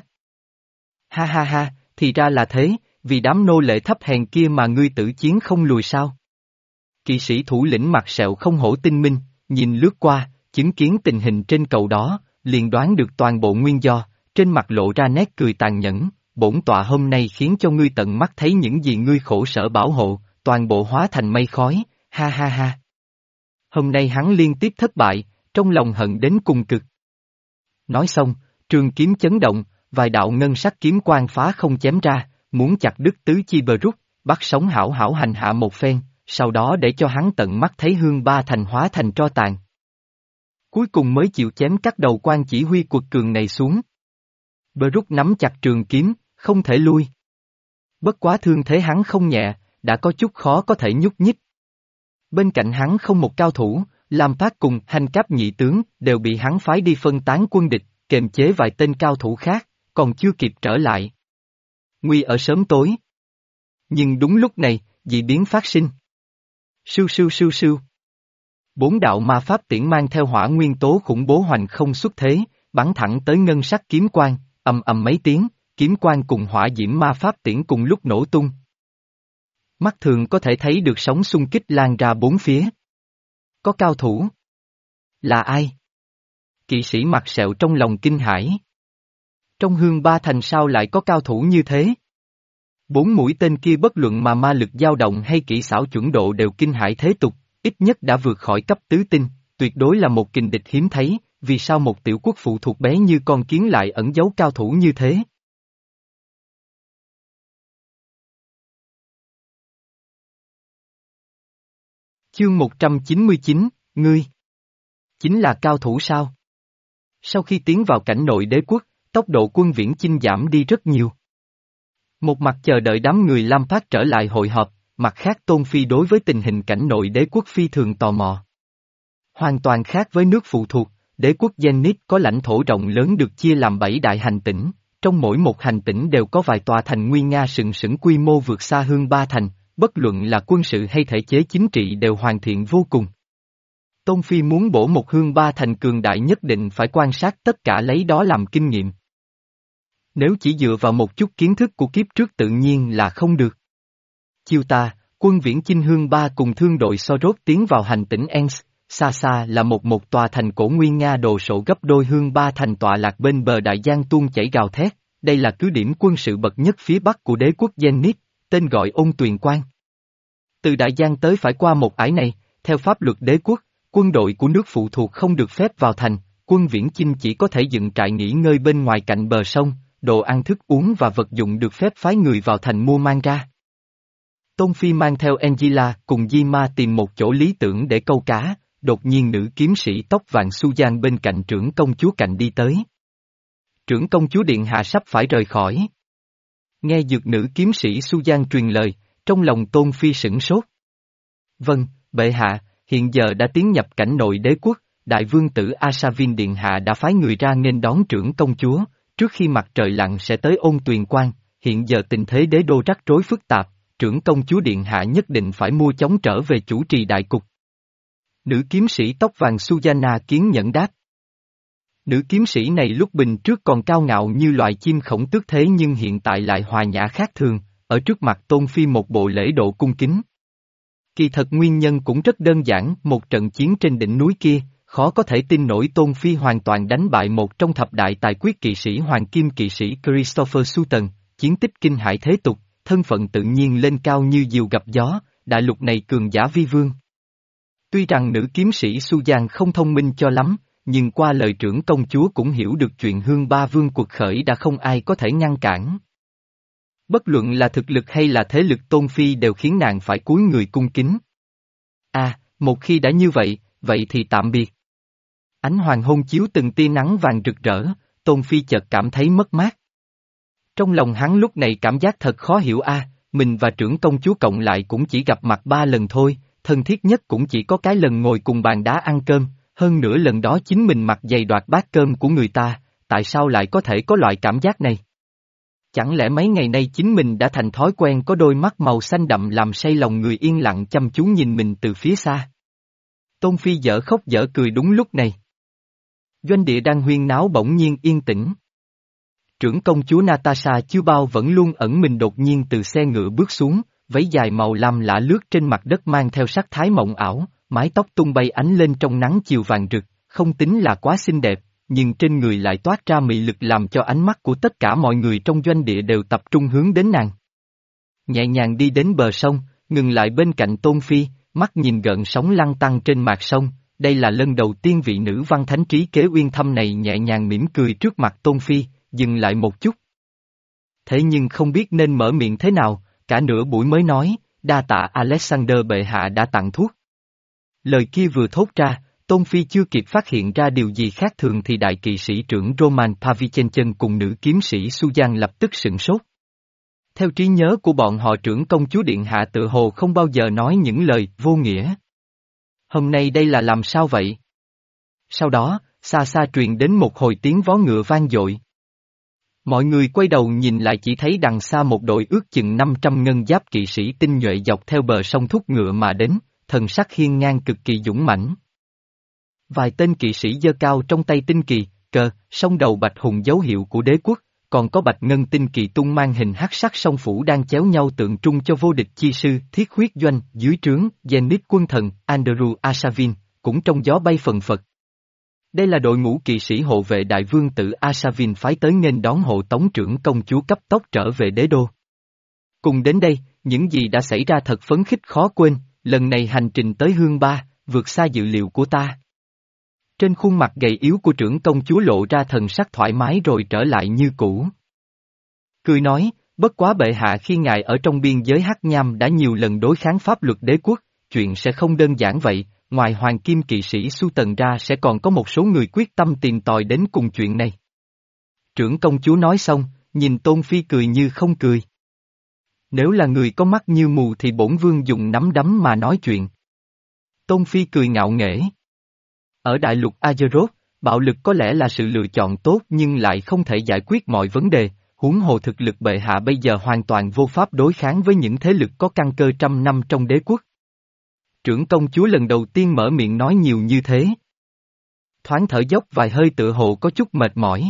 Ha ha ha, thì ra là thế, vì đám nô lệ thấp hèn kia mà ngươi tử chiến không lùi sao? Kỵ sĩ thủ lĩnh mặt sẹo không hổ tinh minh, nhìn lướt qua, chứng kiến tình hình trên cầu đó, liền đoán được toàn bộ nguyên do, trên mặt lộ ra nét cười tàn nhẫn, bổn tọa hôm nay khiến cho ngươi tận mắt thấy những gì ngươi khổ sở bảo hộ, toàn bộ hóa thành mây khói, ha ha ha. Hôm nay hắn liên tiếp thất bại, trong lòng hận đến cùng cực. Nói xong, trường kiếm chấn động, vài đạo ngân sắc kiếm quang phá không chém ra, muốn chặt đứt tứ chi Baruch, bắt sống hảo hảo hành hạ một phen, sau đó để cho hắn tận mắt thấy hương ba thành hóa thành tro tàn. Cuối cùng mới chịu chém cắt đầu quan chỉ huy quật cường này xuống. Baruch nắm chặt trường kiếm, không thể lui. Bất quá thương thế hắn không nhẹ, đã có chút khó có thể nhúc nhích. Bên cạnh hắn không một cao thủ, Lam Phát cùng Hành Cáp nhị tướng đều bị hắn phái đi phân tán quân địch, kềm chế vài tên cao thủ khác, còn chưa kịp trở lại. Nguy ở sớm tối. Nhưng đúng lúc này, dị biến phát sinh. Sưu sưu sưu sưu. Bốn đạo ma pháp tiễn mang theo hỏa nguyên tố khủng bố hoành không xuất thế, bắn thẳng tới ngân sắc kiếm quang, ầm ầm mấy tiếng, kiếm quang cùng hỏa diễm ma pháp tiễn cùng lúc nổ tung. Mắt thường có thể thấy được sóng xung kích lan ra bốn phía. Có cao thủ. Là ai? Kỵ sĩ mặt sẹo trong lòng kinh hãi. Trong hương ba thành sao lại có cao thủ như thế? Bốn mũi tên kia bất luận mà ma lực dao động hay kỹ xảo chuẩn độ đều kinh hãi thế tục, ít nhất đã vượt khỏi cấp tứ tinh, tuyệt đối là một kình địch hiếm thấy, vì sao một tiểu quốc phụ thuộc bé như con kiến lại ẩn giấu cao thủ như thế? Chương một trăm chín mươi chín, ngươi. chính là cao thủ sao? Sau khi tiến vào cảnh nội đế quốc, tốc độ quân viễn chinh giảm đi rất nhiều. Một mặt chờ đợi đám người Lam Phát trở lại hội họp, mặt khác Tôn Phi đối với tình hình cảnh nội đế quốc phi thường tò mò. Hoàn toàn khác với nước phụ thuộc, đế quốc Zenith có lãnh thổ rộng lớn được chia làm bảy đại hành tỉnh, trong mỗi một hành tỉnh đều có vài tòa thành nguy nga sừng sững quy mô vượt xa Hương Ba Thành, bất luận là quân sự hay thể chế chính trị đều hoàn thiện vô cùng. Tôn Phi muốn bổ một Hương Ba Thành cường đại nhất định phải quan sát tất cả lấy đó làm kinh nghiệm. Nếu chỉ dựa vào một chút kiến thức của kiếp trước tự nhiên là không được. Chiều tà, quân viễn chinh Hương Ba cùng thương đội Sorot tiến vào hành tỉnh Ens, xa xa là một một tòa thành cổ nguyên nga đồ sộ gấp đôi Hương Ba Thành tọa lạc bên bờ đại giang tuôn chảy gào thét, đây là cứ điểm quân sự bậc nhất phía bắc của đế quốc Zenith, tên gọi Ôn Tuyền Quan. Từ đại giang tới phải qua một ải này, theo pháp luật đế quốc, quân đội của nước phụ thuộc không được phép vào thành, quân viễn chinh chỉ có thể dựng trại nghỉ ngơi bên ngoài cạnh bờ sông, đồ ăn thức uống và vật dụng được phép phái người vào thành mua mang ra. Tôn Phi mang theo Angela cùng Di Ma tìm một chỗ lý tưởng để câu cá, đột nhiên nữ kiếm sĩ tóc vàng Susan bên cạnh trưởng công chúa cạnh đi tới. Trưởng công chúa điện hạ sắp phải rời khỏi. Nghe dược nữ kiếm sĩ Susan truyền lời, trong lòng Tôn Phi sửng sốt. Vâng, bệ hạ, hiện giờ đã tiến nhập cảnh nội đế quốc, đại vương tử Asavin điện hạ đã phái người ra nghênh đón trưởng công chúa, trước khi mặt trời lặn sẽ tới Ôn Tuyền Quan, hiện giờ tình thế đế đô rắc rối phức tạp, trưởng công chúa điện hạ nhất định phải mua chóng trở về chủ trì đại cục. Nữ kiếm sĩ tóc vàng Susanna kiên nhẫn đáp. Nữ kiếm sĩ này lúc bình trước còn cao ngạo như loài chim khổng tước thế nhưng hiện tại lại hòa nhã khác thường, ở trước mặt Tôn Phi một bộ lễ độ cung kính. Kỳ thật nguyên nhân cũng rất đơn giản, một trận chiến trên đỉnh núi kia, khó có thể tin nổi Tôn Phi hoàn toàn đánh bại một trong thập đại tài quyết kỵ sĩ hoàng kim kỵ sĩ Christopher Sutton, chiến tích kinh hãi thế tục, thân phận tự nhiên lên cao như diều gặp gió, đại lục này cường giả vi vương. Tuy rằng nữ kiếm sĩ Susan không thông minh cho lắm, nhưng qua lời trưởng công chúa cũng hiểu được chuyện Hương Ba Vương cuộc khởi đã không ai có thể ngăn cản. Bất luận là thực lực hay là thế lực Tôn Phi đều khiến nàng phải cúi người cung kính. À, một khi đã như vậy, vậy thì tạm biệt. Ánh hoàng hôn chiếu từng tia nắng vàng rực rỡ, Tôn Phi chợt cảm thấy mất mát. Trong lòng hắn lúc này cảm giác thật khó hiểu a, mình và trưởng công chúa cộng lại cũng chỉ gặp mặt ba lần thôi, thân thiết nhất cũng chỉ có cái lần ngồi cùng bàn đá ăn cơm, hơn nữa lần đó chính mình mặc giày đoạt bát cơm của người ta, tại sao lại có thể có loại cảm giác này? Chẳng lẽ mấy ngày nay chính mình đã thành thói quen có đôi mắt màu xanh đậm làm say lòng người yên lặng chăm chú nhìn mình từ phía xa? Tôn Phi dở khóc dở cười đúng lúc này. Doanh địa đang huyên náo bỗng nhiên yên tĩnh. Trưởng công chúa Natasha Chiêu Bao vẫn luôn ẩn mình đột nhiên từ xe ngựa bước xuống, váy dài màu lam lả lướt trên mặt đất mang theo sắc thái mộng ảo, mái tóc tung bay ánh lên trong nắng chiều vàng rực, không tính là quá xinh đẹp, nhưng trên người lại toát ra mị lực làm cho ánh mắt của tất cả mọi người trong doanh địa đều tập trung hướng đến nàng. Nhẹ nhàng đi đến bờ sông, ngừng lại bên cạnh Tôn Phi, mắt nhìn gợn sóng lăn tăn trên mạc sông, đây là lần đầu tiên vị nữ văn thánh trí kế uyên thâm này nhẹ nhàng mỉm cười trước mặt Tôn Phi, dừng lại một chút. Thế nhưng không biết nên mở miệng thế nào, cả nửa buổi mới nói, đa tạ Alexander bệ hạ đã tặng thuốc. Lời kia vừa thốt ra, Tôn Phi chưa kịp phát hiện ra điều gì khác thường thì đại kỵ sĩ trưởng Roman Pavichenchen cùng nữ kiếm sĩ Susan lập tức sửng sốt. Theo trí nhớ của bọn họ trưởng công chúa điện hạ tự hồ không bao giờ nói những lời vô nghĩa. Hôm nay đây là làm sao vậy? Sau đó, xa xa truyền đến một hồi tiếng vó ngựa vang dội. Mọi người quay đầu nhìn lại chỉ thấy đằng xa một đội ước chừng năm trăm ngân giáp kỵ sĩ tinh nhuệ dọc theo bờ sông thúc ngựa mà đến, thần sắc hiên ngang cực kỳ dũng mãnh. Vài tên kỵ sĩ giơ cao trong tay tinh kỳ, cờ, song đầu bạch hùng dấu hiệu của đế quốc, còn có bạch ngân tinh kỳ tung mang hình hắc sắc song phủ đang chéo nhau tượng trưng cho vô địch chi sư thiết huyết doanh, dưới trướng, Zenith quân thần, Andrew Asavin, cũng trong gió bay phần phật. Đây là đội ngũ kỵ sĩ hộ vệ đại vương tử Asavin phái tới nghênh đón hộ tống trưởng công chúa cấp tốc trở về đế đô. Cùng đến đây, những gì đã xảy ra thật phấn khích khó quên, lần này hành trình tới Hương Ba, vượt xa dự liệu của ta. Trên khuôn mặt gầy yếu của trưởng công chúa lộ ra thần sắc thoải mái rồi trở lại như cũ. Cười nói, bất quá bệ hạ khi ngài ở trong biên giới Hắc Nham đã nhiều lần đối kháng pháp luật đế quốc, chuyện sẽ không đơn giản vậy, ngoài hoàng kim kỵ sĩ Su Tần ra sẽ còn có một số người quyết tâm tìm tòi đến cùng chuyện này. Trưởng công chúa nói xong, nhìn Tôn Phi cười như không cười. Nếu là người có mắt như mù thì bổn vương dùng nắm đấm mà nói chuyện. Tôn Phi cười ngạo nghễ. Ở đại lục Azeroth, bạo lực có lẽ là sự lựa chọn tốt nhưng lại không thể giải quyết mọi vấn đề, huống hồ thực lực bệ hạ bây giờ hoàn toàn vô pháp đối kháng với những thế lực có căn cơ trăm năm trong đế quốc. Trưởng công chúa lần đầu tiên mở miệng nói nhiều như thế. Thoáng thở dốc vài hơi tựa hồ có chút mệt mỏi.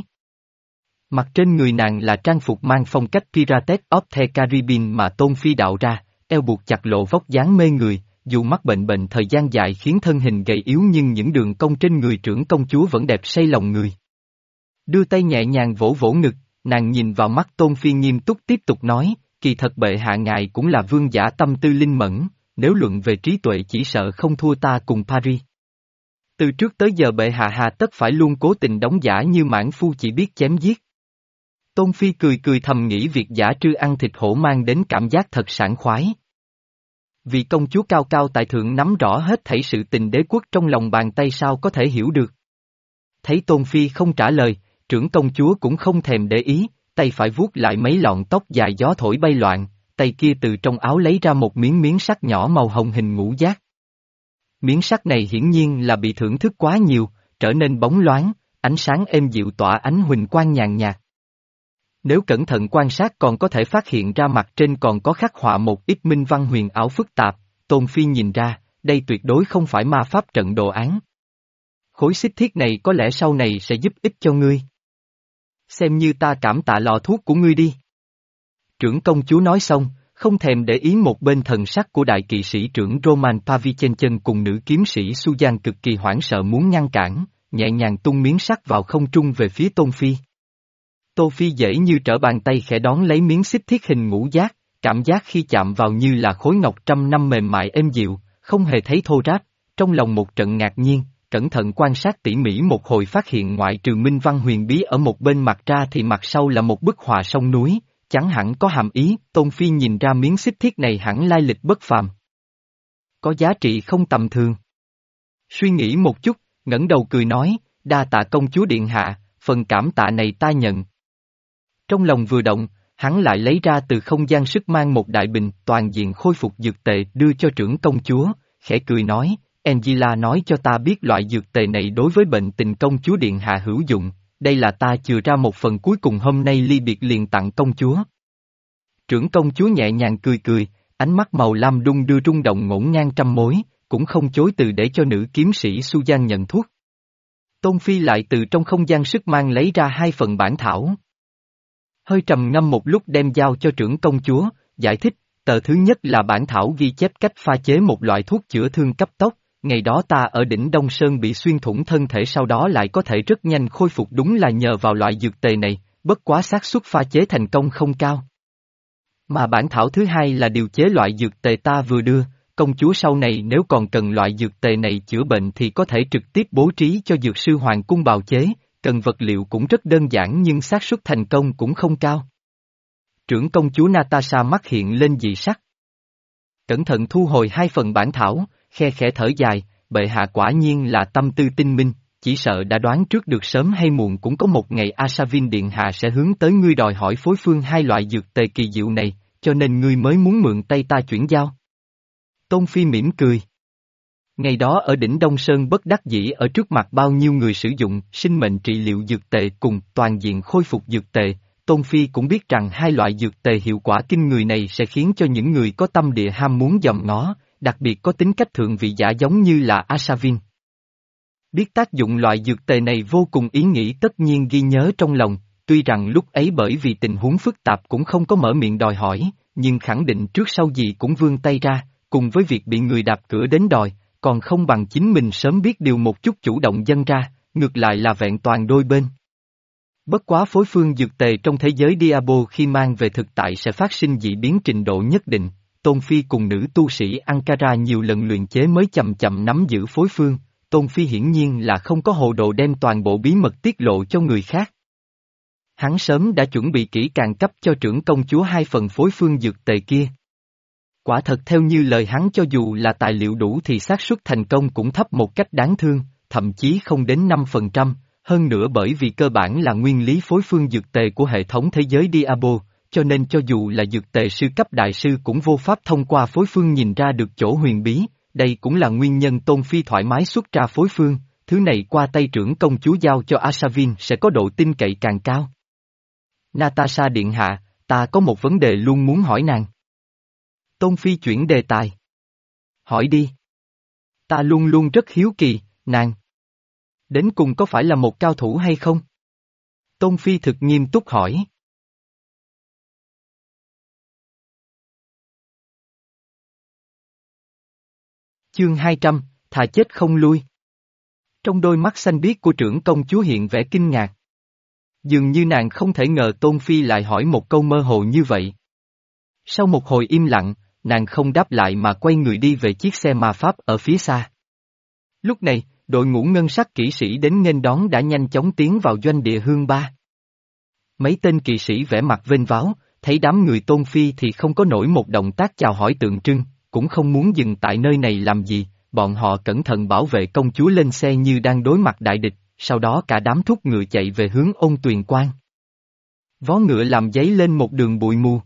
Mặt trên người nàng là trang phục mang phong cách Pirates of the Caribbean mà Tôn Phi đạo ra, eo buộc chặt lộ vóc dáng mê người, dù mắc bệnh bệnh thời gian dài khiến thân hình gầy yếu nhưng những đường cong trên người trưởng công chúa vẫn đẹp say lòng người. Đưa tay nhẹ nhàng vỗ vỗ ngực, nàng nhìn vào mắt Tôn Phi nghiêm túc tiếp tục nói, kỳ thật bệ hạ ngài cũng là vương giả tâm tư linh mẫn, nếu luận về trí tuệ chỉ sợ không thua ta cùng Paris. Từ trước tới giờ bệ hạ hà tất phải luôn cố tình đóng giả như mãn phu chỉ biết chém giết. Tôn Phi cười cười thầm nghĩ việc giả trư ăn thịt hổ mang đến cảm giác thật sảng khoái. Vì công chúa cao cao tại thượng nắm rõ hết thảy sự tình đế quốc trong lòng bàn tay sao có thể hiểu được. Thấy Tôn Phi không trả lời, trưởng công chúa cũng không thèm để ý, tay phải vuốt lại mấy lọn tóc dài gió thổi bay loạn, tay kia từ trong áo lấy ra một miếng miếng sắt nhỏ màu hồng hình ngũ giác. Miếng sắt này hiển nhiên là bị thưởng thức quá nhiều, trở nên bóng loáng, ánh sáng êm dịu tỏa ánh huỳnh quang nhàn nhạt. Nếu cẩn thận quan sát còn có thể phát hiện ra mặt trên còn có khắc họa một ít minh văn huyền ảo phức tạp, Tôn Phi nhìn ra, đây tuyệt đối không phải ma pháp trận đồ án. Khối xích thiết này có lẽ sau này sẽ giúp ích cho ngươi. Xem như ta cảm tạ lò thuốc của ngươi đi. Trưởng công chúa nói xong, không thèm để ý một bên thần sắc của đại kỵ sĩ trưởng Roman Pavichenchen cùng nữ kiếm sĩ Susan cực kỳ hoảng sợ muốn ngăn cản, nhẹ nhàng tung miếng sắt vào không trung về phía Tôn Phi. Tô Phi dễ như trở bàn tay khẽ đón lấy miếng xích thiết hình ngũ giác, cảm giác khi chạm vào như là khối ngọc trăm năm mềm mại êm dịu, không hề thấy thô ráp, trong lòng một trận ngạc nhiên, cẩn thận quan sát tỉ mỉ một hồi phát hiện ngoại trừ minh văn huyền bí ở một bên mặt ra thì mặt sau là một bức họa sông núi, chẳng hẳn có hàm ý, Tôn Phi nhìn ra miếng xích thiết này hẳn lai lịch bất phàm. Có giá trị không tầm thường. Suy nghĩ một chút, ngẩng đầu cười nói, đa tạ công chúa điện hạ, phần cảm tạ này ta nhận. Trong lòng vừa động, hắn lại lấy ra từ không gian sức mang một đại bình toàn diện khôi phục dược tệ đưa cho trưởng công chúa, khẽ cười nói, Angela nói cho ta biết loại dược tề này đối với bệnh tình công chúa điện hạ hữu dụng, đây là ta chừa ra một phần cuối cùng hôm nay ly biệt liền tặng công chúa. Trưởng công chúa nhẹ nhàng cười cười, ánh mắt màu lam đung đưa rung động ngổn ngang trăm mối, cũng không chối từ để cho nữ kiếm sĩ Susan nhận thuốc. Tôn Phi lại từ trong không gian sức mang lấy ra hai phần bản thảo. Hơi trầm ngâm một lúc đem giao cho trưởng công chúa, giải thích, tờ thứ nhất là bản thảo ghi chép cách pha chế một loại thuốc chữa thương cấp tốc, ngày đó ta ở đỉnh Đông Sơn bị xuyên thủng thân thể sau đó lại có thể rất nhanh khôi phục đúng là nhờ vào loại dược tề này, bất quá xác suất pha chế thành công không cao. Mà bản thảo thứ hai là điều chế loại dược tề ta vừa đưa, công chúa sau này nếu còn cần loại dược tề này chữa bệnh thì có thể trực tiếp bố trí cho dược sư hoàng cung bào chế. Cần vật liệu cũng rất đơn giản nhưng xác suất thành công cũng không cao. Trưởng công chúa Natasha mắt hiện lên dị sắc. Cẩn thận thu hồi hai phần bản thảo, khe khẽ thở dài, bệ hạ quả nhiên là tâm tư tinh minh, chỉ sợ đã đoán trước được sớm hay muộn cũng có một ngày Asavin điện hạ sẽ hướng tới ngươi đòi hỏi phối phương hai loại dược tề kỳ diệu này, cho nên ngươi mới muốn mượn tay ta chuyển giao. Tôn Phi mỉm cười. Ngày đó ở đỉnh Đông Sơn bất đắc dĩ ở trước mặt bao nhiêu người sử dụng sinh mệnh trị liệu dược tệ cùng toàn diện khôi phục dược tệ, Tôn Phi cũng biết rằng hai loại dược tề hiệu quả kinh người này sẽ khiến cho những người có tâm địa ham muốn dòm ngó, đặc biệt có tính cách thượng vị giả giống như là Asavin. Biết tác dụng loại dược tề này vô cùng ý nghĩ tất nhiên ghi nhớ trong lòng, tuy rằng lúc ấy bởi vì tình huống phức tạp cũng không có mở miệng đòi hỏi, nhưng khẳng định trước sau gì cũng vươn tay ra, cùng với việc bị người đạp cửa đến đòi. Còn không bằng chính mình sớm biết điều một chút chủ động dâng ra, ngược lại là vẹn toàn đôi bên. Bất quá phối phương dược tề trong thế giới Diablo khi mang về thực tại sẽ phát sinh dị biến trình độ nhất định, Tôn Phi cùng nữ tu sĩ Ankara nhiều lần luyện chế mới chậm chậm nắm giữ phối phương, Tôn Phi hiển nhiên là không có hồ đồ đem toàn bộ bí mật tiết lộ cho người khác. Hắn sớm đã chuẩn bị kỹ càng cấp cho trưởng công chúa hai phần phối phương dược tề kia. Quả thật theo như lời hắn, cho dù là tài liệu đủ thì xác suất thành công cũng thấp một cách đáng thương, thậm chí không đến năm phần trăm, hơn nữa bởi vì cơ bản là nguyên lý phối phương dược tề của hệ thống thế giới Diablo, cho nên cho dù là dược tề sư cấp đại sư cũng vô pháp thông qua phối phương nhìn ra được chỗ huyền bí, đây cũng là nguyên nhân Tôn Phi thoải mái xuất ra phối phương, thứ này qua tay trưởng công chúa giao cho Asavin sẽ có độ tin cậy càng cao. Natasha điện hạ, ta có một vấn đề luôn muốn hỏi nàng. Tôn Phi chuyển đề tài. Hỏi đi. Ta luôn luôn rất hiếu kỳ, nàng. Đến cùng có phải là một cao thủ hay không? Tôn Phi thực nghiêm túc hỏi. Chương hai trăm, thà chết không lui. Trong đôi mắt xanh biếc của trưởng công chúa hiện vẻ kinh ngạc. Dường như nàng không thể ngờ Tôn Phi lại hỏi một câu mơ hồ như vậy. Sau một hồi im lặng, nàng không đáp lại mà quay người đi về chiếc xe ma pháp ở phía xa. Lúc này, đội ngũ ngân sắc kỵ sĩ đến nghênh đón đã nhanh chóng tiến vào doanh địa hương ba. Mấy tên kỵ sĩ vẻ mặt vênh váo, thấy đám người Tôn Phi thì không có nổi một động tác chào hỏi tượng trưng, cũng không muốn dừng tại nơi này làm gì, bọn họ cẩn thận bảo vệ công chúa lên xe như đang đối mặt đại địch, sau đó cả đám thúc ngựa chạy về hướng Ôn Tuyền Quan. Vó ngựa làm dấy lên một đường bụi mù.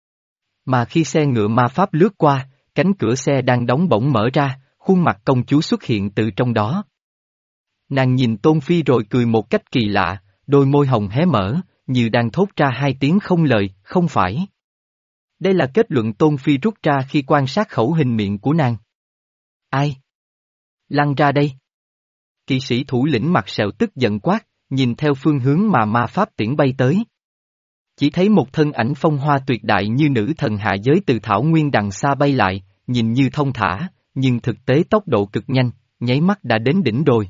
Mà khi xe ngựa ma pháp lướt qua, cánh cửa xe đang đóng bỗng mở ra, khuôn mặt công chúa xuất hiện từ trong đó. Nàng nhìn Tôn Phi rồi cười một cách kỳ lạ, đôi môi hồng hé mở, như đang thốt ra hai tiếng không lời, không phải. Đây là kết luận Tôn Phi rút ra khi quan sát khẩu hình miệng của nàng. Ai? Lăn ra đây. Kỵ sĩ thủ lĩnh mặt sẹo tức giận quát, nhìn theo phương hướng mà ma pháp tiễn bay tới. Chỉ thấy một thân ảnh phong hoa tuyệt đại như nữ thần hạ giới từ thảo nguyên đằng xa bay lại, nhìn như thông thả, nhưng thực tế tốc độ cực nhanh, nháy mắt đã đến đỉnh đồi.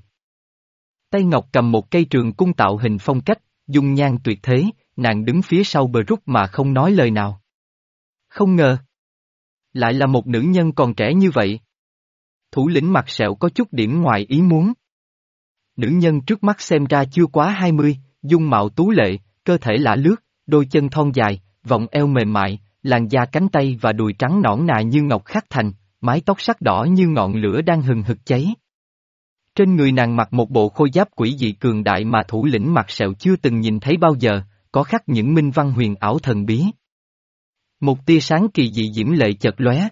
Tay ngọc cầm một cây trường cung tạo hình phong cách, dung nhan tuyệt thế, nàng đứng phía sau bờ rút mà không nói lời nào. Không ngờ, lại là một nữ nhân còn trẻ như vậy. Thủ lĩnh mặt sẹo có chút điểm ngoài ý muốn. Nữ nhân trước mắt xem ra chưa quá hai mươi, dung mạo tú lệ, cơ thể lả lướt, đôi chân thon dài, vòng eo mềm mại, làn da cánh tay và đùi trắng nõn nà như ngọc khắc thành, mái tóc sắc đỏ như ngọn lửa đang hừng hực cháy. Trên người nàng mặc một bộ khôi giáp quỷ dị cường đại mà thủ lĩnh mặt sẹo chưa từng nhìn thấy bao giờ, có khắc những minh văn huyền ảo thần bí. Một tia sáng kỳ dị diễm lệ chợt lóe.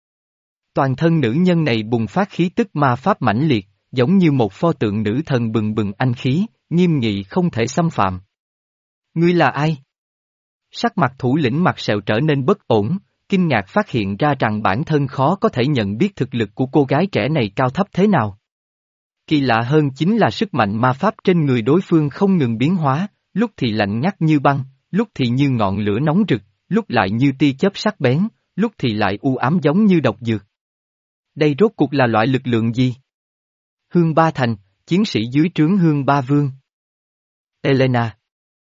Toàn thân nữ nhân này bùng phát khí tức ma pháp mãnh liệt, giống như một pho tượng nữ thần bừng bừng anh khí, nghiêm nghị không thể xâm phạm. Ngươi là ai? Sắc mặt thủ lĩnh mặt sẹo trở nên bất ổn, kinh ngạc phát hiện ra rằng bản thân khó có thể nhận biết thực lực của cô gái trẻ này cao thấp thế nào. Kỳ lạ hơn chính là sức mạnh ma pháp trên người đối phương không ngừng biến hóa, lúc thì lạnh ngắt như băng, lúc thì như ngọn lửa nóng rực, lúc lại như tia chớp sắc bén, lúc thì lại u ám giống như độc dược. Đây rốt cuộc là loại lực lượng gì? Hương Ba Thành, chiến sĩ dưới trướng Hương Ba Vương. Elena.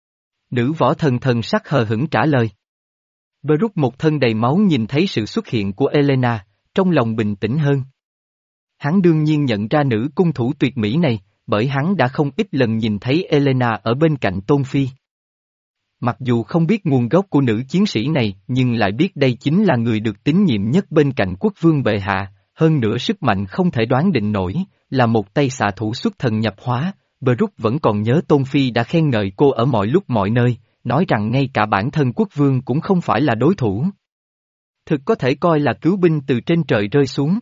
Nữ võ thần thần sắc hờ hững trả lời. Brooke một thân đầy máu nhìn thấy sự xuất hiện của Elena, trong lòng bình tĩnh hơn. Hắn đương nhiên nhận ra nữ cung thủ tuyệt mỹ này, bởi hắn đã không ít lần nhìn thấy Elena ở bên cạnh Tôn Phi. Mặc dù không biết nguồn gốc của nữ chiến sĩ này, nhưng lại biết đây chính là người được tín nhiệm nhất bên cạnh quốc vương bệ hạ, hơn nữa sức mạnh không thể đoán định nổi, là một tay xạ thủ xuất thần nhập hóa. Brooke vẫn còn nhớ Tôn Phi đã khen ngợi cô ở mọi lúc mọi nơi, nói rằng ngay cả bản thân quốc vương cũng không phải là đối thủ. Thực có thể coi là cứu binh từ trên trời rơi xuống.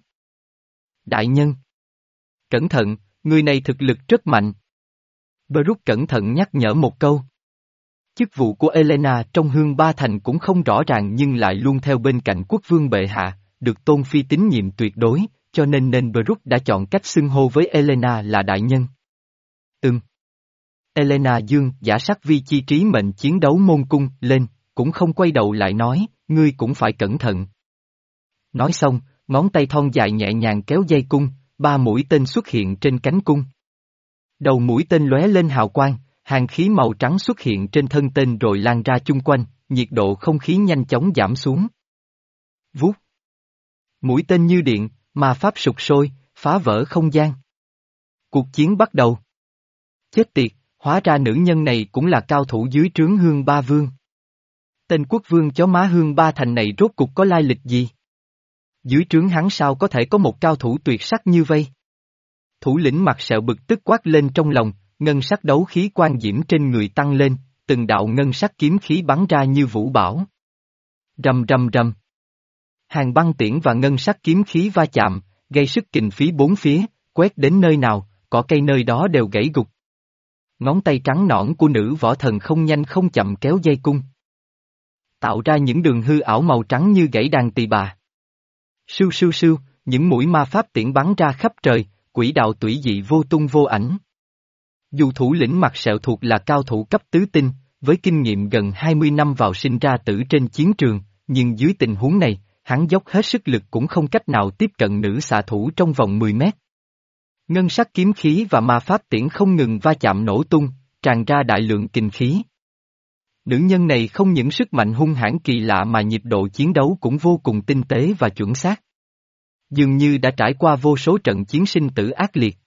Đại nhân! Cẩn thận, người này thực lực rất mạnh. Brooke cẩn thận nhắc nhở một câu. Chức vụ của Elena trong Hương Ba Thành cũng không rõ ràng nhưng lại luôn theo bên cạnh quốc vương bệ hạ, được Tôn Phi tín nhiệm tuyệt đối, cho nên nên Brooke đã chọn cách xưng hô với Elena là đại nhân. Ừm. Elena dương giả sắc vi chi trí mệnh chiến đấu môn cung lên, cũng không quay đầu lại nói, ngươi cũng phải cẩn thận. Nói xong, ngón tay thon dài nhẹ nhàng kéo dây cung, ba mũi tên xuất hiện trên cánh cung. Đầu mũi tên lóe lên hào quang, hàn khí màu trắng xuất hiện trên thân tên rồi lan ra chung quanh, nhiệt độ không khí nhanh chóng giảm xuống. Vút. Mũi tên như điện, ma pháp sục sôi, phá vỡ không gian. Cuộc chiến bắt đầu. Chết tiệt, hóa ra nữ nhân này cũng là cao thủ dưới trướng Hương Ba Vương. Tên quốc vương chó má Hương Ba Thành này rốt cục có lai lịch gì? Dưới trướng hắn sao có thể có một cao thủ tuyệt sắc như vây? Thủ lĩnh mặt sẹo bực tức quát lên trong lòng, ngân sắc đấu khí quan diễm trên người tăng lên, từng đạo ngân sắc kiếm khí bắn ra như vũ bão. Rầm rầm rầm. Hàng băng tiễn và ngân sắc kiếm khí va chạm, gây sức kình khí bốn phía, quét đến nơi nào, cỏ cây nơi đó đều gãy gục. Ngón tay trắng nõn của nữ võ thần không nhanh không chậm kéo dây cung, tạo ra những đường hư ảo màu trắng như gãy đàn tỳ bà. Sưu sưu sưu, những mũi ma pháp tiễn bắn ra khắp trời, quỹ đạo tùy dị vô tung vô ảnh. Dù thủ lĩnh mặt sẹo thuộc là cao thủ cấp tứ tinh, với kinh nghiệm gần hai mươi năm vào sinh ra tử trên chiến trường, nhưng dưới tình huống này, hắn dốc hết sức lực cũng không cách nào tiếp cận nữ xạ thủ trong vòng mười mét. Ngân sắc kiếm khí và ma pháp tiễn không ngừng va chạm nổ tung, tràn ra đại lượng kình khí. Nữ nhân này không những sức mạnh hung hãn kỳ lạ mà nhịp độ chiến đấu cũng vô cùng tinh tế và chuẩn xác. Dường như đã trải qua vô số trận chiến sinh tử ác liệt.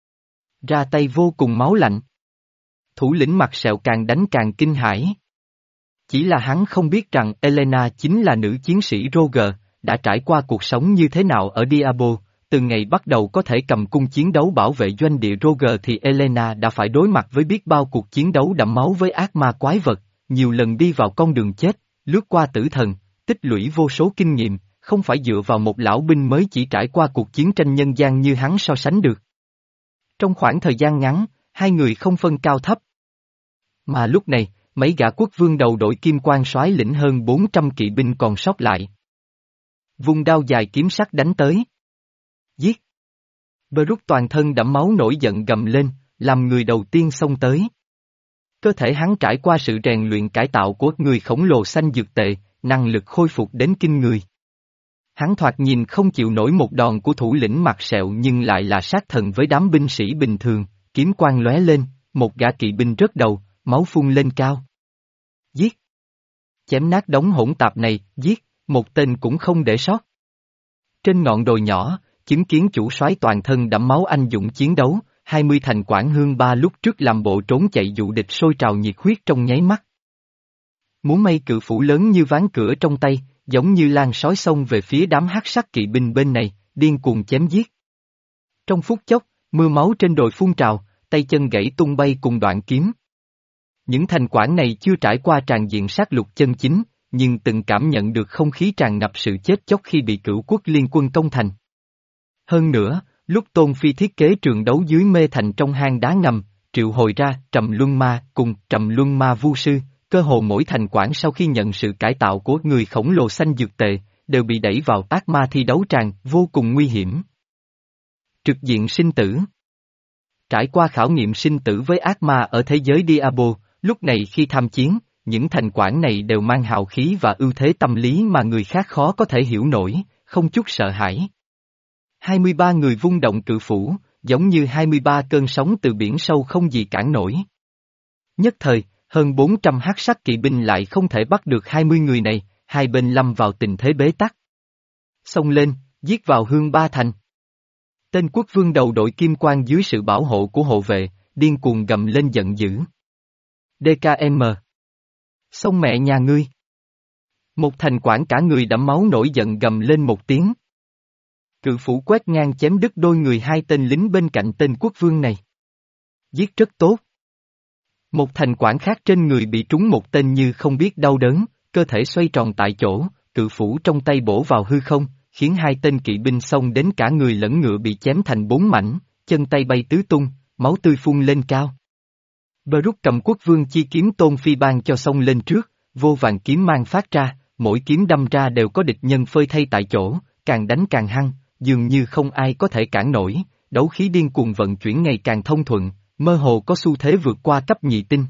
Ra tay vô cùng máu lạnh. Thủ lĩnh mặt sẹo càng đánh càng kinh hãi. Chỉ là hắn không biết rằng Elena chính là nữ chiến sĩ Roger, đã trải qua cuộc sống như thế nào ở Diablo. Từ ngày bắt đầu có thể cầm cung chiến đấu bảo vệ doanh địa Roger thì Elena đã phải đối mặt với biết bao cuộc chiến đấu đẫm máu với ác ma quái vật, nhiều lần đi vào con đường chết, lướt qua tử thần, tích lũy vô số kinh nghiệm, không phải dựa vào một lão binh mới chỉ trải qua cuộc chiến tranh nhân gian như hắn so sánh được. Trong khoảng thời gian ngắn, hai người không phân cao thấp. Mà lúc này, mấy gã quốc vương đầu đội kim quan soái lĩnh hơn bốn trăm kỵ binh còn sót lại. Vung đao dài kiếm sắc đánh tới. Giết! Baruch toàn thân đẫm máu nổi giận gầm lên, làm người đầu tiên xông tới. Cơ thể hắn trải qua sự rèn luyện cải tạo của người khổng lồ xanh dược tệ, năng lực khôi phục đến kinh người. Hắn thoạt nhìn không chịu nổi một đòn của thủ lĩnh mặt sẹo nhưng lại là sát thần với đám binh sĩ bình thường, kiếm quang lóe lên, một gã kỵ binh rớt đầu, máu phun lên cao. Giết! Chém nát đống hỗn tạp này, giết, một tên cũng không để sót. Trên ngọn đồi nhỏ, chứng kiến chủ soái toàn thân đẫm máu anh dũng chiến đấu, hai mươi thành quản hương ba lúc trước làm bộ trốn chạy dụ địch sôi trào nhiệt huyết trong nháy mắt. Muốn mây cự phủ lớn như ván cửa trong tay, giống như lan sói xông về phía đám hắc sắc kỵ binh bên này, điên cuồng chém giết. Trong phút chốc, mưa máu trên đồi phun trào, tay chân gãy tung bay cùng đoạn kiếm. Những thành quản này chưa trải qua tràn diện sát lục chân chính, nhưng từng cảm nhận được không khí tràn ngập sự chết chóc khi bị cửu quốc liên quân công thành. Hơn nữa, lúc Tôn Phi thiết kế trường đấu dưới mê thành trong hang đá ngầm, triệu hồi ra Trầm Luân Ma cùng Trầm Luân Ma Vu Sư, cơ hồ mỗi thành quản sau khi nhận sự cải tạo của người khổng lồ xanh dược tệ, đều bị đẩy vào ác ma thi đấu tràn, vô cùng nguy hiểm. Trực diện sinh tử. Trải qua khảo nghiệm sinh tử với ác ma ở thế giới Diablo, lúc này khi tham chiến, những thành quản này đều mang hào khí và ưu thế tâm lý mà người khác khó có thể hiểu nổi, không chút sợ hãi. hai mươi ba người vung động cự phủ, giống như hai mươi ba cơn sóng từ biển sâu không gì cản nổi. Nhất thời, hơn bốn trăm hắc sắc kỵ binh lại không thể bắt được hai mươi người này, hai bên lâm vào tình thế bế tắc. Xông lên, giết vào hương ba thành. Tên quốc vương đầu đội kim quan dưới sự bảo hộ của hộ vệ, điên cuồng gầm lên giận dữ. đê ca em. Xông mẹ nhà ngươi. Một thành quản cả người đẫm máu nổi giận gầm lên một tiếng. Cự phủ quét ngang chém đứt đôi người hai tên lính bên cạnh tên quốc vương này. Giết rất tốt. Một thành quản khác trên người bị trúng một tên như không biết đau đớn, cơ thể xoay tròn tại chỗ, cự phủ trong tay bổ vào hư không, khiến hai tên kỵ binh xông đến cả người lẫn ngựa bị chém thành bốn mảnh, chân tay bay tứ tung, máu tươi phun lên cao. Baruch cầm quốc vương chi kiếm Tôn Phi ban cho xông lên trước, vô vàn kiếm mang phát ra, mỗi kiếm đâm ra đều có địch nhân phơi thay tại chỗ, càng đánh càng hăng, dường như không ai có thể cản nổi, đấu khí điên cuồng vận chuyển ngày càng thông thuận, mơ hồ có xu thế vượt qua cấp nhị tinh.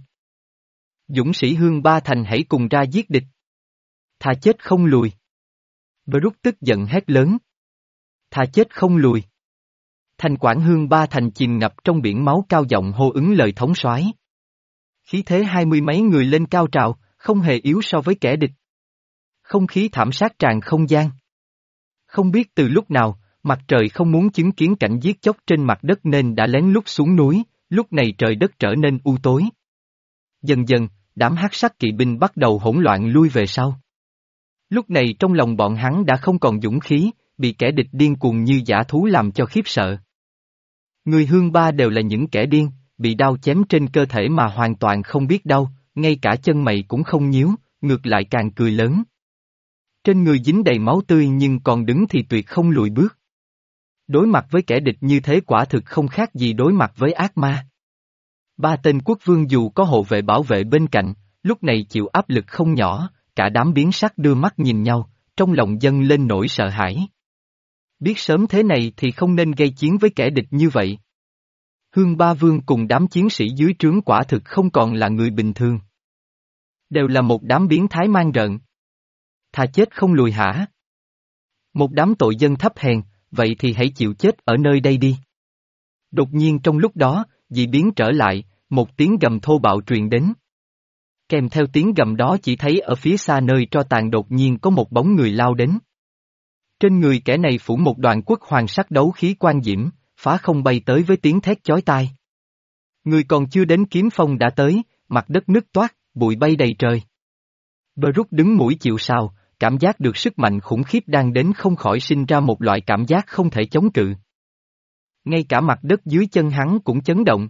Dũng sĩ hương ba thành hãy cùng ra giết địch. Thà chết không lùi. Baruch tức giận hét lớn. Thà chết không lùi. Thành quản hương ba thành chìm ngập trong biển máu cao giọng hô ứng lời thống soái. Khí thế hai mươi mấy người lên cao trào, không hề yếu so với kẻ địch. Không khí thảm sát tràn không gian. Không biết từ lúc nào, mặt trời không muốn chứng kiến cảnh giết chóc trên mặt đất nên đã lén lút xuống núi, lúc này trời đất trở nên u tối. Dần dần, đám hắc sắc kỵ binh bắt đầu hỗn loạn lui về sau. Lúc này trong lòng bọn hắn đã không còn dũng khí, bị kẻ địch điên cuồng như dã thú làm cho khiếp sợ. Người hương ba đều là những kẻ điên, bị đao chém trên cơ thể mà hoàn toàn không biết đau, ngay cả chân mày cũng không nhíu, ngược lại càng cười lớn. Trên người dính đầy máu tươi nhưng còn đứng thì tuyệt không lùi bước. Đối mặt với kẻ địch như thế quả thực không khác gì đối mặt với ác ma. Ba tên quốc vương dù có hộ vệ bảo vệ bên cạnh, lúc này chịu áp lực không nhỏ, cả đám biến sắc đưa mắt nhìn nhau, trong lòng dâng lên nỗi sợ hãi. Biết sớm thế này thì không nên gây chiến với kẻ địch như vậy. Hương Ba Vương cùng đám chiến sĩ dưới trướng quả thực không còn là người bình thường. Đều là một đám biến thái man rợn. Thà chết không lùi hả? Một đám tội dân thấp hèn, vậy thì hãy chịu chết ở nơi đây đi. Đột nhiên trong lúc đó, dị biến trở lại, một tiếng gầm thô bạo truyền đến. Kèm theo tiếng gầm đó chỉ thấy ở phía xa nơi tro tàn đột nhiên có một bóng người lao đến. Trên người kẻ này phủ một đoàn quốc hoàng sắc đấu khí quan diễm, phá không bay tới với tiếng thét chói tai. Người còn chưa đến kiếm phong đã tới, mặt đất nứt toát, bụi bay đầy trời. Brooke đứng mũi chịu sào, cảm giác được sức mạnh khủng khiếp đang đến không khỏi sinh ra một loại cảm giác không thể chống cự. Ngay cả mặt đất dưới chân hắn cũng chấn động.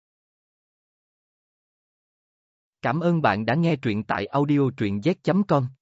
Cảm ơn bạn đã nghe truyện tại audio truyện z chấm com.